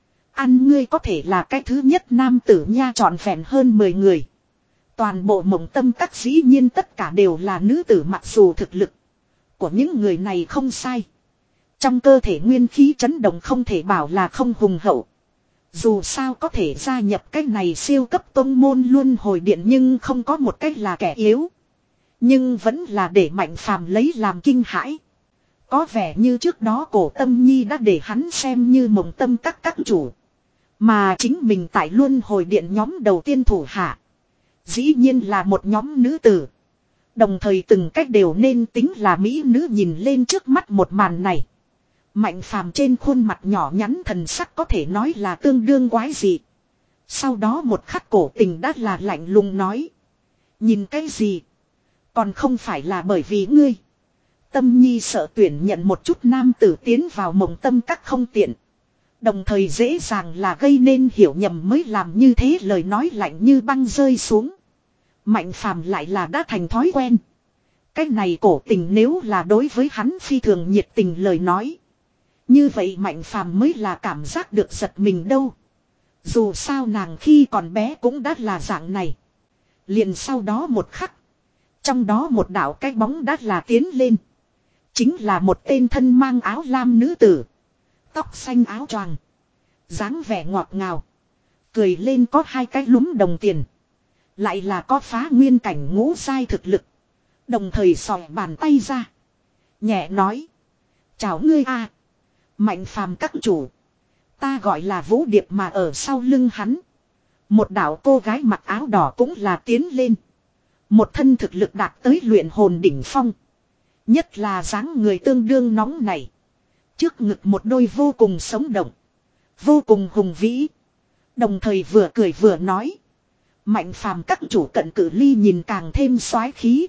Ăn ngươi có thể là cái thứ nhất nam tử nha, trọn vẹn hơn mười người. Toàn bộ Mộng Tâm các dĩ nhiên tất cả đều là nữ tử, mặc dù thực lực của những người này không sai. Trong cơ thể nguyên khí chấn động không thể bảo là không hùng hậu. Dù sao có thể gia nhập cái này siêu cấp tông môn luân hồi điện nhưng không có một cách là kẻ yếu. Nhưng vẫn là để Mạnh phàm lấy làm kinh hãi. Có vẻ như trước đó Cổ Tâm Nhi đã để hắn xem như Mộng Tâm các các chủ. Mà chính mình tại luân hồi điện nhóm đầu tiên thủ hạ. Dĩ nhiên là một nhóm nữ tử. Đồng thời từng cách đều nên tính là mỹ nữ. Nhìn lên trước mắt một màn này. Mạnh Phàm trên khuôn mặt nhỏ nhắn thần sắc có thể nói là tương đương quái dị. Sau đó một khắc Cổ Tình đã là lạnh lùng nói. Nhìn cái gì? Còn không phải là bởi vì ngươi. Tâm Nhi sợ tuyển nhận một chút nam tử tiến vào Mộng Tâm các không tiện. Đồng thời dễ dàng là gây nên hiểu nhầm mới làm như thế. Lời nói lạnh như băng rơi xuống. Mạnh Phàm lại là đã thành thói quen. Cái này Cổ Tình nếu là đối với hắn phi thường nhiệt tình lời nói. Như vậy Mạnh Phàm mới là cảm giác được giật mình đâu. Dù sao nàng khi còn bé cũng đã là dạng này. Liền sau đó một khắc. Trong đó một đạo cái bóng đã là tiến lên. Chính là một tên thân mang áo lam nữ tử. Tóc xanh áo choàng. Dáng vẻ ngọt ngào. Cười lên có hai cái lúm đồng tiền. Lại là có phá nguyên cảnh ngũ giai thực lực. Đồng thời sòi bàn tay ra. Nhẹ nói. Chào ngươi a, Mạnh Phàm các chủ. Ta gọi là Vũ Điệp mà ở sau lưng hắn. Một đạo cô gái mặc áo đỏ cũng là tiến lên. Một thân thực lực đạt tới luyện hồn đỉnh phong. Nhất là dáng người tương đương nóng này. Trước ngực một đôi vô cùng sống động. Vô cùng hùng vĩ. Đồng thời vừa cười vừa nói. Mạnh Phàm các chủ cận cử ly nhìn càng thêm soái khí.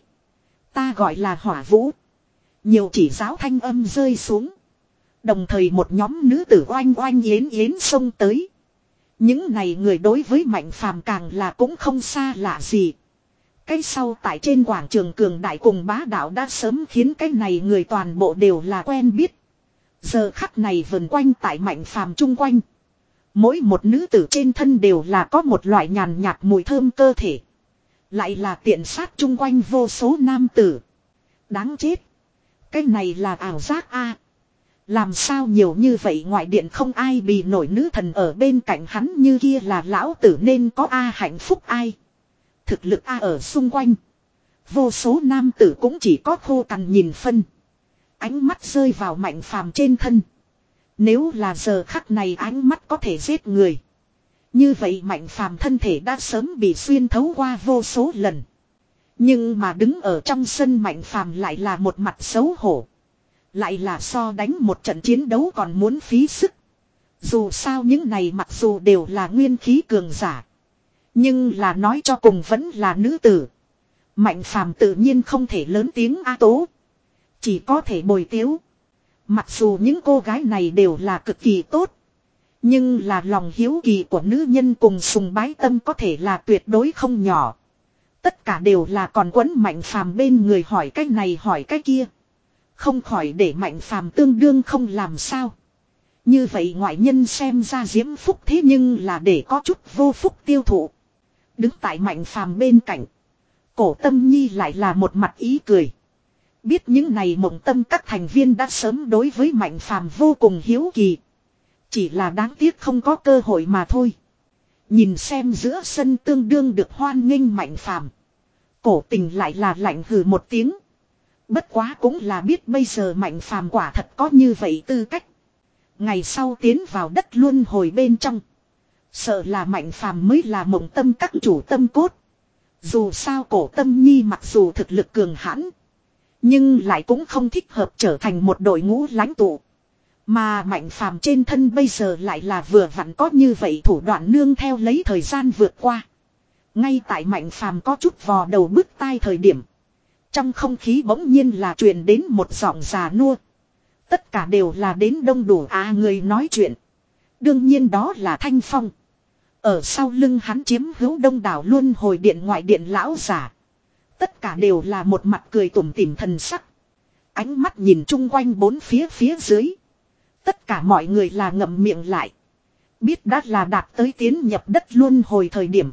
Ta gọi là Hỏa Vũ. Nhiều chỉ giáo thanh âm rơi xuống. Đồng thời một nhóm nữ tử oanh oanh yến yến xông tới. Những này người đối với Mạnh Phàm càng là cũng không xa lạ gì. Cái sau tại trên quảng trường cường đại cùng bá đạo đã sớm khiến cái này người toàn bộ đều là quen biết. Giờ khắc này vần quanh tại Mạnh Phàm chung quanh. Mỗi một nữ tử trên thân đều là có một loại nhàn nhạt mùi thơm cơ thể. Lại là tiện sát chung quanh vô số nam tử. Đáng chết. Cái này là ảo giác a. Làm sao nhiều như vậy ngoại điện không ai bị nổi nữ thần ở bên cạnh hắn như kia là lão tử nên có a hạnh phúc ai. Thực lực a ở xung quanh. Vô số nam tử cũng chỉ có khô cằn nhìn phân. Ánh mắt rơi vào Mạnh Phàm trên thân. Nếu là giờ khắc này ánh mắt có thể giết người. Như vậy Mạnh Phàm thân thể đã sớm bị xuyên thấu qua vô số lần. Nhưng mà đứng ở trong sân Mạnh Phàm lại là một mặt xấu hổ. Lại là so đánh một trận chiến đấu còn muốn phí sức. Dù sao những này mặc dù đều là nguyên khí cường giả. Nhưng là nói cho cùng vẫn là nữ tử. Mạnh Phàm tự nhiên không thể lớn tiếng a tố. Chỉ có thể bồi tiếu. Mặc dù những cô gái này đều là cực kỳ tốt. Nhưng là lòng hiếu kỳ của nữ nhân cùng sùng bái tâm có thể là tuyệt đối không nhỏ. Tất cả đều là còn quấn Mạnh Phàm bên người hỏi cái này hỏi cái kia. Không khỏi để Mạnh Phàm tương đương không làm sao. Như vậy ngoại nhân xem ra diễm phúc thế nhưng là để có chút vô phúc tiêu thụ. Đứng tại Mạnh Phàm bên cạnh. Cổ Tâm Nhi lại là một mặt ý cười. Biết những này Mộng Tâm các thành viên đã sớm đối với Mạnh Phàm vô cùng hiếu kỳ. Chỉ là đáng tiếc không có cơ hội mà thôi. Nhìn xem giữa sân tương đương được hoan nghênh Mạnh Phàm. Cổ Tình lại là lạnh hừ một tiếng. Bất quá cũng là biết bây giờ Mạnh Phàm quả thật có như vậy tư cách. Ngày sau tiến vào đất luân hồi bên trong. Sợ là Mạnh Phàm mới là Mộng Tâm các chủ tâm cốt. Dù sao Cổ Tâm Nhi mặc dù thực lực cường hãn. Nhưng lại cũng không thích hợp trở thành một đội ngũ lãnh tụ. Mà Mạnh Phàm trên thân bây giờ lại là vừa vặn có như vậy thủ đoạn nương theo lấy thời gian vượt qua. Ngay tại Mạnh Phàm có chút vò đầu bứt tai thời điểm. Trong không khí bỗng nhiên là truyền đến một giọng già nua. Tất cả đều là đến đông đủ à người nói chuyện. Đương nhiên đó là Thanh Phong. Ở sau lưng hắn chiếm hữu đông đảo luân hồi điện ngoại điện lão giả. Tất cả đều là một mặt cười tủm tỉm thần sắc. Ánh mắt nhìn chung quanh bốn phía phía dưới. Tất cả mọi người là ngậm miệng lại. Biết đã là đạt tới tiến nhập đất luân hồi thời điểm.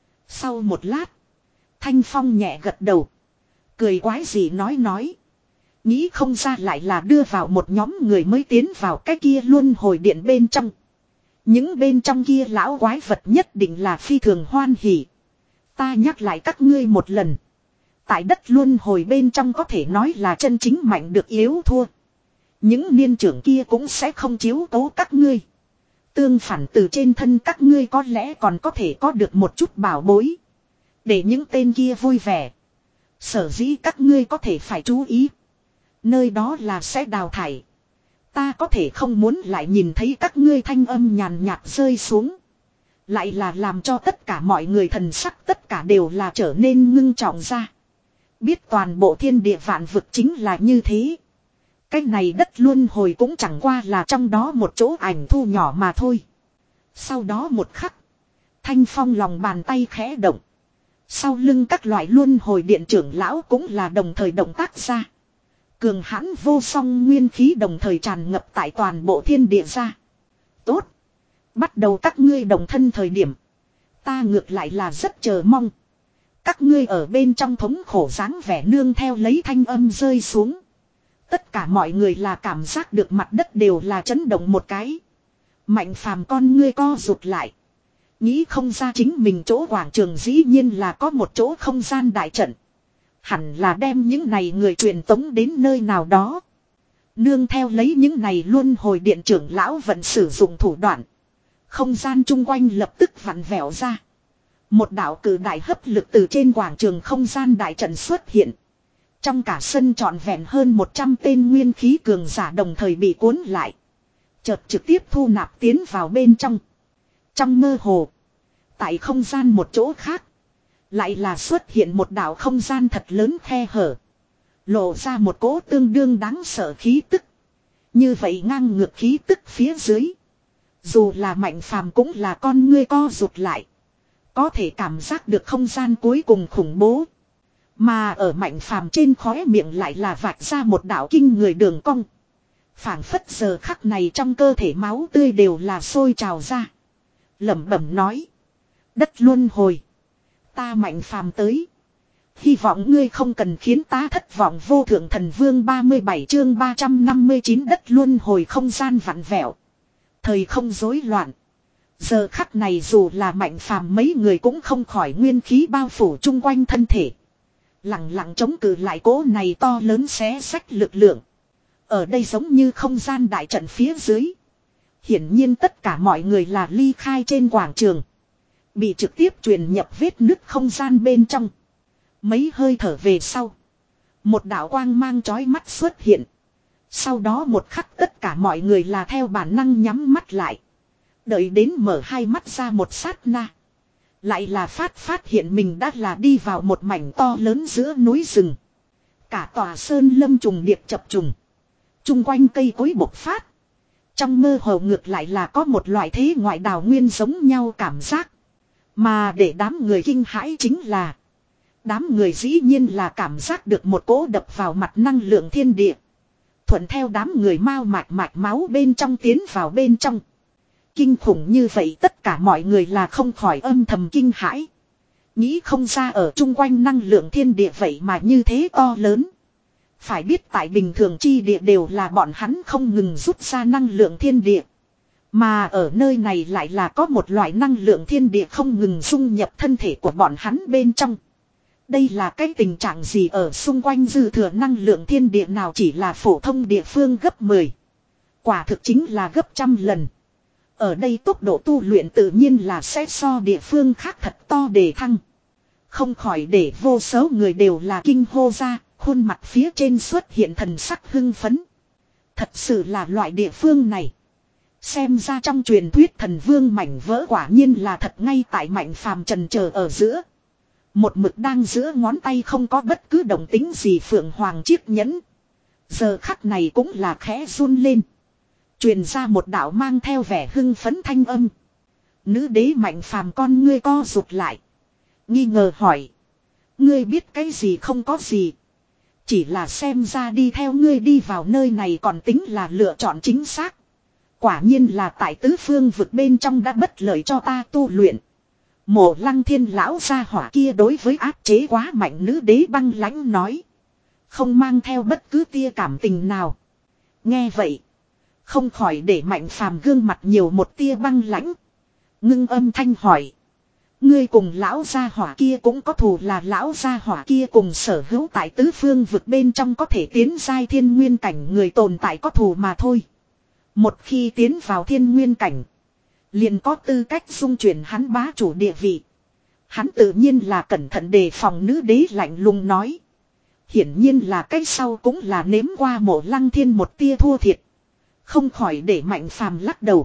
Sau một lát. Thanh Phong nhẹ gật đầu. Cười quái gì nói nói. Nghĩ không ra lại là đưa vào một nhóm người mới tiến vào cái kia luân hồi điện bên trong. Những bên trong kia lão quái vật nhất định là phi thường hoan hỉ. Ta nhắc lại các ngươi một lần. Tại đất luân hồi bên trong có thể nói là chân chính mạnh được yếu thua. Những niên trưởng kia cũng sẽ không chiếu cố các ngươi. Tương phản từ trên thân các ngươi có lẽ còn có thể có được một chút bảo bối. Để những tên kia vui vẻ. Sở dĩ các ngươi có thể phải chú ý. Nơi đó là sẽ đào thải. Ta có thể không muốn lại nhìn thấy các ngươi thanh âm nhàn nhạt rơi xuống. Lại là làm cho tất cả mọi người thần sắc tất cả đều là trở nên ngưng trọng ra. Biết toàn bộ thiên địa vạn vực chính là như thế. Cái này đất luân hồi cũng chẳng qua là trong đó một chỗ ảnh thu nhỏ mà thôi. Sau đó một khắc. Thanh Phong lòng bàn tay khẽ động. Sau lưng các loại luân hồi điện trưởng lão cũng là đồng thời động tác ra. Cường hãn vô song nguyên khí đồng thời tràn ngập tại toàn bộ thiên địa ra. Tốt. Bắt đầu các ngươi đồng thân thời điểm. Ta ngược lại là rất chờ mong. Các ngươi ở bên trong thống khổ dáng vẻ nương theo lấy thanh âm rơi xuống. Tất cả mọi người là cảm giác được mặt đất đều là chấn động một cái. Mạnh phàm con ngươi co rụt lại. Nghĩ không ra chính mình chỗ quảng trường dĩ nhiên là có một chỗ không gian đại trận. Hẳn là đem những này người truyền tống đến nơi nào đó. Nương theo lấy những này luôn hồi điện trưởng lão vẫn sử dụng thủ đoạn. Không gian chung quanh lập tức vặn vẹo ra. Một đạo cử đại hấp lực từ trên quảng trường không gian đại trận xuất hiện. Trong cả sân trọn vẹn hơn một trăm tên nguyên khí cường giả đồng thời bị cuốn lại. Chợt trực tiếp thu nạp tiến vào bên trong. Trong mơ hồ. Tại không gian một chỗ khác. Lại là xuất hiện một đạo không gian thật lớn khe hở. Lộ ra một cỗ tương đương đáng sợ khí tức. Như vậy ngang ngược khí tức phía dưới. Dù là Mạnh Phàm cũng là con ngươi co rụt lại. Có thể cảm giác được không gian cuối cùng khủng bố. Mà ở Mạnh Phàm trên khóe miệng lại là vạch ra một đạo kinh người đường cong. Phảng phất giờ khắc này trong cơ thể máu tươi đều là sôi trào ra. Lẩm bẩm nói. Đất luân hồi. Ta Mạnh Phàm tới. Hy vọng ngươi không cần khiến ta thất vọng. Vô thượng thần vương ba mươi bảy chương ba trăm năm mươi chín đất luân hồi không gian vặn vẹo. Thời không rối loạn. Giờ khắc này dù là Mạnh Phàm mấy người cũng không khỏi nguyên khí bao phủ chung quanh thân thể. Lặng lặng chống cự lại cỗ này to lớn xé xách lực lượng. Ở đây giống như không gian đại trận phía dưới. Hiển nhiên tất cả mọi người là ly khai trên quảng trường. Bị trực tiếp truyền nhập vết nứt không gian bên trong. Mấy hơi thở về sau. Một đạo quang mang chói mắt xuất hiện. Sau đó một khắc tất cả mọi người là theo bản năng nhắm mắt lại. Đợi đến mở hai mắt ra một sát na. Lại là phát phát hiện mình đã là đi vào một mảnh to lớn giữa núi rừng. Cả tòa sơn lâm trùng điệp chập trùng. Trung quanh cây cối bộc phát. Trong mơ hồ ngược lại là có một loại thế ngoại đào nguyên giống nhau cảm giác. Mà để đám người kinh hãi chính là. Đám người dĩ nhiên là cảm giác được một cỗ đập vào mặt năng lượng thiên địa. Thuận theo đám người mau mạch mạch máu bên trong tiến vào bên trong. Kinh khủng như vậy tất cả mọi người là không khỏi âm thầm kinh hãi. Nghĩ không ra ở chung quanh năng lượng thiên địa vậy mà như thế to lớn. Phải biết tại bình thường chi địa đều là bọn hắn không ngừng rút ra năng lượng thiên địa. Mà ở nơi này lại là có một loại năng lượng thiên địa không ngừng dung nhập thân thể của bọn hắn bên trong. Đây là cái tình trạng gì ở xung quanh dư thừa năng lượng thiên địa nào chỉ là phổ thông địa phương gấp mười. Quả thực chính là gấp trăm lần. Ở đây tốc độ tu luyện tự nhiên là sẽ so địa phương khác thật to đề thăng. Không khỏi để vô số người đều là kinh hô ra, khuôn mặt phía trên xuất hiện thần sắc hưng phấn. Thật sự là loại địa phương này. Xem ra trong truyền thuyết thần vương mảnh vỡ quả nhiên là thật ngay tại Mạnh Phàm trần chờ ở giữa. Một mực đang giữa ngón tay không có bất cứ động tính gì phượng hoàng chiếc nhẫn. Giờ khắc này cũng là khẽ run lên. Truyền ra một đạo mang theo vẻ hưng phấn thanh âm. Nữ đế Mạnh Phàm con ngươi co rụt lại. Nghi ngờ hỏi. Ngươi biết cái gì không có gì. Chỉ là xem ra đi theo ngươi đi vào nơi này còn tính là lựa chọn chính xác. Quả nhiên là tại tứ phương vực bên trong đã bất lợi cho ta tu luyện. Mộ Lăng Thiên lão gia hỏa kia đối với áp chế quá mạnh nữ đế băng lãnh nói. Không mang theo bất cứ tia cảm tình nào. Nghe vậy. Không khỏi để Mạnh Phàm gương mặt nhiều một tia băng lãnh. Ngưng âm thanh hỏi. Ngươi cùng lão gia hỏa kia cũng có thù, là lão gia hỏa kia cùng sở hữu tại tứ phương vực bên trong có thể tiến giai thiên nguyên cảnh người tồn tại có thù mà thôi. Một khi tiến vào thiên nguyên cảnh, liền có tư cách dung chuyển hắn bá chủ địa vị. Hắn tự nhiên là cẩn thận đề phòng. Nữ đế lạnh lùng nói. Hiển nhiên là cái sau cũng là nếm qua Mộ Lăng Thiên một tia thua thiệt. Không khỏi để Mạnh Phàm lắc đầu.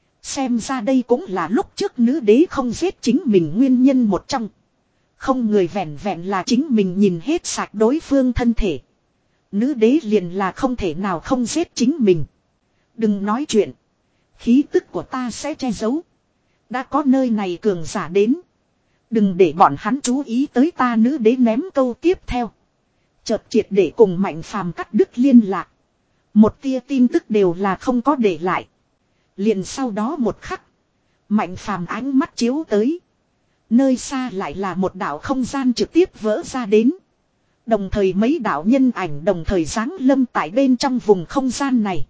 Xem ra đây cũng là lúc trước nữ đế không giết chính mình nguyên nhân một trong. Không người vẹn vẹn là chính mình nhìn hết sạch đối phương thân thể. Nữ đế liền là không thể nào không giết chính mình. Đừng nói chuyện. Khí tức của ta sẽ che giấu. Đã có nơi này cường giả đến. Đừng để bọn hắn chú ý tới ta. Nữ đế ném câu tiếp theo. Chợt triệt để cùng Mạnh Phàm cắt đứt liên lạc. Một tia tin tức đều là không có để lại. Liền sau đó một khắc. Mạnh Phàm ánh mắt chiếu tới. Nơi xa lại là một đạo không gian trực tiếp vỡ ra đến. Đồng thời mấy đạo nhân ảnh đồng thời giáng lâm tại bên trong vùng không gian này.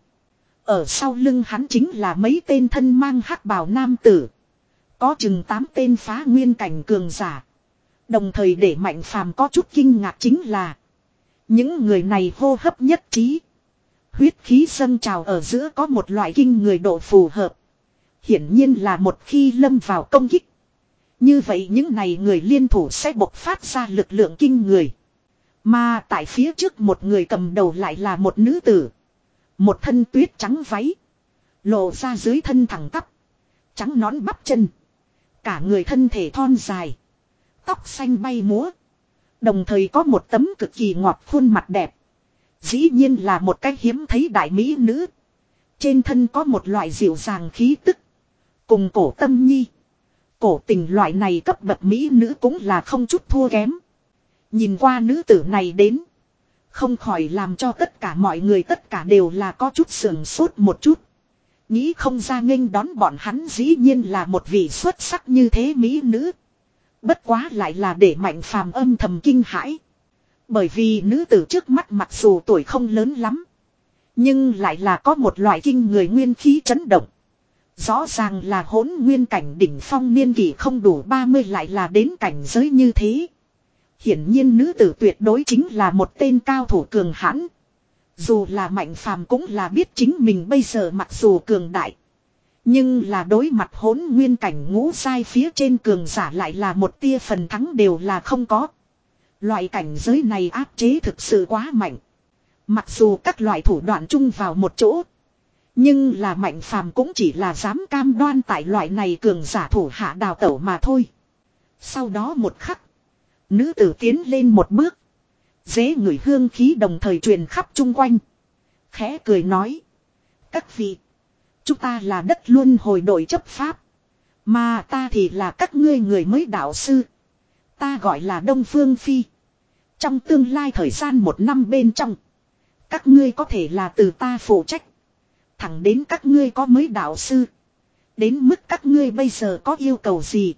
Ở sau lưng hắn chính là mấy tên thân mang hắc bào nam tử. Có chừng tám tên phá nguyên cảnh cường giả. Đồng thời để Mạnh Phàm có chút kinh ngạc chính là. Những người này hô hấp nhất trí. Huyết khí dâng trào ở giữa có một loại kinh người độ phù hợp. Hiển nhiên là một khi lâm vào công kích. Như vậy những này người liên thủ sẽ bộc phát ra lực lượng kinh người. Mà tại phía trước một người cầm đầu lại là một nữ tử. Một thân tuyết trắng váy. Lộ ra dưới thân thẳng tắp. Trắng nõn bắp chân. Cả người thân thể thon dài. Tóc xanh bay múa. Đồng thời có một tấm cực kỳ ngọt khuôn mặt đẹp. Dĩ nhiên là một cái hiếm thấy đại mỹ nữ. Trên thân có một loại dịu dàng khí tức. Cùng Cổ Tâm Nhi. Cổ Tình loại này cấp bậc mỹ nữ cũng là không chút thua kém. Nhìn qua nữ tử này đến. Không khỏi làm cho tất cả mọi người tất cả đều là có chút sườn sốt một chút. Nghĩ không ra nghênh đón bọn hắn dĩ nhiên là một vị xuất sắc như thế mỹ nữ. Bất quá lại là để Mạnh Phàm âm thầm kinh hãi. Bởi vì nữ tử trước mắt mặc dù tuổi không lớn lắm. Nhưng lại là có một loại kinh người nguyên khí chấn động. Rõ ràng là hỗn nguyên cảnh đỉnh phong niên kỷ không đủ ba mươi lại là đến cảnh giới như thế. Hiển nhiên nữ tử tuyệt đối chính là một tên cao thủ cường hãn. Dù là Mạnh Phàm cũng là biết chính mình bây giờ mặc dù cường đại. Nhưng là đối mặt hỗn nguyên cảnh ngũ sai phía trên cường giả lại là một tia phần thắng đều là không có. Loại cảnh giới này áp chế thực sự quá mạnh. Mặc dù các loại thủ đoạn chung vào một chỗ. Nhưng là Mạnh Phàm cũng chỉ là dám cam đoan tại loại này cường giả thủ hạ đào tẩu mà thôi. Sau đó một khắc. Nữ tử tiến lên một bước. Dế ngửi hương khí đồng thời truyền khắp chung quanh. Khẽ cười nói. Các vị. Chúng ta là đất luân hồi đội chấp pháp. Mà ta thì là các ngươi người mới đạo sư. Ta gọi là Đông Phương Phi. Trong tương lai thời gian một năm bên trong. Các ngươi có thể là từ ta phụ trách. Thẳng đến các ngươi có mới đạo sư. Đến mức các ngươi bây giờ có yêu cầu gì.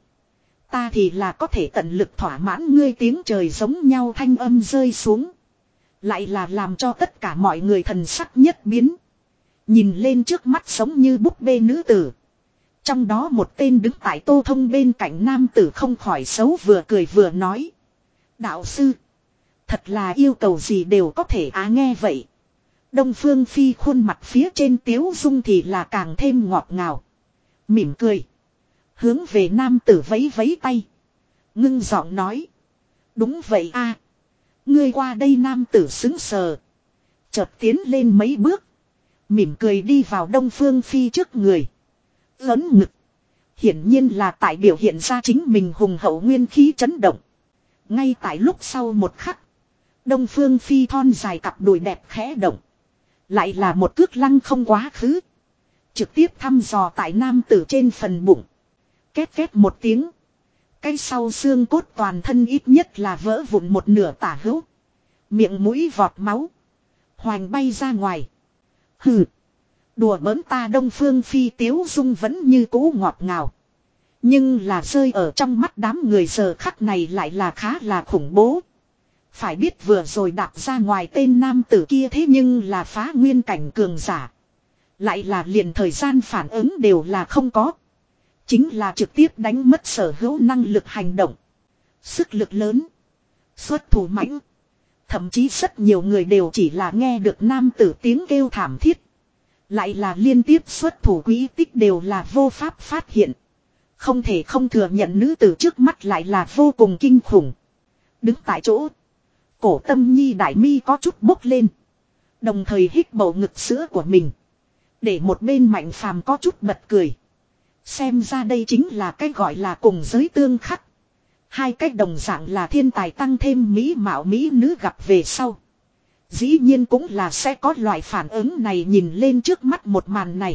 Ta thì là có thể tận lực thỏa mãn ngươi. Tiếng trời giống nhau thanh âm rơi xuống. Lại là làm cho tất cả mọi người thần sắc nhất biến. Nhìn lên trước mắt giống như búp bê nữ tử. Trong đó một tên đứng tại Tô Thông bên cạnh nam tử không khỏi xấu vừa cười vừa nói. Đạo sư. Thật là yêu cầu gì đều có thể á nghe vậy. Đông Phương Phi khuôn mặt phía trên tiếu dung thì là càng thêm ngọt ngào. Mỉm cười. Hướng về nam tử vẫy vẫy tay. Ngưng giọng nói. Đúng vậy a, ngươi qua đây. Nam tử xứng sờ. Chợt tiến lên mấy bước. Mỉm cười đi vào Đông Phương Phi trước người. Lớn ngực. Hiển nhiên là tại biểu hiện ra chính mình hùng hậu nguyên khí chấn động. Ngay tại lúc sau một khắc. Đông Phương Phi thon dài cặp đùi đẹp khẽ động. Lại là một cước lăng không quá khứ. Trực tiếp thăm dò tại nam tử trên phần bụng. Két két một tiếng. Cái sau xương cốt toàn thân ít nhất là vỡ vụn một nửa tả hữu. Miệng mũi vọt máu. Hoành bay ra ngoài. Hừ. Đùa bỡn ta. Đông Phương Phi tiếu dung vẫn như cũ ngọt ngào. Nhưng là rơi ở trong mắt đám người giờ khắc này lại là khá là khủng bố. Phải biết vừa rồi đạp ra ngoài tên nam tử kia thế nhưng là phá nguyên cảnh cường giả. Lại là liền thời gian phản ứng đều là không có. Chính là trực tiếp đánh mất sở hữu năng lực hành động. Sức lực lớn. Xuất thủ mãnh. Thậm chí rất nhiều người đều chỉ là nghe được nam tử tiếng kêu thảm thiết. Lại là liên tiếp xuất thủ quỹ tích đều là vô pháp phát hiện. Không thể không thừa nhận nữ tử trước mắt lại là vô cùng kinh khủng. Đứng tại chỗ. Cổ Tâm Nhi đại mi có chút bốc lên. Đồng thời hít bầu ngực sữa của mình. Để một bên Mạnh Phàm có chút bật cười. Xem ra đây chính là cái gọi là cùng giới tương khắc. Hai cách đồng dạng là thiên tài tăng thêm mỹ mạo mỹ nữ gặp về sau. Dĩ nhiên cũng là sẽ có loại phản ứng này nhìn lên trước mắt một màn này.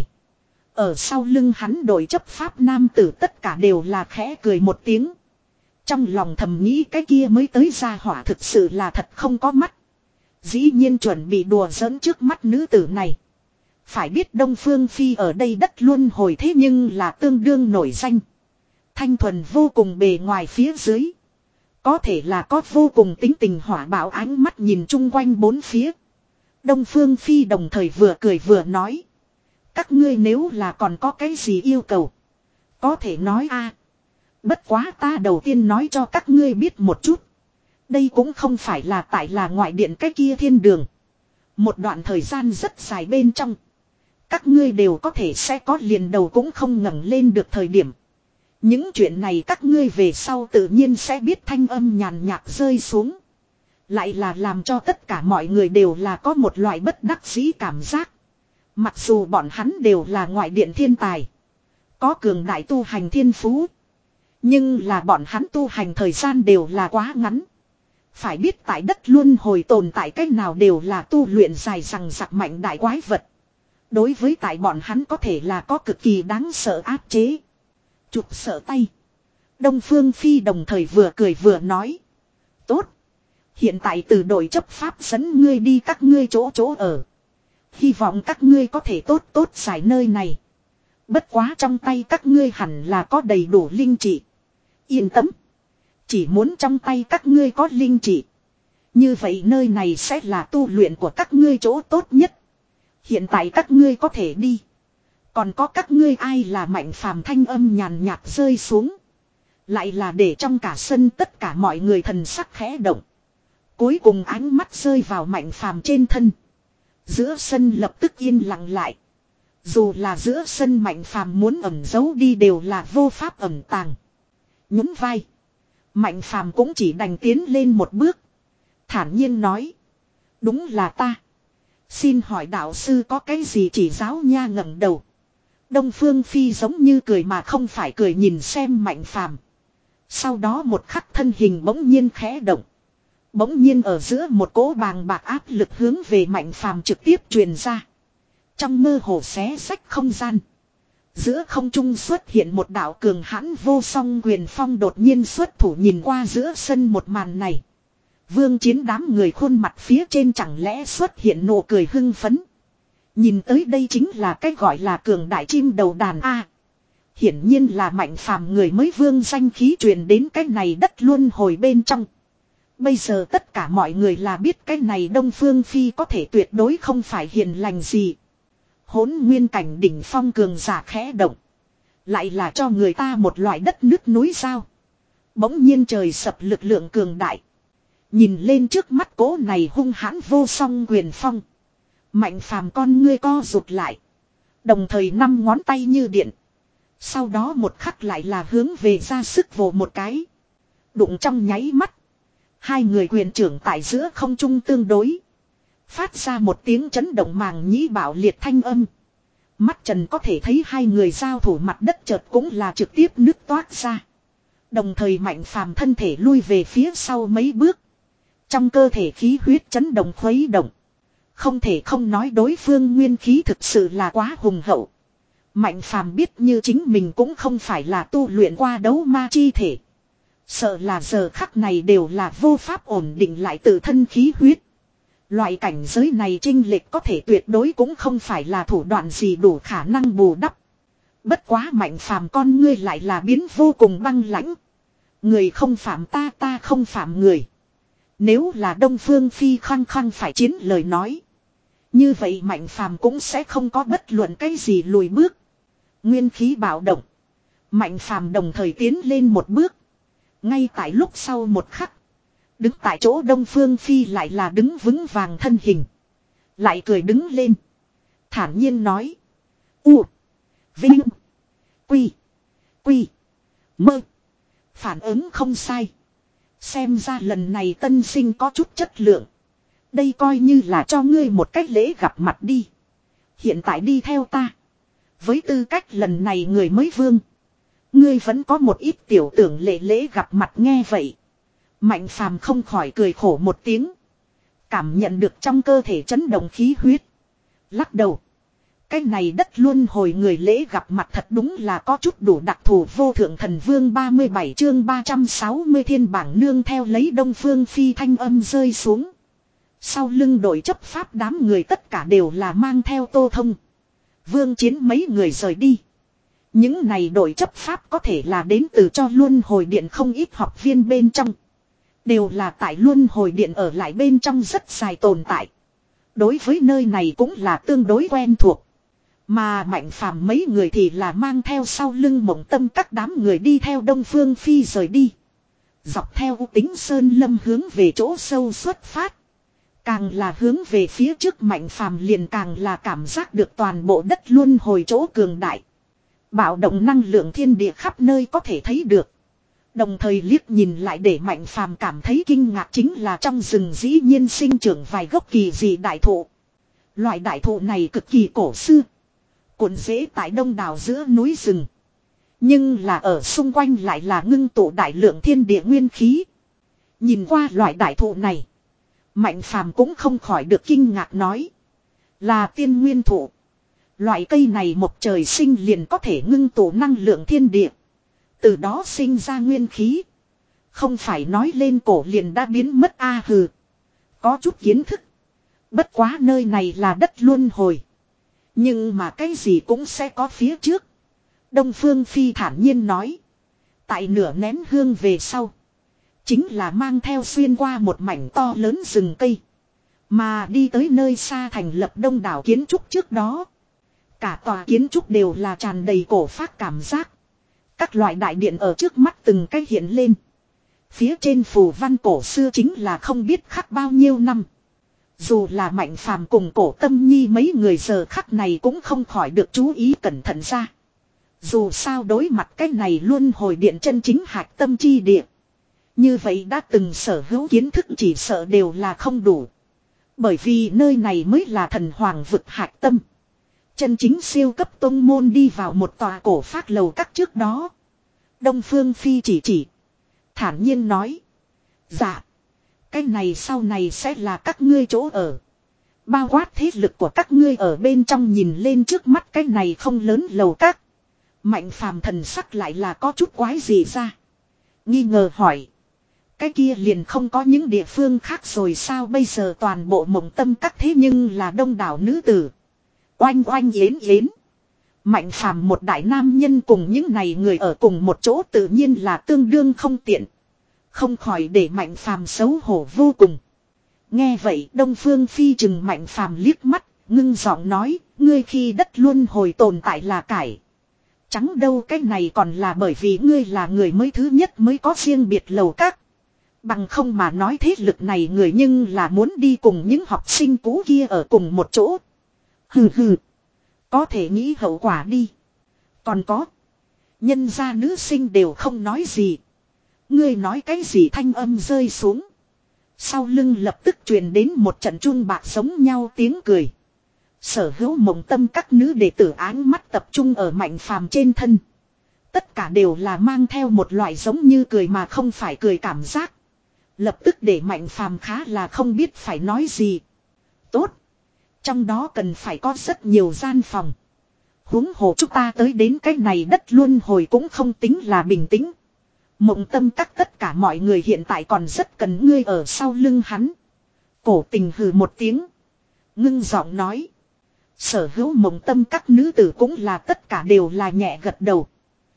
Ở sau lưng hắn đội chấp pháp nam tử tất cả đều là khẽ cười một tiếng. Trong lòng thầm nghĩ cái kia mới tới ra hỏa thực sự là thật không có mắt. Dĩ nhiên chuẩn bị đùa giỡn trước mắt nữ tử này. Phải biết Đông Phương Phi ở đây đất luân hồi thế nhưng là tương đương nổi danh. Thanh thuần vô cùng bề ngoài phía dưới. Có thể là có vô cùng tính tình hỏa bạo ánh mắt nhìn chung quanh bốn phía. Đông Phương Phi đồng thời vừa cười vừa nói. Các ngươi nếu là còn có cái gì yêu cầu. Có thể nói a. Bất quá ta đầu tiên nói cho các ngươi biết một chút. Đây cũng không phải là tại là ngoại điện cái kia thiên đường. Một đoạn thời gian rất dài bên trong. Các ngươi đều có thể sẽ có liền đầu cũng không ngẩng lên được thời điểm. Những chuyện này các ngươi về sau tự nhiên sẽ biết thanh âm nhàn nhạt rơi xuống. Lại là làm cho tất cả mọi người đều là có một loại bất đắc dĩ cảm giác. Mặc dù bọn hắn đều là ngoại điện thiên tài. Có cường đại tu hành thiên phú. Nhưng là bọn hắn tu hành thời gian đều là quá ngắn. Phải biết tại đất luân hồi tồn tại cách nào đều là tu luyện dài rằng giặc mạnh đại quái vật. Đối với tại bọn hắn có thể là có cực kỳ đáng sợ áp chế. Chụp sợ tay. Đông Phương Phi đồng thời vừa cười vừa nói. Tốt. Hiện tại từ đội chấp pháp dẫn ngươi đi các ngươi chỗ chỗ ở. Hy vọng các ngươi có thể tốt tốt giải nơi này. Bất quá trong tay các ngươi hẳn là có đầy đủ linh trị. Yên tâm. Chỉ muốn trong tay các ngươi có linh trị. Như vậy nơi này sẽ là tu luyện của các ngươi chỗ tốt nhất. Hiện tại các ngươi có thể đi. Còn có các ngươi ai là Mạnh Phàm thanh âm nhàn nhạt rơi xuống. Lại là để trong cả sân tất cả mọi người thần sắc khẽ động. Cuối cùng ánh mắt rơi vào Mạnh Phàm trên thân. Giữa sân lập tức yên lặng lại. Dù là giữa sân Mạnh Phàm muốn ẩn giấu đi đều là vô pháp ẩn tàng. Nhún vai. Mạnh Phàm cũng chỉ đành tiến lên một bước. Thản nhiên nói. Đúng là ta. Xin hỏi đạo sư có cái gì chỉ giáo nha ngẩng đầu. Đông Phương Phi giống như cười mà không phải cười nhìn xem Mạnh Phàm. Sau đó một khắc thân hình bỗng nhiên khẽ động. Bỗng nhiên ở giữa một cỗ bàng bạc áp lực hướng về Mạnh Phàm trực tiếp truyền ra. Trong mơ hồ xé sách không gian. Giữa không trung xuất hiện một đạo cường hãn vô song quyền phong đột nhiên xuất thủ nhìn qua giữa sân một màn này. Vương Chiến đám người khuôn mặt phía trên chẳng lẽ xuất hiện nụ cười hưng phấn. Nhìn tới đây chính là cái gọi là cường đại chim đầu đàn A. Hiển nhiên là Mạnh Phàm người mới vương danh khí truyền đến cái này đất luân hồi bên trong. Bây giờ tất cả mọi người là biết cái này Đông Phương Phi có thể tuyệt đối không phải hiền lành gì. Hỗn nguyên cảnh đỉnh phong cường giả khẽ động. Lại là cho người ta một loại đất nước núi sao. Bỗng nhiên trời sập lực lượng cường đại. Nhìn lên trước mắt cố này hung hãn vô song quyền phong. Mạnh Phàm con ngươi co rụt lại. Đồng thời năm ngón tay như điện. Sau đó một khắc lại là hướng về ra sức vồ một cái. Đụng trong nháy mắt. Hai người quyền trưởng tại giữa không trung tương đối. Phát ra một tiếng chấn động màng nhĩ bạo liệt thanh âm. Mắt trần có thể thấy hai người giao thủ mặt đất chợt cũng là trực tiếp nứt toát ra. Đồng thời Mạnh Phàm thân thể lui về phía sau mấy bước. Trong cơ thể khí huyết chấn động khuấy động. Không thể không nói đối phương nguyên khí thực sự là quá hùng hậu. Mạnh Phàm biết như chính mình cũng không phải là tu luyện qua đấu ma chi thể. Sợ là giờ khắc này đều là vô pháp ổn định lại tự thân khí huyết. Loại cảnh giới này chênh lệch có thể tuyệt đối cũng không phải là thủ đoạn gì đủ khả năng bù đắp. Bất quá Mạnh Phàm con ngươi lại là biến vô cùng băng lãnh. Người không phạm ta, ta không phạm người. Nếu là Đông Phương Phi khăng khăng phải chiến lời nói. Như vậy Mạnh Phàm cũng sẽ không có bất luận cái gì lùi bước. Nguyên khí bạo động. Mạnh phàm đồng thời tiến lên một bước. Ngay tại lúc sau một khắc. Đứng tại chỗ Đông Phương Phi lại là đứng vững vàng thân hình. Lại cười đứng lên. Thản nhiên nói. U. Vinh. Quy. Quy. Mơ. Phản ứng không sai. Xem ra lần này tân sinh có chút chất lượng. Đây coi như là cho ngươi một cách lễ gặp mặt đi. Hiện tại đi theo ta. Với tư cách lần này người mới vương. Ngươi vẫn có một ít tiểu tưởng lễ lễ gặp mặt nghe vậy. Mạnh phàm không khỏi cười khổ một tiếng. Cảm nhận được trong cơ thể chấn động khí huyết. Lắc đầu. Cái này đất luôn hồi người lễ gặp mặt thật đúng là có chút đủ đặc thù vô thượng thần vương ba mươi bảy chương ba trăm sáu mươi thiên bảng nương theo lấy Đông Phương Phi thanh âm rơi xuống. Sau lưng đội chấp pháp đám người tất cả đều là mang theo Tô Thông. Vương Chiến mấy người rời đi. Những này đội chấp pháp có thể là đến từ cho luân hồi điện không ít học viên bên trong. Đều là tại luân hồi điện ở lại bên trong rất dài tồn tại. Đối với nơi này cũng là tương đối quen thuộc. Mà Mạnh Phàm mấy người thì là mang theo sau lưng Mộng Tâm các đám người đi theo Đông Phương Phi rời đi. Dọc theo U Tính Sơn Lâm hướng về chỗ sâu xuất phát. Càng là hướng về phía trước Mạnh Phàm liền càng là cảm giác được toàn bộ đất luân hồi chỗ cường đại. Bạo động năng lượng thiên địa khắp nơi có thể thấy được. Đồng thời liếc nhìn lại để Mạnh Phàm cảm thấy kinh ngạc chính là trong rừng dĩ nhiên sinh trưởng vài gốc kỳ dị đại thụ. Loại đại thụ này cực kỳ cổ xưa. Cuộn rễ tại đông đảo giữa núi rừng. Nhưng là ở xung quanh lại là ngưng tụ đại lượng thiên địa nguyên khí. Nhìn qua loại đại thụ này. Mạnh Phàm cũng không khỏi được kinh ngạc nói. Là tiên nguyên thụ. Loại cây này một trời sinh liền có thể ngưng tụ năng lượng thiên địa. Từ đó sinh ra nguyên khí. Không phải nói lên cổ liền đã biến mất a hừ. Có chút kiến thức. Bất quá nơi này là đất luân hồi. Nhưng mà cái gì cũng sẽ có phía trước. Đông Phương Phi thản nhiên nói. Tại nửa nén hương về sau. Chính là mang theo xuyên qua một mảnh to lớn rừng cây. Mà đi tới nơi xa thành lập đông đảo kiến trúc trước đó. Cả tòa kiến trúc đều là tràn đầy cổ phác cảm giác. Các loại đại điện ở trước mắt từng cái hiện lên. Phía trên phù văn cổ xưa chính là không biết khắc bao nhiêu năm. Dù là Mạnh Phàm cùng Cổ Tâm Nhi mấy người giờ khắc này cũng không khỏi được chú ý cẩn thận ra. Dù sao đối mặt cái này luôn hồi điện chân chính hạch tâm chi địa. Như vậy đã từng sở hữu kiến thức chỉ sợ đều là không đủ. Bởi vì nơi này mới là thần hoàng vực hạch tâm. Chân chính siêu cấp tông môn đi vào một tòa cổ phát lầu các trước đó. Đông Phương Phi chỉ chỉ. Thản nhiên nói. Dạ. Cái này sau này sẽ là các ngươi chỗ ở. Bao quát thế lực của các ngươi ở bên trong nhìn lên trước mắt cái này không lớn lầu các. Mạnh Phàm thần sắc lại là có chút quái gì ra. Nghi ngờ hỏi. Cái kia liền không có những địa phương khác rồi sao bây giờ toàn bộ Mộng Tâm các thế nhưng là đông đảo nữ tử. Oanh oanh yến yến. Mạnh Phàm một đại nam nhân cùng những này người ở cùng một chỗ tự nhiên là tương đương không tiện. Không khỏi để Mạnh Phàm xấu hổ vô cùng. Nghe vậy Đông Phương Phi chừng Mạnh Phàm liếc mắt, ngưng giọng nói, ngươi khi đất luân hồi tồn tại là cải. Trắng đâu cái này còn là bởi vì ngươi là người mới thứ nhất mới có riêng biệt lầu các. Bằng không mà nói thế lực này người nhưng là muốn đi cùng những học sinh cũ kia ở cùng một chỗ. Hừ hừ. Có thể nghĩ hậu quả đi. Còn có. Nhân gia nữ sinh đều không nói gì. Ngươi nói cái gì thanh âm rơi xuống. Sau lưng lập tức truyền đến một trận chun bạc giống nhau tiếng cười. Sở hữu Mộng Tâm các nữ đệ tử áng mắt tập trung ở Mạnh Phàm trên thân. Tất cả đều là mang theo một loại giống như cười mà không phải cười cảm giác. Lập tức để Mạnh Phàm khá là không biết phải nói gì. Tốt. Trong đó cần phải có rất nhiều gian phòng. Huống hồ chúng ta tới đến cái này đất luân hồi cũng không tính là bình tĩnh. Mộng Tâm các tất cả mọi người hiện tại còn rất cần ngươi ở sau lưng hắn. Cổ Tình hừ một tiếng. Ngưng giọng nói. Sở hữu Mộng Tâm các nữ tử cũng là tất cả đều là nhẹ gật đầu.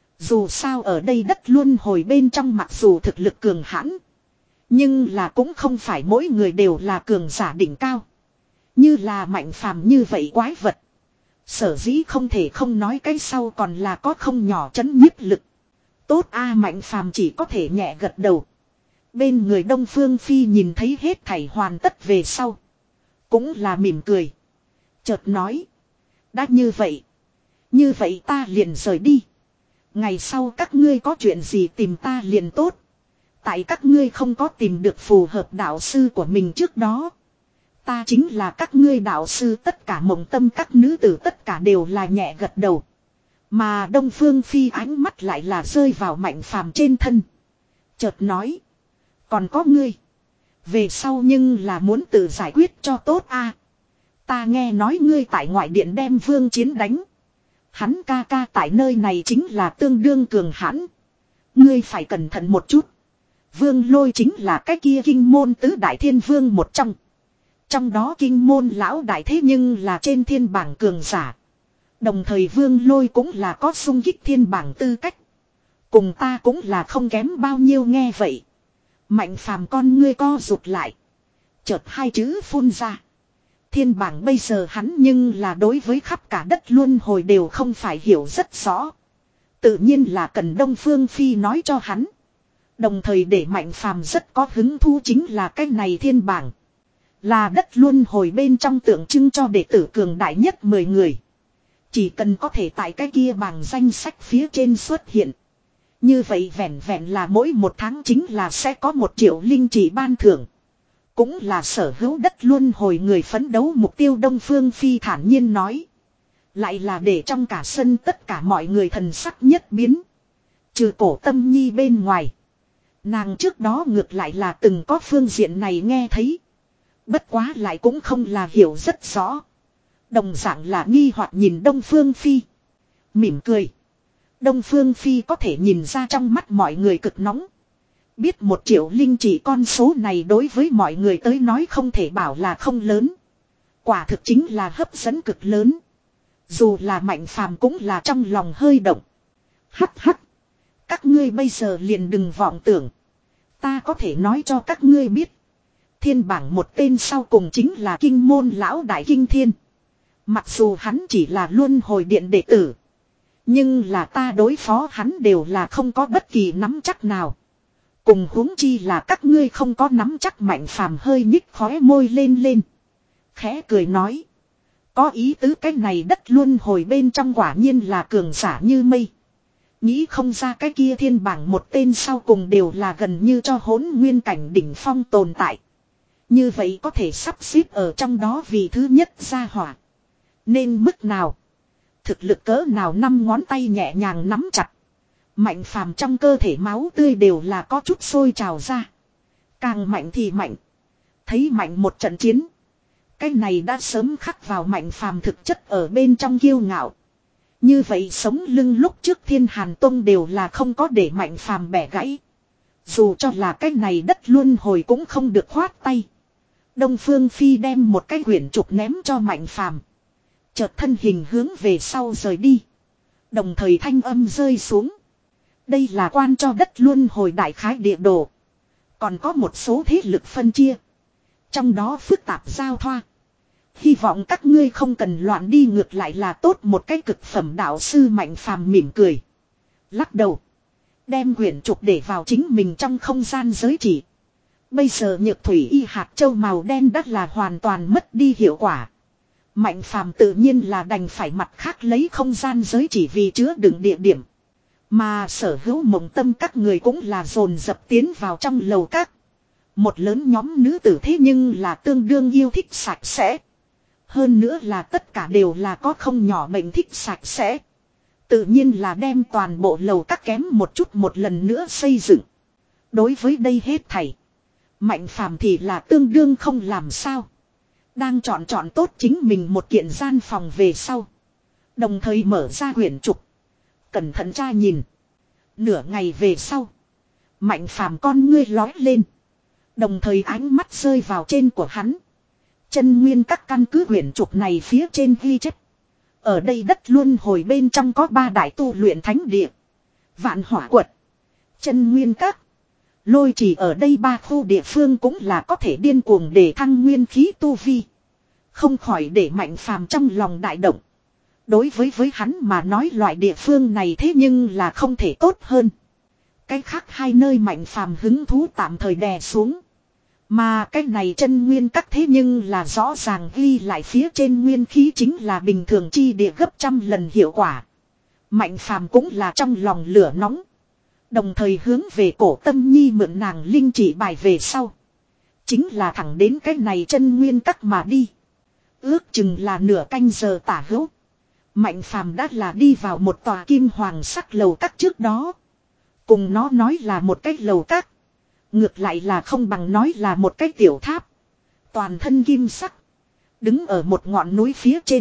Dù sao ở đây đất luân hồi bên trong mặc dù thực lực cường hãn. Nhưng là cũng không phải mỗi người đều là cường giả đỉnh cao. Như là Mạnh Phàm như vậy quái vật. Sở dĩ không thể không nói cái sau còn là có không nhỏ chấn nhiếp lực. Tốt a Mạnh Phàm chỉ có thể nhẹ gật đầu. Bên người Đông Phương Phi nhìn thấy hết thảy hoàn tất về sau. Cũng là mỉm cười. Chợt nói. Đã như vậy. Như vậy ta liền rời đi. Ngày sau các ngươi có chuyện gì tìm ta liền tốt. Tại các ngươi không có tìm được phù hợp đạo sư của mình trước đó. Ta chính là các ngươi đạo sư, tất cả mộng tâm các nữ tử tất cả đều là nhẹ gật đầu. Mà Đông Phương Phi ánh mắt lại là rơi vào Mạnh Phàm trên thân. Chợt nói. Còn có ngươi. Về sau nhưng là muốn tự giải quyết cho tốt a. Ta nghe nói ngươi tại ngoại điện đem Vương Chiến đánh. Hắn ca ca tại nơi này chính là tương đương cường hãn. Ngươi phải cẩn thận một chút. Vương Lôi chính là cái kia kinh môn tứ đại thiên vương một trong. Trong đó kinh môn lão đại thế nhưng là trên thiên bảng cường giả. Đồng thời Vương Lôi cũng là có xung kích thiên bảng tư cách. Cùng ta cũng là không kém bao nhiêu nghe vậy. Mạnh Phàm con ngươi co rụt lại. Chợt hai chữ phun ra. Thiên bảng bây giờ hắn nhưng là đối với khắp cả đất luân hồi đều không phải hiểu rất rõ. Tự nhiên là cần Đông Phương Phi nói cho hắn. Đồng thời để Mạnh Phàm rất có hứng thú chính là cái này thiên bảng. Là đất luân hồi bên trong tượng trưng cho đệ tử cường đại nhất mười người. Chỉ cần có thể tại cái kia bảng danh sách phía trên xuất hiện. Như vậy vẹn vẹn là mỗi một tháng chính là sẽ có một triệu linh chỉ ban thưởng. Cũng là sở hữu đất luân hồi người phấn đấu mục tiêu. Đông Phương Phi thản nhiên nói. Lại là để trong cả sân tất cả mọi người thần sắc nhất biến. Trừ Cổ Tâm Nhi bên ngoài. Nàng trước đó ngược lại là từng có phương diện này nghe thấy. Bất quá lại cũng không là hiểu rất rõ. Đồng dạng là nghi hoặc nhìn Đông Phương Phi. Mỉm cười. Đông Phương Phi có thể nhìn ra trong mắt mọi người cực nóng. Biết một triệu linh chỉ con số này đối với mọi người tới nói không thể bảo là không lớn. Quả thực chính là hấp dẫn cực lớn. Dù là Mạnh Phàm cũng là trong lòng hơi động. Hắc hắc. Các ngươi bây giờ liền đừng vọng tưởng. Ta có thể nói cho các ngươi biết. Thiên bảng một tên sau cùng chính là kinh môn lão đại Kinh Thiên. Mặc dù hắn chỉ là luân hồi điện đệ tử. Nhưng là ta đối phó hắn đều là không có bất kỳ nắm chắc nào. Cùng huống chi là các ngươi không có nắm chắc. Mạnh Phàm hơi nhích khóe môi lên lên. Khẽ cười nói. Có ý tứ cái này đất luân hồi bên trong quả nhiên là cường giả như mây. Nghĩ không ra cái kia thiên bảng một tên sau cùng đều là gần như cho hỗn nguyên cảnh đỉnh phong tồn tại. Như vậy có thể sắp xếp ở trong đó vì thứ nhất gia hỏa. Nên mức nào? Thực lực cỡ nào năm ngón tay nhẹ nhàng nắm chặt. Mạnh Phàm trong cơ thể máu tươi đều là có chút sôi trào ra. Càng mạnh thì mạnh. Thấy mạnh một trận chiến. Cái này đã sớm khắc vào Mạnh Phàm thực chất ở bên trong kiêu ngạo. Như vậy sống lưng lúc trước Thiên Hàn Tông đều là không có để Mạnh Phàm bẻ gãy. Dù cho là cái này đất luân hồi cũng không được khoát tay. Đông Phương Phi đem một cái quyển trục ném cho Mạnh Phàm. Chợt thân hình hướng về sau rời đi. Đồng thời thanh âm rơi xuống. Đây là quan cho đất luân hồi đại khái địa đồ. Còn có một số thế lực phân chia. Trong đó phức tạp giao thoa. Hy vọng các ngươi không cần loạn đi, ngược lại là tốt một cái cực phẩm đạo sư. Mạnh Phàm mỉm cười. Lắc đầu. Đem quyển trục để vào chính mình trong không gian giới chỉ. Bây giờ nhược thủy y hạt châu màu đen đã là hoàn toàn mất đi hiệu quả. Mạnh Phàm tự nhiên là đành phải mặt khác lấy không gian giới chỉ vì chứa đựng địa điểm. Mà sở hữu mộng tâm các người cũng là dồn dập tiến vào trong lầu các. Một lớn nhóm nữ tử thế nhưng là tương đương yêu thích sạch sẽ. Hơn nữa là tất cả đều là có không nhỏ bệnh thích sạch sẽ. Tự nhiên là đem toàn bộ lầu các kém một chút một lần nữa xây dựng. Đối với đây hết thảy. Mạnh Phàm thì là tương đương không làm sao. Đang chọn chọn tốt chính mình một kiện gian phòng về sau. Đồng thời mở ra quyển trục. Cẩn thận tra nhìn. Nửa ngày về sau. Mạnh Phàm con ngươi lói lên. Đồng thời ánh mắt rơi vào trên của hắn. Chân nguyên các căn cứ quyển trục này phía trên ghi chép. Ở đây đất luân hồi bên trong có ba đại tu luyện thánh địa. Vạn Hỏa Quật. Chân nguyên các. Lôi chỉ ở đây ba khu địa phương cũng là có thể điên cuồng để thăng nguyên khí tu vi. Không khỏi để Mạnh Phàm trong lòng đại động. Đối với với hắn mà nói loại địa phương này thế nhưng là không thể tốt hơn. Cái khác hai nơi Mạnh Phàm hứng thú tạm thời đè xuống. Mà cái này chân nguyên các thế nhưng là rõ ràng ghi lại phía trên nguyên khí chính là bình thường chi địa gấp trăm lần hiệu quả. Mạnh Phàm cũng là trong lòng lửa nóng. Đồng thời hướng về Cổ Tâm Nhi mượn nàng linh chỉ bài về sau. Chính là thẳng đến cái này chân nguyên các mà đi. Ước chừng là nửa canh giờ tả hữu. Mạnh Phàm đã là đi vào một tòa kim hoàng sắc lầu các trước đó. Cùng nó nói là một cái lầu các. Ngược lại là không bằng nói là một cái tiểu tháp. Toàn thân kim sắc. Đứng ở một ngọn núi phía trên.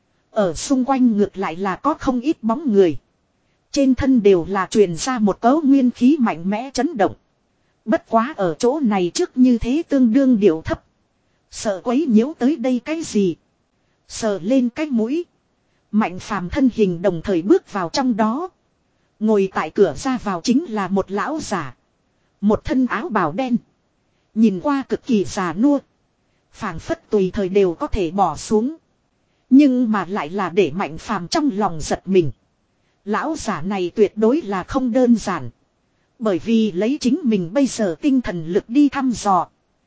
Ở xung quanh ngược lại là có không ít bóng người. Trên thân đều là truyền ra một cấu nguyên khí mạnh mẽ chấn động. Bất quá ở chỗ này trước như thế tương đương điệu thấp. Sợ quấy nhiễu tới đây cái gì. Sờ lên cái mũi. Mạnh Phàm thân hình đồng thời bước vào trong đó. Ngồi tại cửa ra vào chính là một lão giả. Một thân áo bào đen. Nhìn qua cực kỳ già nua. Phảng phất tùy thời đều có thể bỏ xuống. Nhưng mà lại là để Mạnh Phàm trong lòng giật mình. Lão giả này tuyệt đối là không đơn giản. Bởi vì lấy chính mình bây giờ tinh thần lực đi thăm dò.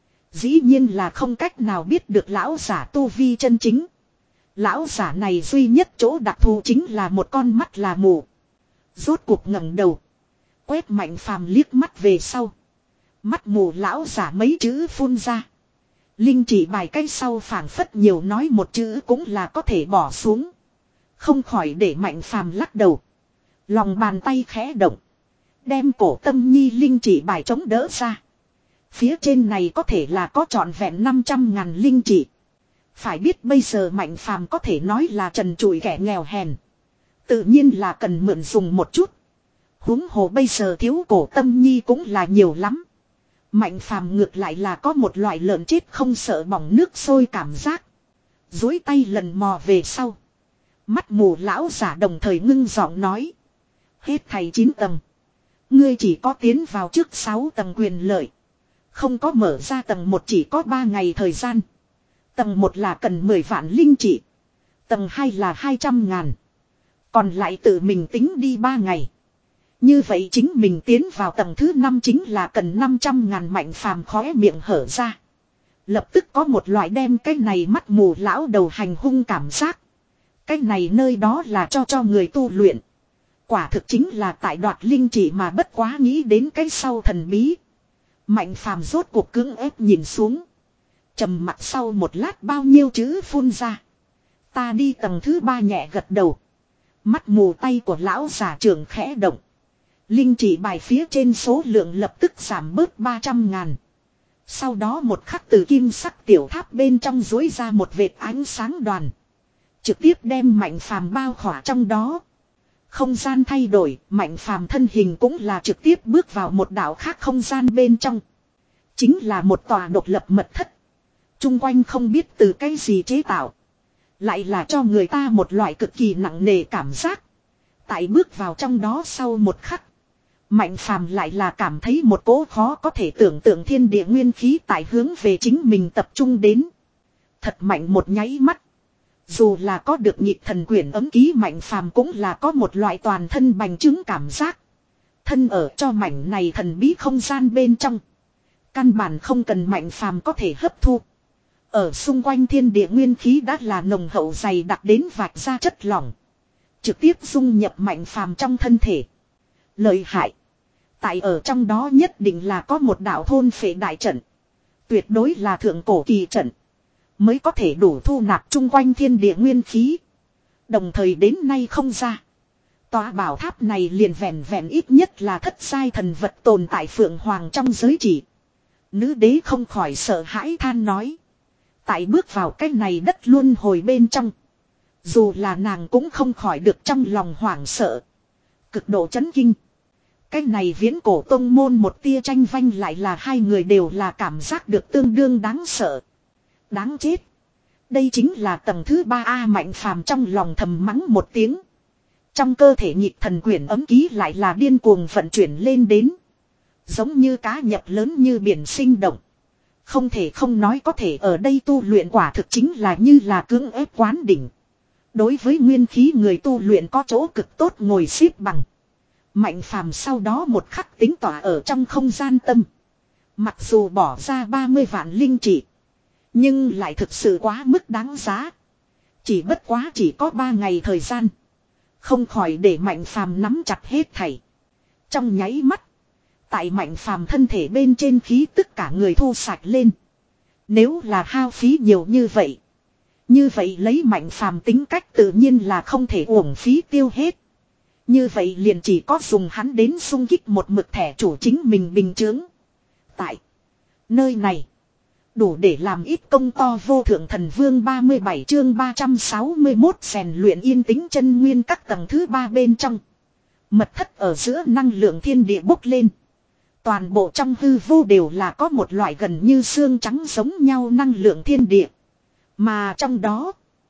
Dĩ nhiên là không cách nào biết được lão giả tu vi chân chính. Lão giả này duy nhất chỗ đặc thù chính là một con mắt là mù. Rốt cuộc ngẩng đầu. Quét Mạnh Phàm liếc mắt về sau. Mắt mù lão giả mấy chữ phun ra. Linh chỉ bài cái sau phảng phất nhiều nói một chữ cũng là có thể bỏ xuống. Không khỏi để Mạnh Phàm lắc đầu. Lòng bàn tay khẽ động. Đem Cổ Tâm Nhi linh chỉ bài chống đỡ ra. Phía trên này có thể là có trọn vẹn năm trăm ngàn linh chỉ. Phải biết bây giờ Mạnh Phàm có thể nói là trần trụi kẻ nghèo hèn. Tự nhiên là cần mượn dùng một chút. Huống hồ bây giờ thiếu Cổ Tâm Nhi cũng là nhiều lắm. Mạnh Phàm ngược lại là có một loại lợn chết không sợ bỏng nước sôi cảm giác. Dối tay lần mò về sau. Mắt mù lão giả đồng thời ngưng giọng nói. Hết thầy chín tầng. Ngươi chỉ có tiến vào trước sáu tầng quyền lợi. Không có mở ra tầng một chỉ có ba ngày thời gian. Tầng một là cần mười vạn linh chỉ. Tầng hai là hai trăm ngàn. Còn lại tự mình tính đi ba ngày. Như vậy chính mình tiến vào tầng thứ năm chính là cần năm trăm ngàn. Mạnh Phàm khóe miệng hở ra. Lập tức có một loại đem cái này mắt mù lão đầu hành hung cảm giác. Cái này nơi đó là cho cho người tu luyện. Quả thực chính là tại đoạt linh chỉ mà bất quá nghĩ đến cái sau thần bí. Mạnh Phàm rốt cuộc cưỡng ép nhìn xuống. Trầm mặt sau một lát bao nhiêu chữ phun ra. Ta đi tầng thứ ba nhẹ gật đầu. Mắt mù tay của lão giả trưởng khẽ động. Linh chỉ bài phía trên số lượng lập tức giảm bớt ba trăm ngàn. Sau đó một khắc từ kim sắc tiểu tháp bên trong dối ra một vệt ánh sáng đoàn. Trực tiếp đem Mạnh Phàm bao khỏa trong đó. Không gian thay đổi, Mạnh Phàm thân hình cũng là trực tiếp bước vào một đảo khác không gian bên trong. Chính là một tòa độc lập mật thất. Trung quanh không biết từ cái gì chế tạo. Lại là cho người ta một loại cực kỳ nặng nề cảm giác. Tại bước vào trong đó sau một khắc. Mạnh Phàm lại là cảm thấy một cỗ khó có thể tưởng tượng thiên địa nguyên khí tại hướng về chính mình tập trung đến. Thật mạnh một nháy mắt. Dù là có được nhịp thần quyển ấm ký Mạnh Phàm cũng là có một loại toàn thân bành trướng cảm giác. Thân ở cho mảnh này thần bí không gian bên trong. Căn bản không cần Mạnh Phàm có thể hấp thu. Ở xung quanh thiên địa nguyên khí đã là nồng hậu dày đặc đến vạch ra chất lỏng. Trực tiếp dung nhập Mạnh Phàm trong thân thể. Lợi hại. Tại ở trong đó nhất định là có một đạo thôn phệ đại trận. Tuyệt đối là thượng cổ kỳ trận. Mới có thể đủ thu nạp chung quanh thiên địa nguyên khí. Đồng thời đến nay không ra. Tòa bảo tháp này liền vẹn vẹn ít nhất là thất giai thần vật tồn tại Phượng Hoàng trong giới chỉ. Nữ đế không khỏi sợ hãi than nói. Tại bước vào cái này đất luân hồi bên trong. Dù là nàng cũng không khỏi được trong lòng hoảng sợ. Cực độ chấn kinh. Cái này viễn cổ tông môn một tia tranh vanh lại là hai người đều là cảm giác được tương đương đáng sợ. Đáng chết. Đây chính là tầng thứ ba A. Mạnh Phàm trong lòng thầm mắng một tiếng. Trong cơ thể nhịp thần quyển ấm ký lại là điên cuồng vận chuyển lên đến. Giống như cá nhập lớn như biển sinh động. Không thể không nói có thể ở đây tu luyện quả thực chính là như là cưỡng ép quán đỉnh. Đối với nguyên khí người tu luyện có chỗ cực tốt ngồi xếp bằng. Mạnh phàm sau đó một khắc tính tỏa ở trong không gian tâm. Mặc dù bỏ ra ba mươi vạn linh trị. Nhưng lại thực sự quá mức đáng giá. Chỉ bất quá chỉ có ba ngày thời gian. Không khỏi để mạnh phàm nắm chặt hết thảy. Trong nháy mắt. Tại mạnh phàm thân thể bên trên khí tất cả người thu sạch lên. Nếu là hao phí nhiều như vậy. Như vậy lấy mạnh phàm tính cách tự nhiên là không thể uổng phí tiêu hết. Như vậy liền chỉ có dùng hắn đến xung kích một mực thẻ chủ chính mình bình chướng. Tại nơi này. Đủ để làm ít công to vô thượng thần vương ba mươi bảy chương ba trăm sáu mươi mốt rèn luyện yên tĩnh chân nguyên các tầng thứ ba bên trong. Mật thất ở giữa năng lượng thiên địa bốc lên. Toàn bộ trong hư vô đều là có một loại gần như xương trắng giống nhau năng lượng thiên địa. Mà trong đó,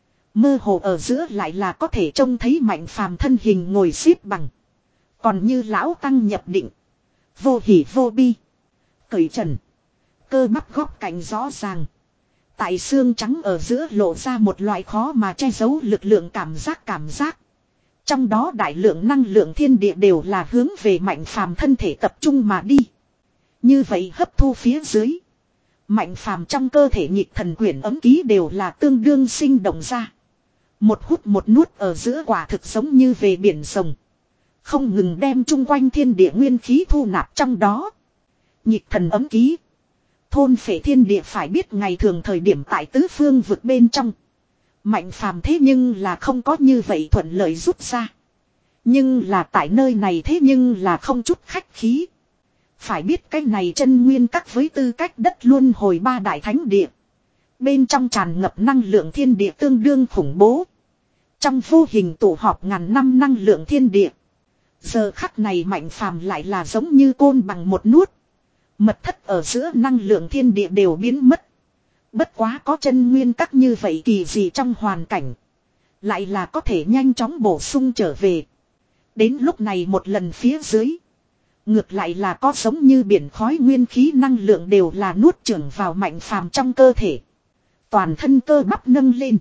mơ hồ ở giữa lại là có thể trông thấy mạnh phàm thân hình ngồi xếp bằng. Còn như lão tăng nhập định. Vô hỉ vô bi. Cởi trần. Cơ bắp góc cạnh rõ ràng. Tại xương trắng ở giữa lộ ra một loại khó mà che giấu lực lượng cảm giác cảm giác. Trong đó đại lượng năng lượng thiên địa đều là hướng về mạnh phàm thân thể tập trung mà đi. Như vậy hấp thu phía dưới. Mạnh phàm trong cơ thể nhịp thần quyển ấm ký đều là tương đương sinh động ra. Một hút một nuốt ở giữa quả thực giống như về biển rồng. Không ngừng đem chung quanh thiên địa nguyên khí thu nạp trong đó. Nhịp thần ấm ký. Thôn phệ thiên địa phải biết ngày thường thời điểm tại tứ phương vực bên trong. Mạnh phàm thế nhưng là không có như vậy thuận lợi rút ra. Nhưng là tại nơi này thế nhưng là không chút khách khí. Phải biết cái này chân nguyên các với tư cách đất luân hồi ba đại thánh địa. Bên trong tràn ngập năng lượng thiên địa tương đương khủng bố. Trong vô hình tụ họp ngàn năm năng lượng thiên địa. Giờ khắc này mạnh phàm lại là giống như côn bằng một nuốt. Mật thất ở giữa năng lượng thiên địa đều biến mất. Bất quá có chân nguyên các như vậy kỳ gì trong hoàn cảnh. Lại là có thể nhanh chóng bổ sung trở về. Đến lúc này một lần phía dưới. Ngược lại là có giống như biển khói nguyên khí năng lượng đều là nuốt chửng vào mạnh phàm trong cơ thể. Toàn thân cơ bắp nâng lên.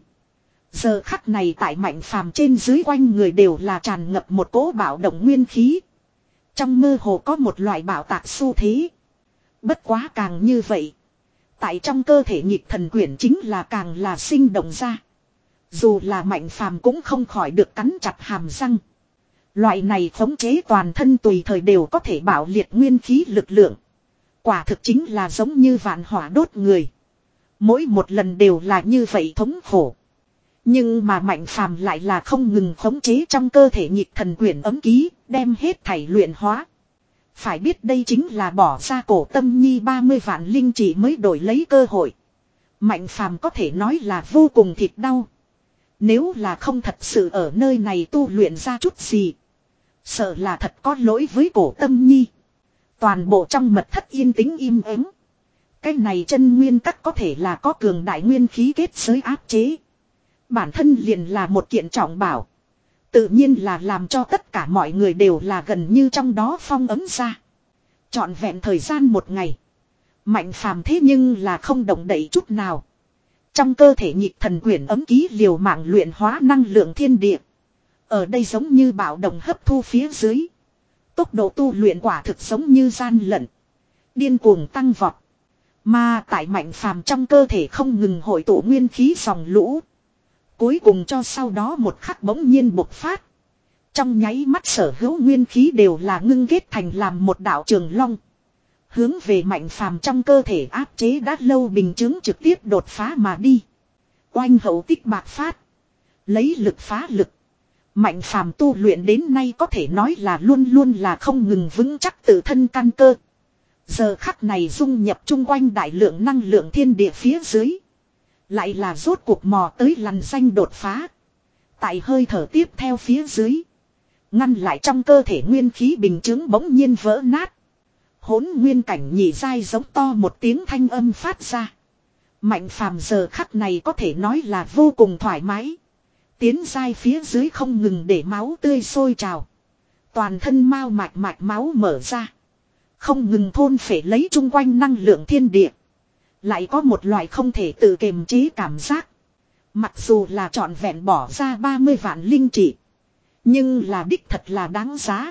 Giờ khắc này tại mạnh phàm trên dưới quanh người đều là tràn ngập một cỗ bạo động nguyên khí. Trong mơ hồ có một loại bạo tạc xu thế. Bất quá càng như vậy. Tại trong cơ thể nhịp thần quyển chính là càng là sinh động ra. Dù là mạnh phàm cũng không khỏi được cắn chặt hàm răng. Loại này khống chế toàn thân tùy thời đều có thể bảo liệt nguyên khí lực lượng. Quả thực chính là giống như vạn hỏa đốt người. Mỗi một lần đều là như vậy thống khổ. Nhưng mà mạnh phàm lại là không ngừng khống chế trong cơ thể nhịp thần quyển ấm ký, đem hết thảy luyện hóa. Phải biết đây chính là bỏ ra cổ tâm nhi ba mươi vạn linh chỉ mới đổi lấy cơ hội. Mạnh phàm có thể nói là vô cùng thịt đau. Nếu là không thật sự ở nơi này tu luyện ra chút gì. Sợ là thật có lỗi với cổ tâm nhi. Toàn bộ trong mật thất yên tĩnh im ắng. Cái này chân nguyên các có thể là có cường đại nguyên khí kết giới áp chế. Bản thân liền là một kiện trọng bảo. Tự nhiên là làm cho tất cả mọi người đều là gần như trong đó phong ấm ra. Trọn vẹn thời gian một ngày. Mạnh phàm thế nhưng là không động đậy chút nào. Trong cơ thể nhịp thần quyển ấm ký liều mạng luyện hóa năng lượng thiên địa. Ở đây giống như bạo động hấp thu phía dưới. Tốc độ tu luyện quả thực giống như gian lận. Điên cuồng tăng vọt. Mà tại mạnh phàm trong cơ thể không ngừng hội tụ nguyên khí dòng lũ. Cuối cùng cho sau đó một khắc bỗng nhiên bộc phát. Trong nháy mắt sở hữu nguyên khí đều là ngưng kết thành làm một đạo trường long. Hướng về mạnh phàm trong cơ thể áp chế đã lâu bình chứng trực tiếp đột phá mà đi. Oanh hậu tích bạc phát. Lấy lực phá lực. Mạnh phàm tu luyện đến nay có thể nói là luôn luôn là không ngừng vững chắc tự thân căn cơ. Giờ khắc này dung nhập chung quanh đại lượng năng lượng thiên địa phía dưới. Lại là rốt cuộc mò tới lằn danh đột phá. Tại hơi thở tiếp theo phía dưới. Ngăn lại trong cơ thể nguyên khí bình chứng bỗng nhiên vỡ nát. Hỗn nguyên cảnh nhị dai giống to một tiếng thanh âm phát ra. Mạnh phàm giờ khắc này có thể nói là vô cùng thoải mái. Tiến dai phía dưới không ngừng để máu tươi sôi trào. Toàn thân mau mạch mạch máu mở ra. Không ngừng thôn phệ lấy chung quanh năng lượng thiên địa. Lại có một loại không thể tự kiềm chế cảm giác. Mặc dù là trọn vẹn bỏ ra ba mươi vạn linh trị. Nhưng là đích thật là đáng giá.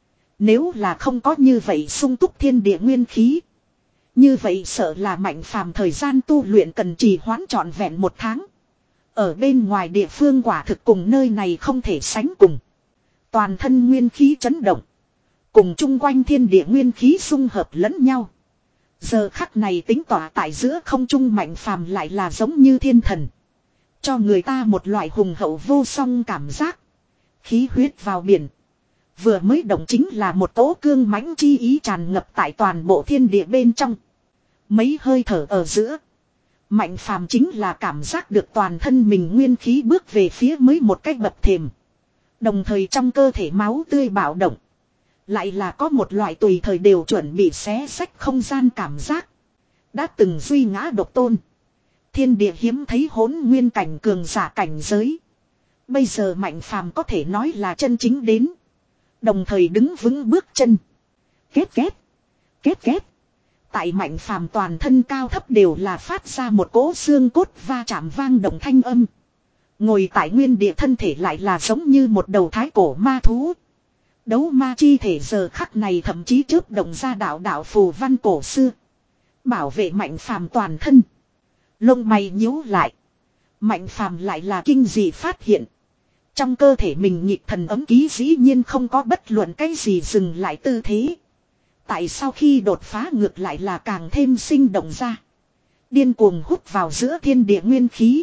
Nếu là không có như vậy sung túc thiên địa nguyên khí. Như vậy sợ là Mạnh Phàm thời gian tu luyện cần trì hoãn trọn vẹn một tháng. Ở bên ngoài địa phương quả thực cùng nơi này không thể sánh cùng. Toàn thân nguyên khí chấn động. Cùng chung quanh thiên địa nguyên khí xung hợp lẫn nhau. Giờ khắc này tính tỏa tại giữa không trung Mạnh Phàm lại là giống như thiên thần. Cho người ta một loại hùng hậu vô song cảm giác. Khí huyết vào biển. Vừa mới động chính là một tố cương mãnh chi ý tràn ngập tại toàn bộ thiên địa bên trong. Mấy hơi thở ở giữa. Mạnh Phàm chính là cảm giác được toàn thân mình nguyên khí bước về phía mới một cách bậc thềm. Đồng thời trong cơ thể máu tươi bạo động. Lại là có một loại tùy thời đều chuẩn bị xé xách không gian cảm giác. Đã từng duy ngã độc tôn. Thiên địa hiếm thấy hỗn nguyên cảnh cường giả cảnh giới. Bây giờ Mạnh Phàm có thể nói là chân chính đến. Đồng thời đứng vững bước chân. Kết kết. Kết kết. Tại Mạnh Phàm toàn thân cao thấp đều là phát ra một cỗ xương cốt va chạm vang động thanh âm. Ngồi tại nguyên địa thân thể lại là giống như một đầu thái cổ ma thú. Đấu ma chi thể giờ khắc này thậm chí chớp động ra đạo đạo phù văn cổ xưa. Bảo vệ Mạnh Phàm toàn thân. Lông mày nhíu lại. Mạnh Phàm lại là kinh dị phát hiện. Trong cơ thể mình nhịp thần ấm ký dĩ nhiên không có bất luận cái gì dừng lại tư thế. Tại sao khi đột phá ngược lại là càng thêm sinh động ra. Điên cuồng hút vào giữa thiên địa nguyên khí.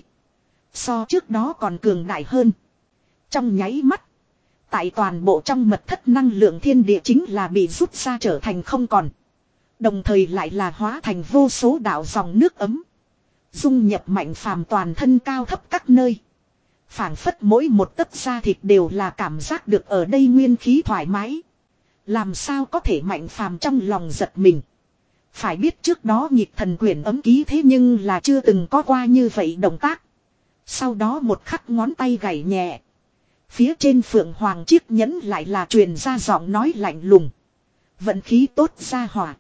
So trước đó còn cường đại hơn. Trong nháy mắt. Tại toàn bộ trong mật thất năng lượng thiên địa chính là bị rút ra trở thành không còn. Đồng thời lại là hóa thành vô số đạo dòng nước ấm. Dung nhập Mạnh Phàm toàn thân cao thấp các nơi. Phảng phất mỗi một tấc da thịt đều là cảm giác được ở đây nguyên khí thoải mái. Làm sao có thể Mạnh Phàm trong lòng giật mình. Phải biết trước đó nhịp thần quyển ấm ký thế nhưng là chưa từng có qua như vậy động tác. Sau đó một khắc ngón tay gảy nhẹ. Phía trên phượng hoàng chiếc nhẫn lại là truyền ra giọng nói lạnh lùng. Vận khí tốt ra hỏa.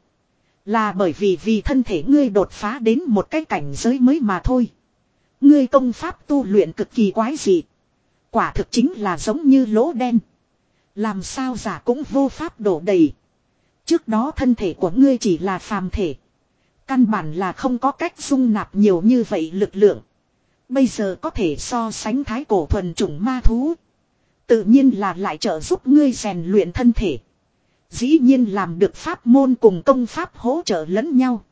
Là bởi vì vì thân thể ngươi đột phá đến một cái cảnh giới mới mà thôi. Ngươi công pháp tu luyện cực kỳ quái dị. Quả thực chính là giống như lỗ đen. Làm sao giả cũng vô pháp đổ đầy. Trước đó thân thể của ngươi chỉ là phàm thể. Căn bản là không có cách dung nạp nhiều như vậy lực lượng. Bây giờ có thể so sánh thái cổ thuần chủng ma thú. Tự nhiên là lại trợ giúp ngươi rèn luyện thân thể. Dĩ nhiên làm được pháp môn cùng công pháp hỗ trợ lẫn nhau.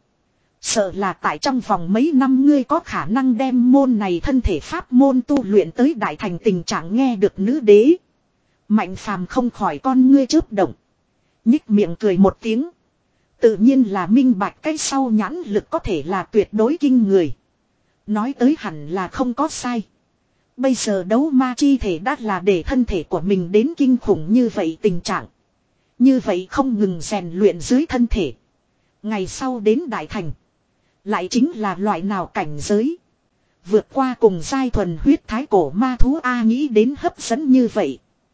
Sợ là tại trong vòng mấy năm ngươi có khả năng đem môn này thân thể pháp môn tu luyện tới đại thành tình trạng nghe được nữ đế. Mạnh Phàm không khỏi con ngươi chớp động. Nhích miệng cười một tiếng. Tự nhiên là minh bạch cái sau nhãn lực có thể là tuyệt đối kinh người. Nói tới hẳn là không có sai. Bây giờ đấu ma chi thể đã là để thân thể của mình đến kinh khủng như vậy tình trạng. Như vậy không ngừng rèn luyện dưới thân thể. Ngày sau đến đại thành. Lại chính là loại nào cảnh giới. Vượt qua cùng giai thuần huyết thái cổ ma thú A nghĩ đến hấp dẫn như vậy.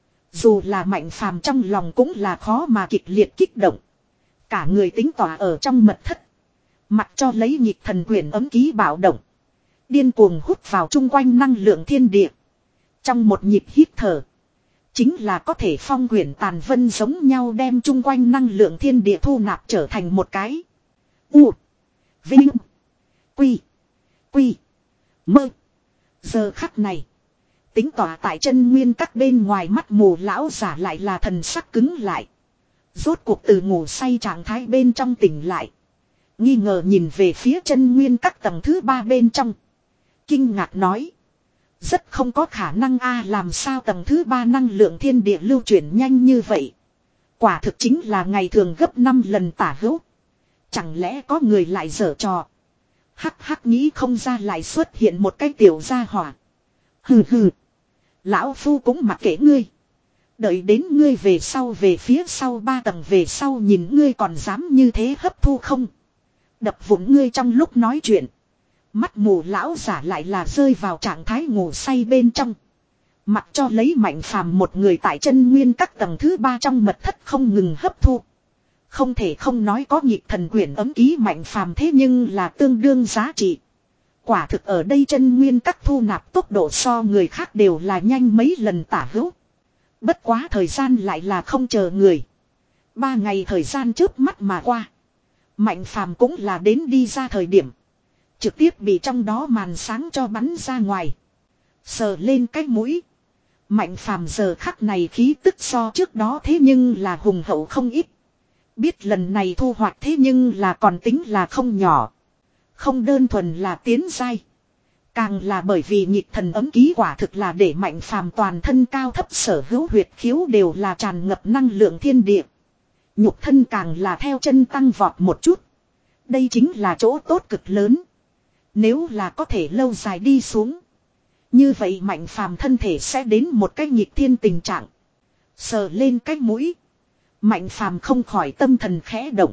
Dù là Mạnh Phàm trong lòng cũng là khó mà kịch liệt kích động. Cả người tính tỏa ở trong mật thất. Mặc cho lấy nhịp thần quyển ấm ký bạo động. Điên cuồng hút vào chung quanh năng lượng thiên địa. Trong một nhịp hít thở. Chính là có thể phong quyển tàn vân giống nhau đem chung quanh năng lượng thiên địa thu nạp trở thành một cái. U. Vinh. Quy. Quy. Mơ. Giờ khắc này. Tính tỏa tại chân nguyên các bên ngoài mắt mù lão giả lại là thần sắc cứng lại. Rốt cuộc từ ngủ say trạng thái bên trong tỉnh lại. Nghi ngờ nhìn về phía chân nguyên các tầng thứ ba bên trong. Kinh ngạc nói. Rất không có khả năng a làm sao tầng thứ ba năng lượng thiên địa lưu chuyển nhanh như vậy. Quả thực chính là ngày thường gấp năm lần tả hữu. Chẳng lẽ có người lại giở trò. Hắc hắc nghĩ không ra lại xuất hiện một cái tiểu gia hỏa. Hừ hừ. Lão phu cũng mặc kệ ngươi. Đợi đến ngươi về sau về phía sau ba tầng về sau nhìn ngươi còn dám như thế hấp thu không. Đập vụn ngươi trong lúc nói chuyện. Mắt mù lão giả lại là rơi vào trạng thái ngủ say bên trong. Mặc cho lấy Mạnh Phàm một người tại chân nguyên các tầng thứ ba trong mật thất không ngừng hấp thu. Không thể không nói có nhịp thần quyển ấm ký Mạnh Phàm thế nhưng là tương đương giá trị. Quả thực ở đây chân nguyên các thu nạp tốc độ so người khác đều là nhanh mấy lần tả hữu. Bất quá thời gian lại là không chờ người. Ba ngày thời gian chớp mắt mà qua. Mạnh phàm cũng là đến đi ra thời điểm. Trực tiếp bị trong đó màn sáng cho bắn ra ngoài. Sờ lên cái mũi. Mạnh phàm giờ khắc này khí tức so trước đó thế nhưng là hùng hậu không ít. Biết lần này thu hoạch thế nhưng là còn tính là không nhỏ. Không đơn thuần là tiến giai. Càng là bởi vì nhịp thần ấm ký quả thực là để mạnh phàm toàn thân cao thấp sở hữu huyệt khiếu đều là tràn ngập năng lượng thiên địa. Nhục thân càng là theo chân tăng vọt một chút. Đây chính là chỗ tốt cực lớn. Nếu là có thể lâu dài đi xuống. Như vậy mạnh phàm thân thể sẽ đến một cái nhịp thiên tình trạng. Sờ lên cái mũi. Mạnh phàm không khỏi tâm thần khẽ động.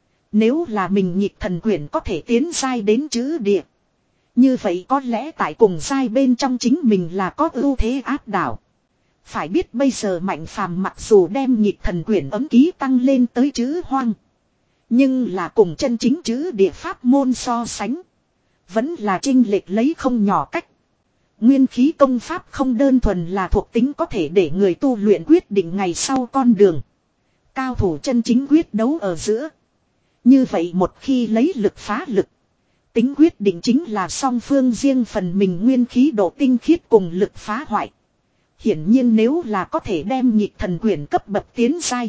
Nếu là mình nhịp thần quyển có thể tiến giai đến chữ địa. Như vậy có lẽ tại cùng giai bên trong chính mình là có ưu thế áp đảo. Phải biết bây giờ mạnh phàm mặc dù đem nhịp thần quyển ấm ký tăng lên tới chữ hoang. Nhưng là cùng chân chính chữ địa pháp môn so sánh. Vẫn là chênh lệch lấy không nhỏ cách. Nguyên khí công pháp không đơn thuần là thuộc tính có thể để người tu luyện quyết định ngày sau con đường. Cao thủ chân chính quyết đấu ở giữa. Như vậy một khi lấy lực phá lực. Tính quyết định chính là song phương riêng phần mình nguyên khí độ tinh khiết cùng lực phá hoại. Hiển nhiên nếu là có thể đem nhịp thần quyển cấp bậc tiến giai.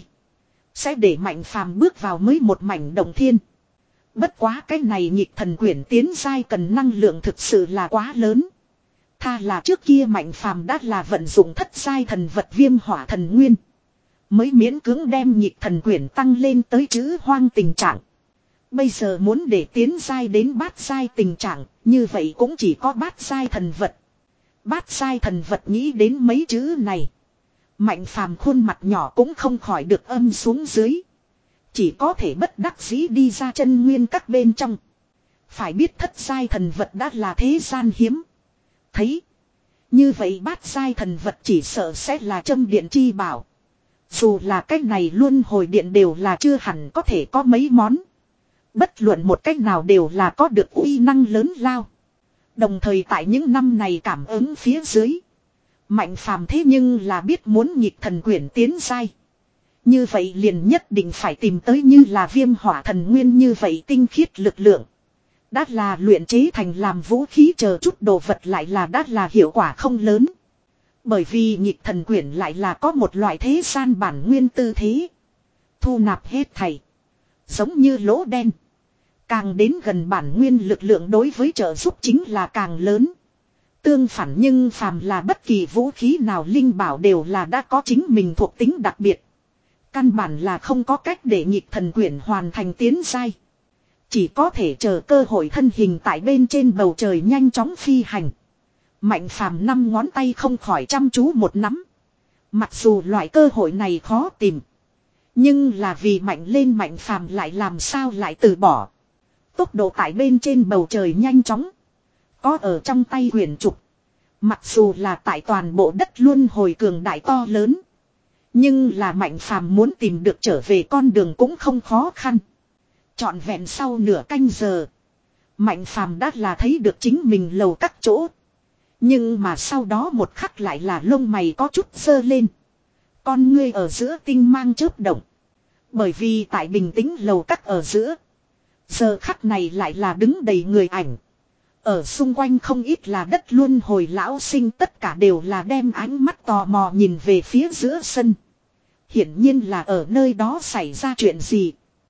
Sẽ để mạnh phàm bước vào mới một mảnh động thiên. Bất quá cái này nhịp thần quyển tiến giai cần năng lượng thực sự là quá lớn. Tha là trước kia mạnh phàm đã là vận dụng thất giai thần vật viêm hỏa thần nguyên. Mới miễn cưỡng đem nhịp thần quyển tăng lên tới chữ hoang tình trạng. Bây giờ muốn để tiến giai đến bát giai tình trạng, như vậy cũng chỉ có bát giai thần vật. Bát giai thần vật nghĩ đến mấy chữ này. Mạnh phàm khuôn mặt nhỏ cũng không khỏi được âm xuống dưới. Chỉ có thể bất đắc dĩ đi ra chân nguyên các bên trong. Phải biết thất giai thần vật đã là thế gian hiếm. Thấy. Như vậy bát giai thần vật chỉ sợ sẽ là châm điện chi bảo. Dù là cách này luôn hồi điện đều là chưa hẳn có thể có mấy món. Bất luận một cách nào đều là có được uy năng lớn lao. Đồng thời tại những năm này cảm ứng phía dưới. Mạnh phàm thế nhưng là biết muốn nhịp thần quyển tiến giai. Như vậy liền nhất định phải tìm tới như là viêm hỏa thần nguyên như vậy tinh khiết lực lượng. Đã là luyện chế thành làm vũ khí chờ chút đồ vật lại là đã là hiệu quả không lớn. Bởi vì nhịp thần quyển lại là có một loại thế gian bản nguyên tư thế. Thu nạp hết thảy. Giống như lỗ đen. Càng đến gần bản nguyên lực lượng đối với trợ giúp chính là càng lớn. Tương phản nhưng phàm là bất kỳ vũ khí nào linh bảo đều là đã có chính mình thuộc tính đặc biệt. Căn bản là không có cách để nhịp thần quyển hoàn thành tiến giai. Chỉ có thể chờ cơ hội thân hình tại bên trên bầu trời nhanh chóng phi hành. Mạnh phàm năm ngón tay không khỏi chăm chú một nắm. Mặc dù loại cơ hội này khó tìm. Nhưng là vì mạnh lên mạnh phàm lại làm sao lại từ bỏ. Tốc độ tại bên trên bầu trời nhanh chóng. Có ở trong tay huyền trục. Mặc dù là tại toàn bộ đất luôn hồi cường đại to lớn. Nhưng là mạnh phàm muốn tìm được trở về con đường cũng không khó khăn. Trọn vẹn sau nửa canh giờ. Mạnh phàm đã là thấy được chính mình lầu các chỗ. Nhưng mà sau đó một khắc lại là lông mày có chút sơ lên. Con ngươi ở giữa tinh mang chớp động. Bởi vì tại bình tĩnh lầu các ở giữa. Giờ khắc này lại là đứng đầy người ảnh. Ở xung quanh không ít là đất luân hồi lão sinh tất cả đều là đem ánh mắt tò mò nhìn về phía giữa sân. Hiển nhiên là ở nơi đó xảy ra chuyện gì.